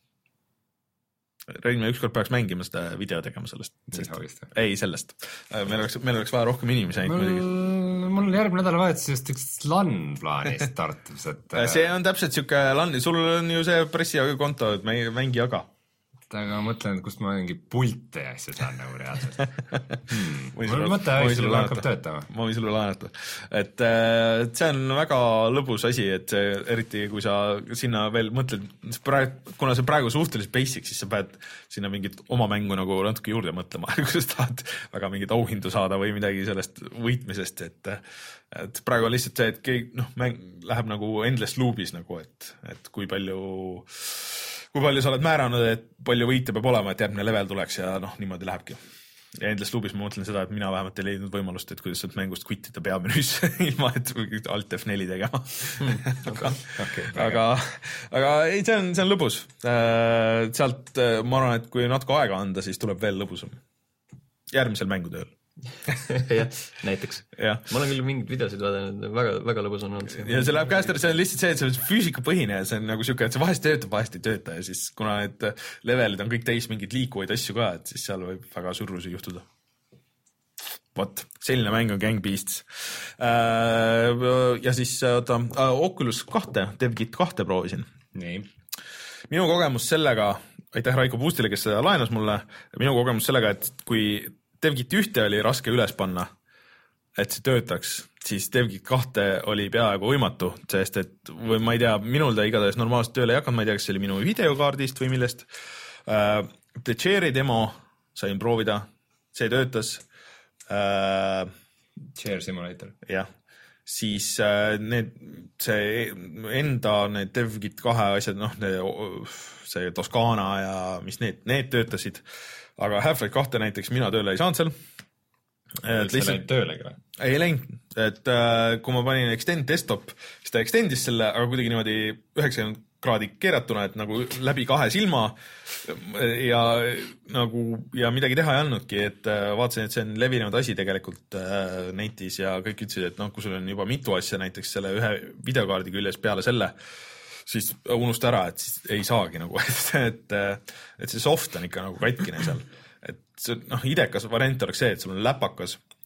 Rein, me ükskord peaks mängima seda video tegema sellest. Sest, ei, sellest. Meil oleks, meil oleks vaja rohkem inimesi. Mul, mul on järgmine nädala vahetusest üks LAN plaanis startus. Et... see on täpselt siuke LAN, sul on ju see pressikonto, et mängi aga. Aga ma mõtlen, et kust ma mingi pilte ja asja saan nagu reaalselt. Hmm. Mul mõte aeg, sulle hakkab töötama. Ma võin sulle laenata. Et see on väga lõbus asi, et see, eriti kui sa sinna veel mõtled, praegu, kuna see praegu suhteliselt basic, siis sa pead sinna mingit oma mängu nagu natuke juurde mõtlema, kui sa tahad väga mingit auhindu saada või midagi sellest võitmisest, et, et praegu on lihtsalt see, et keegi, noh, mäng läheb nagu endless loop'is nagu, et, et kui palju kui palju sa oled määranud, et palju võite peab olema, et järgmine level tuleks ja noh, niimoodi lähebki. Ja endless loop'is ma mõtlen seda, et mina vähemalt ei leidnud võimalust, et kuidas sealt mängust quittida peamenüüs ilma, et alt F neli tegema. Hmm, okay, okay, aga, aga ei, see on, see on lõbus. Sealt ma arvan, et kui natuke aega anda, siis tuleb veel lõbusam. Järgmisel mängutööl. jah, näiteks ja. Ma olen küll mingid videosid vaadanud, väga, väga lõbus on olnud. Ja see läheb käest, see on lihtsalt see, et see on füüsikapõhine ja see on nagu siuke, et see vahest töötab, vahest ei tööta ja siis kuna need levelid on kõik täis mingeid liikuvaid asju ka, et siis seal võib väga surrusi juhtuda. Vot, selline mäng on Gang Beasts. Ja siis oota, Oculus kahte, DevKit kahte proovisin. Nii. Minu kogemus sellega, aitäh Raiko Puustile, kes seda laenas mulle, minu kogemus sellega, et kui DevKit ühte oli raske üles panna, et see töötaks, siis DevKit kahte oli peaaegu võimatu, sest et või ma ei tea, minul ta igatahes normaalselt tööle ei hakanud, ma ei tea, kas see oli minu videokaardist või millest. Uh, The Chairi demo sain proovida, see töötas. Uh, Chair Simulator. Jah, siis uh, need, see enda need DevKit kahe asjad, noh, see Toscana ja mis need, need töötasid. Aga Half-Life kahte näiteks mina tööle ei saanud seal. Et see läinud töölegi või? Ei läinud, et äh, kui ma panin extend desktop, siis ta extendis selle, aga kuidagi niimoodi üheksakümmend kraadi keeratuna, et nagu läbi kahe silma ja nagu ja midagi teha ei andnudki, et äh, vaatasin, et see on levinenud asi tegelikult äh, netis ja kõik ütlesid, et noh, kui sul on juba mitu asja näiteks selle ühe videokaardi küljes peale selle, siis unusta ära, et siis ei saagi nagu, et, et, et see soft on ikka nagu katkine seal. Et see, noh, idekas variant oleks see, et sul on läpakas,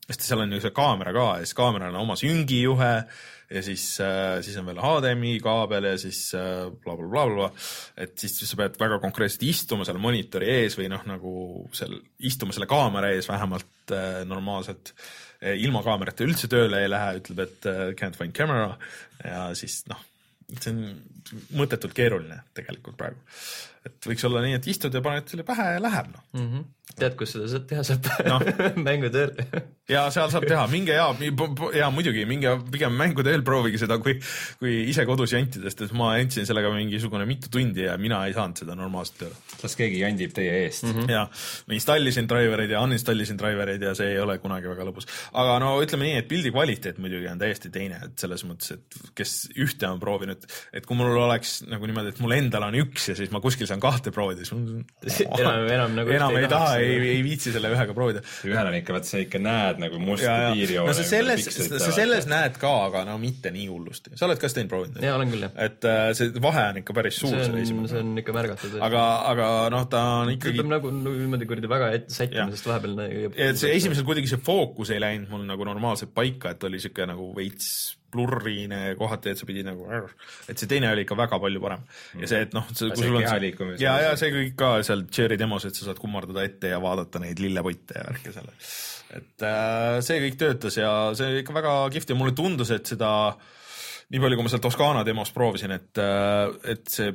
sest seal on ju see kaamera ka ja siis kaameral on oma süngijuhe ja siis, siis on veel H D M I kaabel ja siis bla bla bla bla, et siis sa pead väga konkreetselt istuma seal monitori ees või noh, nagu seal istuma selle kaamera ees vähemalt normaalselt. Ilma kaamerata üldse tööle ei lähe, ütleb, et can't find camera ja siis noh, see on mõttetult keeruline tegelikult praegu. Et võiks olla nii, et istud ja paned selle pähe ja läheb. No. Mm-hmm. Tead, kus seda teha saab no. Mänguteel. Ja seal saab teha, minge ja, ja muidugi, minge pigem mänguteel proovigi seda, kui, kui ise kodus jantidest, et ma jantsin sellega mingisugune mitu tundi ja mina ei saanud seda normaalselt tööle. Las keegi jandib teie eest. Mm-hmm. Ja ma installisin drivereid ja uninstallisin drivereid ja see ei ole kunagi väga lõbus. Aga no ütleme nii, et pildi kvaliteet muidugi on täiesti teine, et selles mõttes, et kes ühte on proovinud, et kui mul oleks nagu niimoodi, et mul endal on üks ja siis ma kuskil saan kahte proovida, siis enam, enam, nagu enam ei taha, ei, ei viitsi selle ühega proovida. Ühel on ikka, vaat sa ikka näed nagu musta piiri. No sa selles, sa selles näed ka, aga no mitte nii hullusti. Sa oled ka seda proovinud? Jaa, olen küll, jah. Et see vahe on ikka päris suur. See on, see on ikka märgatud. Aga, aga noh, ta on ikkagi... Ta nagu niimoodi kurdi väga sättima, sest vahepeal... Et see esimesel kuidagi see fookus ei läinud mul nagu normaalselt paika, et oli siuke nagu veits plurriine kohati, et sa pidi nagu... Et see teine oli ikka väga palju parem. Ja see, et noh... See, see kehaliikumis. Ja, ja see kõik ka seal Cherry demos, et sa saad kummardada ette ja vaadata neid lillepotte ja värke selle. Et äh, see kõik töötas ja see ikka väga kihvt ja mulle tundus, et seda nii palju, kui ma seal Toscana demos proovisin, et, et see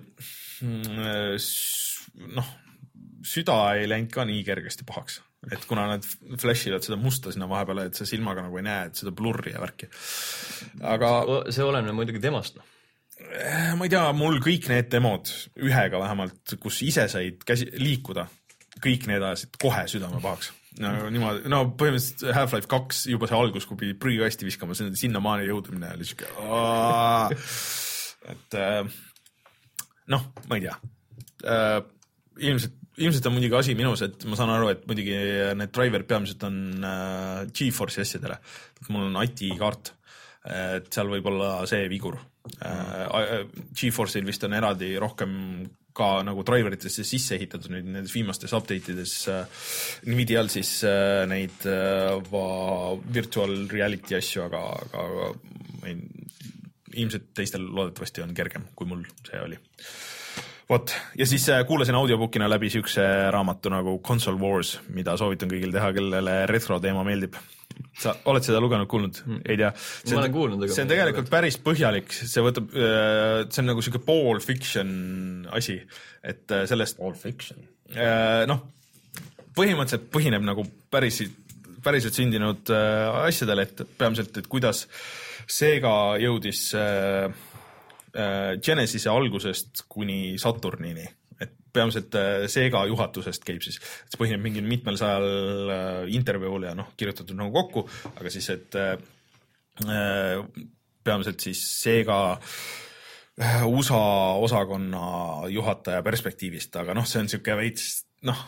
noh, süda ei läinud ka nii kergesti pahaks. Et kuna nad flashivad seda musta sinna vahepeale, et sa silmaga nagu ei näe, et seda blurri ja värki. Aga see oleneb muidugi demost. Ma ei tea, mul kõik need demod ühega vähemalt, kus ise said käsi, liikuda, kõik need ajasid kohe südame pahaks. No, niimoodi, no põhimõtteliselt Half-Life kaks juba see algus, kui pidi prügikasti viskama, sinna maani jõudmine oli siuke et noh, ma ei tea. Ilmselt, ilmselt on muidugi asi minus, et ma saan aru, et muidugi need driver peamiselt on GeForce'i asjadele. Mul on A T I kaart, et seal võib olla see vigur. GeForce'il vist on eraldi rohkem ka nagu driveritesse sisse ehitatud nüüd nendes viimastes update'ides Nvidial siis neid va, virtual reality asju, aga, aga ei, ilmselt teistel loodetavasti on kergem, kui mul see oli. Vot, ja siis kuulasin audiobookina läbi siukse raamatu nagu Console Wars, mida soovitan kõigil teha, kellele retro teema meeldib. Sa oled seda lugenud, kuulnud? Ei tea. See on, kuulnud, see on tegelikult päris põhjalik, see võtab, see on nagu siuke pool fiction asi, et sellest... Pool fiction? Noh, põhimõtteliselt põhineb nagu päris, päriselt sündinud asjadele, et peamiselt, et kuidas Sega jõudis Genesise algusest kuni Saturnini. Et peamiselt Sega juhatusest käib siis, et see põhineb mingil mitmel sajal intervjuul ja noh, kirjutatud nagu kokku, aga siis, et peamiselt siis Sega U S A osakonna juhataja perspektiivist, aga noh, see on siuke veits, noh,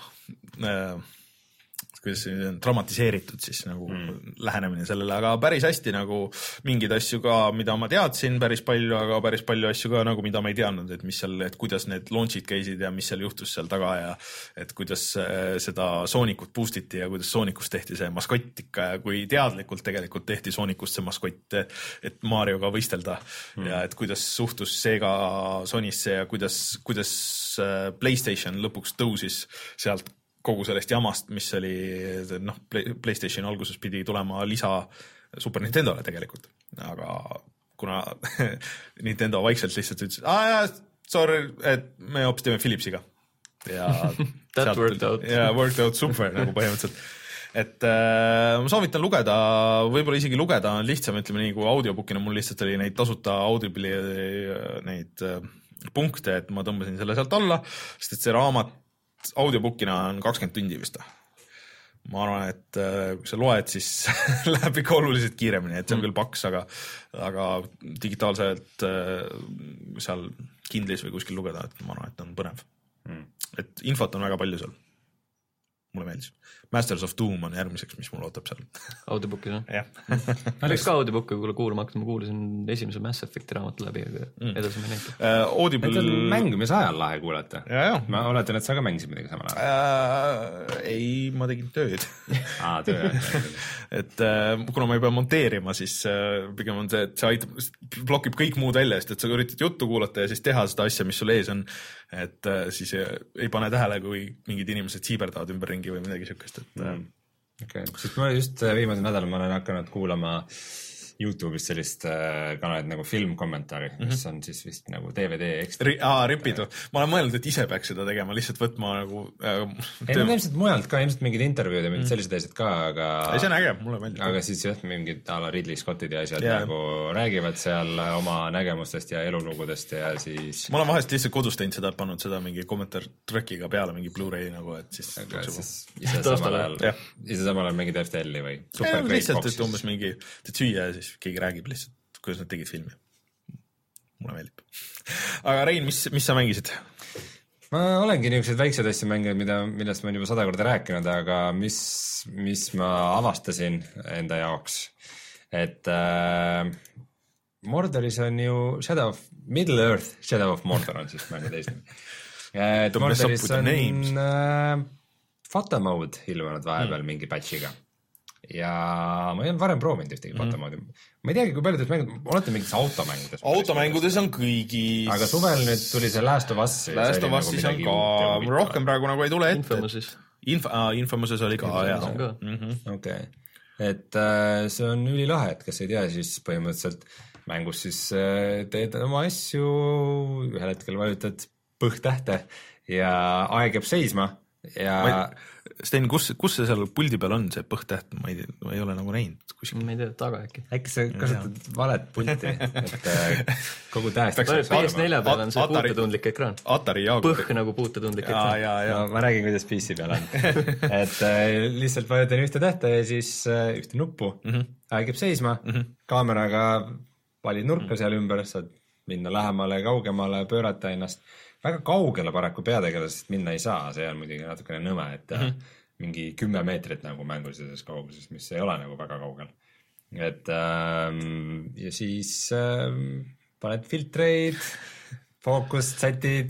kuidas see on dramatiseeritud siis nagu mm. lähenemine sellele, aga päris hästi nagu mingid asju ka, mida ma teadsin päris palju, aga päris palju asju ka nagu, mida ma ei teadnud, et mis seal, et kuidas need launch'id käisid ja mis seal juhtus seal taga ja et kuidas seda Soonikut boostiti ja kuidas Soonikust tehti see maskott ikka ja kui teadlikult tegelikult tehti Soonikust see maskott, et Marioga võistelda mm. ja et kuidas suhtus Sega Sonisse ja kuidas, kuidas PlayStation lõpuks tõusis sealt kogu sellest jamast, mis oli, noh, PlayStation alguses pidi tulema lisa Super Nintendole tegelikult, aga kuna Nintendo vaikselt lihtsalt ütles, aa jaa, sorry, et me hoopis teeme Philipsiga. Ja That sealt, worked out. Ja worked out super nagu põhimõtteliselt. Et äh, ma soovitan lugeda, võib-olla isegi lugeda on lihtsam, ütleme nii, kui audiobookina mul lihtsalt oli neid tasuta Audible'i neid äh, punkte, et ma tõmbasin selle sealt alla, sest et see raamat audiobookina on kakskümmend tundi vist. Ma arvan, et kui sa loed, siis läheb ikka oluliselt kiiremini, et see on küll paks, aga, aga digitaalselt seal Kindlis või kuskil lugeda, et ma arvan, et on põnev. Mm. Et infot on väga palju seal. mulle meeldis. Masters of Doom on järgmiseks, mis mul ootab seal. Audiobookis, no? Jah. Läks ka audiobooki, kui kuulama hakkas, ma kuulasin esimese Mass Effecti raamatu läbi, aga mm. edasi ma näitan. Uh, Audible... Need on mängimise ajal lahe kuulata. Ja, ja. Ma oletan, et sa ka mängisid midagi samal ajal. Uh, ei, ma tegin tööd. Aa, töö. et uh, kuna ma ei pea monteerima, siis uh, pigem on see, et see aitab, blokib kõik muud välja, sest et sa üritad juttu kuulata ja siis teha seda asja, mis sul ees on. Et uh, siis ei pane tähele, kui mingid inimesed siiberdavad ümberringi või midagi siukest, et uh, okay. Sest ma just viimase nädal ma olen hakanud kuulama YouTube'ist sellist äh, kanalit nagu filmkommentaari, mis mm -hmm. on siis vist nagu D V D ekstra. Ri- aa, ripitud. Ma olen mõelnud, et ise peaks seda tegema, lihtsalt võtma nagu äh, ei, no ilmselt mujalt ka, ilmselt mingid intervjuud ja mingid mm. sellised asjad ka, aga ei, see on äge, mulle meeldib. Aga siis jah, mingid a la Ridley Scottid ja asjad yeah. nagu räägivad seal oma nägemustest ja elulugudest ja siis ma olen vahest lihtsalt kodus teinud seda, pannud seda mingi kommentaar trackiga peale, mingi Blu-ray nagu, et siis aga siis ise samal ajal ise samal ajal mingid F T L-i või Super Great lihtsalt, et umbes mingi teed süüa ja siis keegi räägib lihtsalt kuidas nad tegid filmi. Mulle meeldib. Aga Rein, mis, mis sa mängisid? Ma olengi niisugused väiksed asju mänginud, mida, millest ma olen juba sada korda rääkinud, aga mis, mis ma avastasin enda jaoks, et äh, Mordoris on ju Shadow of Middle Earth, Shadow of Mordor on siis mängu teisnimi. Et Mordoris on äh, photo mode ilmunud vahepeal mm. mingi patchiga. Ja ma ei ole varem proovinud ühtegi mm. fotomoodi. Ma ei teagi, kui palju teist mängud, olete mingites automängudes? Automängudes on kõigis. Aga suvel nüüd tuli see Last of Us. Last of Us on ka, rohkem praegu nagu ei tule ette. Infamouses. Inf- ah, Infamouses oli ka, jah. Mm-hmm. Okay. Et äh, see on ülilahe, et kes ei tea, siis põhimõtteliselt mängus siis äh, teed oma asju, ühel hetkel vajutad põhtähte ja aeg jääb seisma ja ma ei, Sten, kus, kus see seal puldi peal on, see põhtäht? Ma ei, ma ei ole nagu näinud kuskil. Ma ei tea, taga äkki. Äkki sa kasutad valet pulti, et kogu tähest P S neli peal on see Atari, puutetundlik ekraan. Atari jaagu. Põh nagu puutetundlik ja, ekraan. Ja, ja. No, ma räägin, kuidas P C peal on. et äh, lihtsalt vajutan ühte tähte ja siis äh, ühte nuppu. Mm-hmm. Aegib seisma, mm-hmm. kaameraga valid nurka mm-hmm. seal ümber, saad minna lähemale, kaugemale, pöörata ennast. Väga kaugele paraku peategelasest minna ei saa, see on muidugi natukene nõme, et mm-hmm. mingi kümme meetrit nagu mängulises kauguses, mis ei ole nagu väga kaugel. Et ähm, ja siis ähm, paned filtreid, fookust, sätid.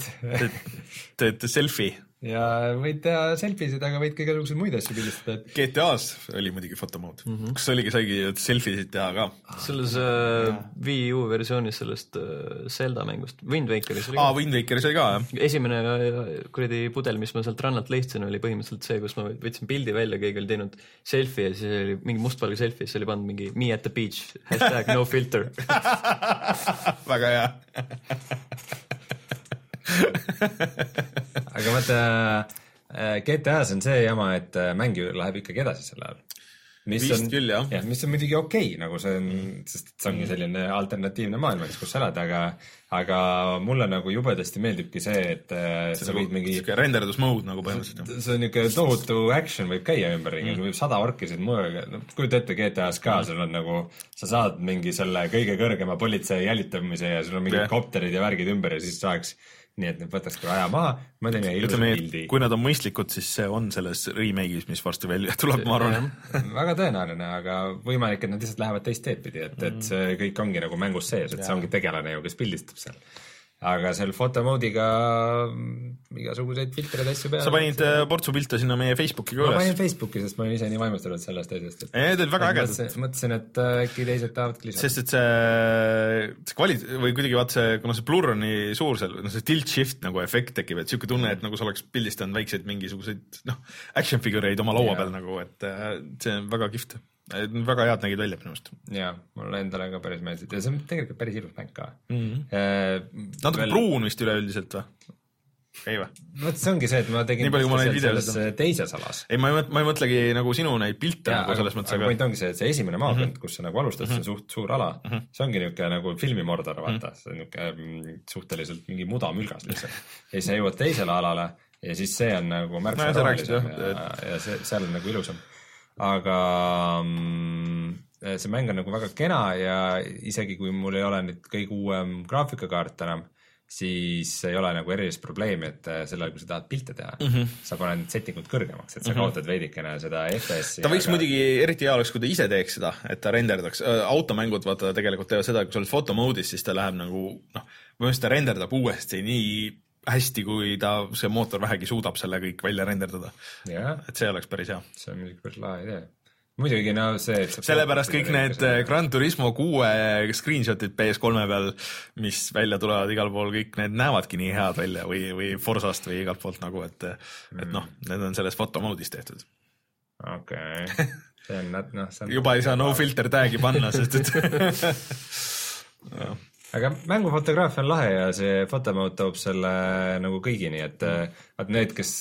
Teed selfie. Ja võid teha selfisid, aga võid ka igasugused muid asju pildistada. Et... G T A-s oli muidugi fotomood. Mm-hmm. Kas oligi, saigi selfisid teha ka? Selles äh, Wii U versioonis sellest äh, Zelda mängust. Wind Wakeris oli ka. Aa, Wind Wakeris oli ka, jah. Esimene kuradi pudel, mis ma sealt rannalt lehtsin, oli põhimõtteliselt see, kus ma võtsin pildi välja, keegi oli teinud selfie ja siis oli mingi mustvalge selfie, siis oli pandud mingi me at the beach, hashtag no filter. Väga hea. aga vaata G T A-s on see jama, et mäng ju läheb ikkagi edasi selle ajal. Mis Vist on, küll, jah. jah. Mis on muidugi okei, okay, nagu see on, sest see ongi selline alternatiivne maailm, kus sa elad, aga, aga mulle nagu jubedasti meeldibki see, et see sa võid mingi... renderdus mode nagu põhimõtteliselt. See on niisugune tohutu action võib käia ümberringi, mm. võib sada orkisid mõõga, no kujuta ette G T A-s ka, mm. sul on nagu, sa saad mingi selle kõige kõrgema politsei jälitamise ja sul on mingid yeah. kopterid ja värgid ümber ja siis saaks nii et need võtaks ka aja maha, ma teen ja ilusa pildi. Kui nad on mõistlikud, siis see on selles remake'is, mis varsti välja tuleb, ma arvan. Väga tõenäoline, aga võimalik, et nad lihtsalt lähevad teist teed pidi, et, et see kõik ongi nagu mängus sees, et ja. See ongi tegelane ju, kes pildistab seal. Aga seal fotomoodiga igasuguseid filtreid asju peale. Sa panid portsu pilte sinna meie Facebooki ka üles? Ma panin Facebooki, sest ma olin ise nii vaimustunud sellest asjast. Ei, need olid väga ägedad. Mõtlesin, et äkki teised tahavad lisada. Sest et see, see kvalit- või kuidagi vaat see, kuna see blur on nii suur seal, no see tilt shift nagu efekt tekib, et siuke tunne, et nagu sa oleks pildistanud väikseid mingisuguseid noh, action figureid oma laua peal nagu, et see on väga kihvt. Väga head nägid välja minust. Jaa, mulle endale ka päris meeldisid ja see on tegelikult päris ilus mäng ka. Mm-hmm. Äh, Natuke veel... pruun vist üleüldiselt või? Ei või? Võt, see ongi see, et ma tegin palju, selles teises alas. Ei, ma ei, ma ei mõtlegi nagu sinu neid pilte ja, nagu selles mõttes. Aga point ongi see, et see esimene maakond, mm-hmm. kus sa nagu alustad, mm-hmm. see suht suur ala, mm-hmm. see ongi niuke nagu filmimordor, vaata, see on niuke suhteliselt mingi muda mülgas lihtsalt. Ja siis sa jõuad teisele alale ja siis see on nagu märksa no, rohelisem ja, ja, ja see, seal on nagu ilusam. Aga mm, see mäng on nagu väga kena ja isegi kui mul ei ole nüüd kõige uuem graafikakaart enam, siis ei ole nagu erilist probleemi, et sellel, kui sa tahad pilte teha mm, -hmm. sa paned settingud kõrgemaks, et sa mm -hmm. kaotad veidikene seda F P S-i. ta võiks aga... muidugi eriti hea oleks, kui ta ise teeks seda, et ta renderdaks. Automängud vaata tegelikult teevad seda, kui sa oled fotomoodis, siis ta läheb nagu noh, põhimõtteliselt ta renderdab uuesti nii hästi, kui ta, see mootor vähegi suudab selle kõik välja renderdada. Et see oleks päris hea. See on muidugi päris lahe idee. Muidugi no see, et sellepärast kõik need seda... Gran Turismo kuue screenshotid P S kolme peal, mis välja tulevad igal pool, kõik need näevadki nii head välja või, või Forsast või igalt poolt nagu, et, et noh, need on selles fotomoodis tehtud. Okei okay. See on, noh, see on... juba ei saa no filter tag'i panna, sest et no. Aga mängufotograafia on lahe ja see fotomood toob selle nagu kõigini, et vaat need, kes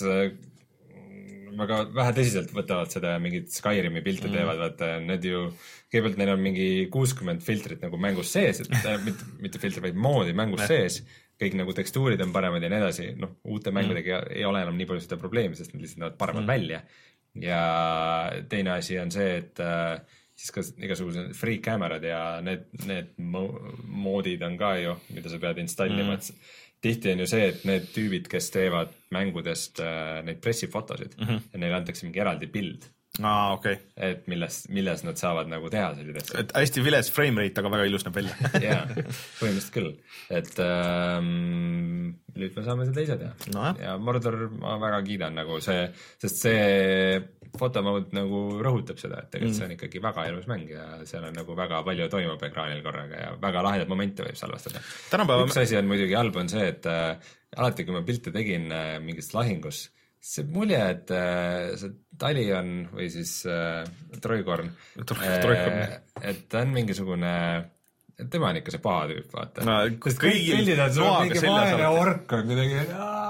väga vähe tõsiselt võtavad seda mingit Skyrimi pilte mm. teevad, vaata need ju, kõigepealt neil on mingi kuuskümmend filtrit nagu mängus sees, et mitte, mitte filtrit, vaid moodi mängus sees, kõik nagu tekstuurid on paremad ja nii edasi, noh, uute mängudega mm. ei ole enam nii palju seda probleemi, sest nad lihtsalt näevad paremad mm. välja. Ja teine asi on see, et äh, siis ka igasugused free camerad ja need, need moodid on ka ju, mida sa pead installima, et mm. tihti on ju see, et need tüübid, kes teevad mängudest äh, neid pressifotosid mm -hmm. ja neile antakse mingi eraldi pild. Aa, okei. Okay. Et milles, milles nad saavad nagu teha sellised asjad. Et hästi vilets frame rate, aga väga ilus näeb välja. Jaa, põhimõtteliselt küll. Et ähm, nüüd me saame seda ise teha. No, ja Mordor ma väga kiidan nagu see, sest see fotomood nagu rõhutab seda, et tegelikult mm. see on ikkagi väga ilus mäng ja seal on nagu väga palju toimub ekraanil korraga ja väga lahedat momente võib salvestada. Tänapäeva... Üks asi on muidugi halb on see, et äh, alati kui ma pilte tegin äh, mingist lahingus, see mulje, et äh, see tali on või siis äh, Troikorn, äh, et ta on mingisugune, tema on ikka see paha tüüp, vaata. No, kõigil noaga seljas on. Ork on kuidagi,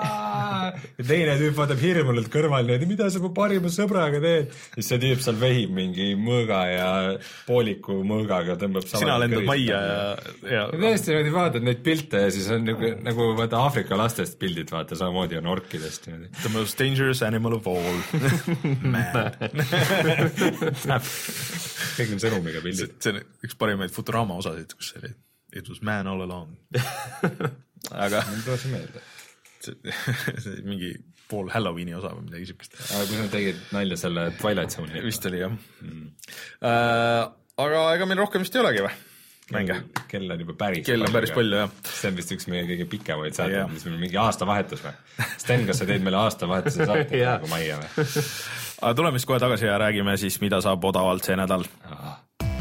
ja teine tüüp vaatab hirmunult kõrval, mida sa mu parima sõbraga teed. Siis see tüüp seal vehib mingi mõõga ja pooliku mõõgaga tõmbab sina lendad majja ja, ja... ja tõesti niimoodi vaatad neid pilte ja siis on nagu, nagu vaata Aafrika lastest pildid, vaata samamoodi on orkidest. The most dangerous animal of all. Man. Kõik on sõnumiga pildid. See on üks parimaid Futurama osasid, kus see oli It was man all along. Aga mul tuleb see meelde. See mingi pool Halloweeni osa või midagi sükest. Aga kui sa tegid nalja selle Twilight Zone'i? Vist oli jah mm. uh, Aga ega meil rohkem vist ei olegi või? Mänge. Kell on juba päris Kell on päris palju, jah. See on vist üks meie kõige pikemaid saated, mis meil mingi aastavahetus või? Sten, kas sa teed meile aastavahetuse saated nagu majja või? Aga tuleme siis kohe tagasi ja räägime siis, mida saab odavalt see nädal. Aha.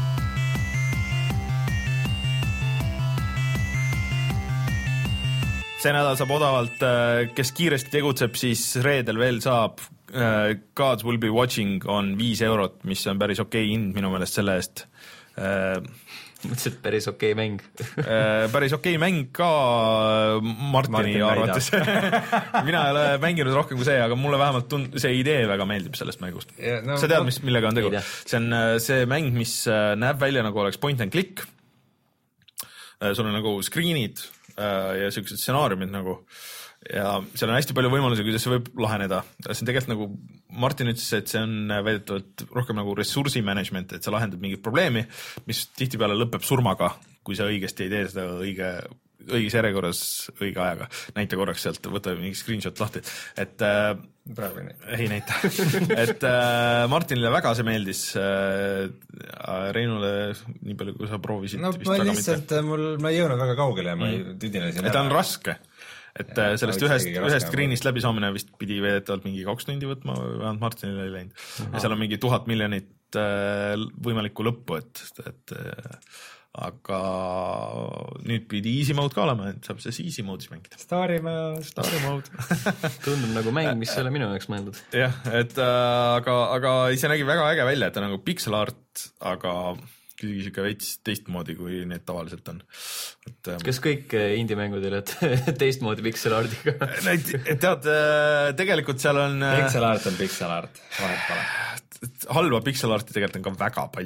See nädal saab odavalt, kes kiiresti tegutseb, siis reedel veel saab. Gods Will Be Watching on viis eurot, mis on päris okei hind minu meelest selle eest. Mõtlesid päris okei mäng. Päris okei mäng ka Martini Martin arvates. Mina ei ole mänginud rohkem kui see, aga mulle vähemalt tund- see idee väga meeldib sellest mängust. Ja, no, sa tead, mis, millega on tegu? See on see mäng, mis näeb välja nagu oleks point and click. Sul on nagu screenid ja sellised stsenaariumid nagu ja seal on hästi palju võimalusi, kuidas see võib laheneda. See on tegelikult nagu Martin ütles, et see on väidetavalt rohkem nagu ressursi management, et sa lahendad mingit probleemi, mis tihtipeale lõpeb surmaga, kui sa õigesti ei tee seda õige, õiges järjekorras õige ajaga. Näita korraks sealt, võta mingi screenshot lahti. Et äh, praegu ei näita. Ei näita. Et äh, Martinile väga see meeldis. Äh, Reinule nii palju, kui sa proovisid. No ma lihtsalt, mul, ma ei jõudnud väga kaugele ja ma ei tüdine siin. Et ta on raske. Et ja, sellest ühest, ühest screenist läbi saamine vist pidi veedetavalt mingi kaks tundi võtma, vähemalt Martinile ei läinud. Ja seal on mingi tuhat miljonit äh, võimalikku lõppu, et, et äh, aga nüüd pidi easy mode ka olema, et saab see easy mode'is mängida. Starry mode. Starry mode. Tundub nagu mäng, mis ei ole minu jaoks mõeldud. Jah, et äh, aga, aga see nägi väga äge välja, et ta nagu pixel art, aga kuidagi siuke veits teistmoodi, kui need tavaliselt on. Et, kas kõik indie-mängud oled teistmoodi pixel artiga? Tead, tegelikult seal on... Pixel art on pixel art, vahet pole. Halva pixel arti tegelikult on ka väga palju.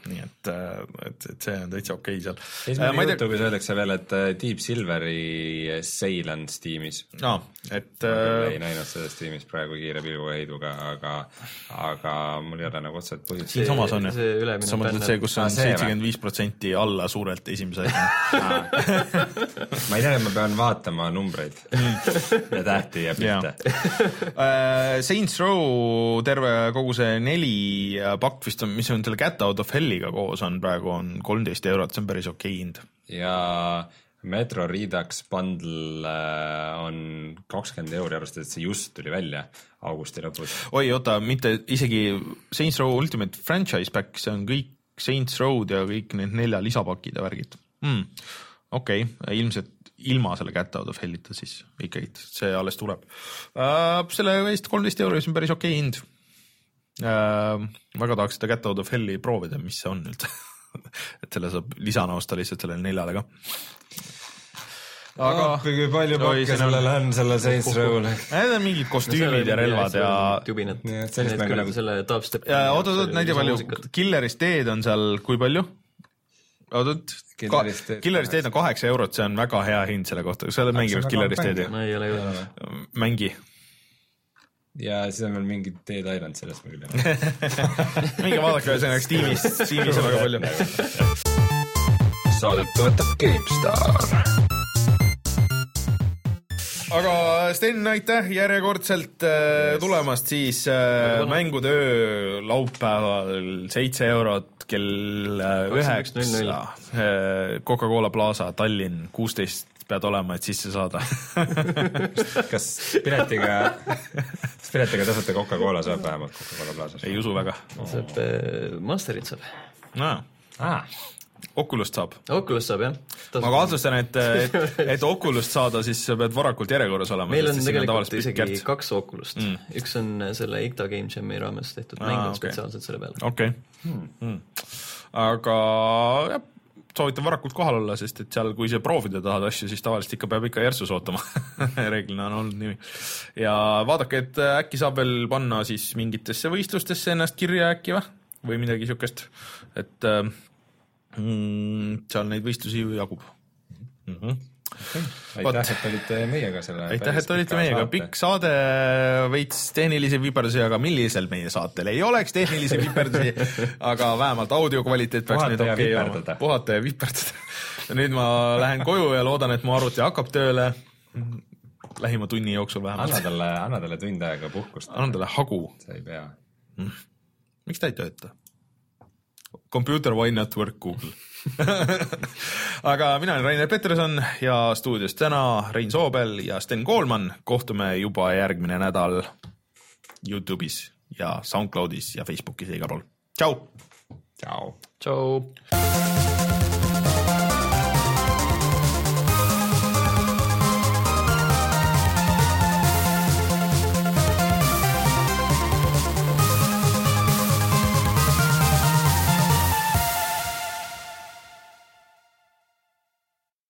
nii et, et, et see on täitsa okei okay seal. Siis meil äh, YouTube'is öeldakse veel, et Deep Silveri sale on Steamis. No, et ma küll ei näinud seda Steamis praegu kiire pilguga heiduga, aga, aga mul ei ole nagu otseselt põhjust. Siin samas on see, see, samas on see, kus on seitsekümmend viis protsenti alla suurelt esimese aina. Ma ei tea, et ma pean vaatama numbreid ja tähti ja pilte. uh, Saints Row terve kogu see neli pakk vist on, mis on selle Cat Out of Helliga koos on praegu on kolmteist eurot, see on päris okei hind. Ja Metro Redux bundle on kakskümmend euri arvestades, et see just tuli välja augusti lõpus. Oi, oota, mitte isegi Saints Row Ultimate Franchise Pack, see on kõik Saints Row'd ja kõik need nelja lisapakid ja värgid. Hmm. Okei, okay. Ilmselt ilma selle Cat Out of Hellita siis ikkagi, see alles tuleb. Uh, selle eest kolmteist euri on päris okei hind. Uh, väga tahaks seda Cat Out of Helli proovida, mis see on üldse. Et selle saab lisana osta lihtsalt sellele neljale ka. Aga oh, kui palju pakke sellele on selle Saints Row'le? Need on mingid kostüümid ja relvad ja... Tubinad. Sellist mängu nagu... Selle Dubstep... Oot-oot, näide palju. Killerist Dead on seal kui palju? Oot-oot, Killerist Dead on kaheksa eurot, see on väga hea hind selle kohta. Kas sa oled mänginud Killerist Deadi? Ma ei ole ju. Mängi. Ja siis on veel mingi Dead Island sellest ma küll. Mingi vaadake, see on Steamis, Steamis on väga palju. Saadet toetab GameStar. Aga Sten, aitäh järjekordselt äh, tulemast siis äh, mängutöö laupäeval seitse eurot kell üheksa äh, Coca-Cola Plaza Tallinn kuusteist pead olema, et sisse saada. Kas piletiga, kas piletiga tasuta Coca-Cola saab vähemalt Coca-Cola Plazas? Ei usu väga. Saab äh, Masterit saab. No. Ah. Oculust saab. Oculust saab, jah. Ma kahtlustan, et, et, et Oculust saada, siis sa pead varakult järjekorras olema. Meil on tegelikult isegi kert. kaks Oculust. Mm. Üks on selle I K T A Game Jam'i raames tehtud ah, mäng okay. spetsiaalselt selle peale. Okei. Okay. Hmm. Hmm. Aga jah, soovitan varakult kohal olla, sest et seal, kui see proovida tahad asju, siis tavaliselt ikka peab ikka järsus ootama. Reeglina on olnud nimi. Ja vaadake, et äkki saab veel panna siis mingitesse võistlustesse ennast kirja äkki või, või midagi sihukest, et mm, seal neid võistlusi ju jagub. Mm-hmm. Okay. Aitäh, et olite meiega selle aitäh, et olite meiega. Pikk saade veits tehnilisi viperdusi, aga millisel meie saatel ei oleks tehnilisi viperdusi, aga vähemalt audio kvaliteet peaks puhata nüüd okei okay olema. Puhata ja viperdada. Ja nüüd ma lähen koju ja loodan, et mu arvuti hakkab tööle lähima tunni jooksul vähemalt. Anna talle, anna talle tund aega puhkust. Anna talle hagu. See ei pea. Mm. Miks ta ei tööta? Computer, why not work, Google. Aga mina olen Rainer Peterson ja stuudios täna Rein Soobel ja Sten Koolman. Kohtume juba järgmine nädal YouTube'is ja SoundCloud'is ja Facebook'is ja igal pool. Tšau! Tšau! Tšau!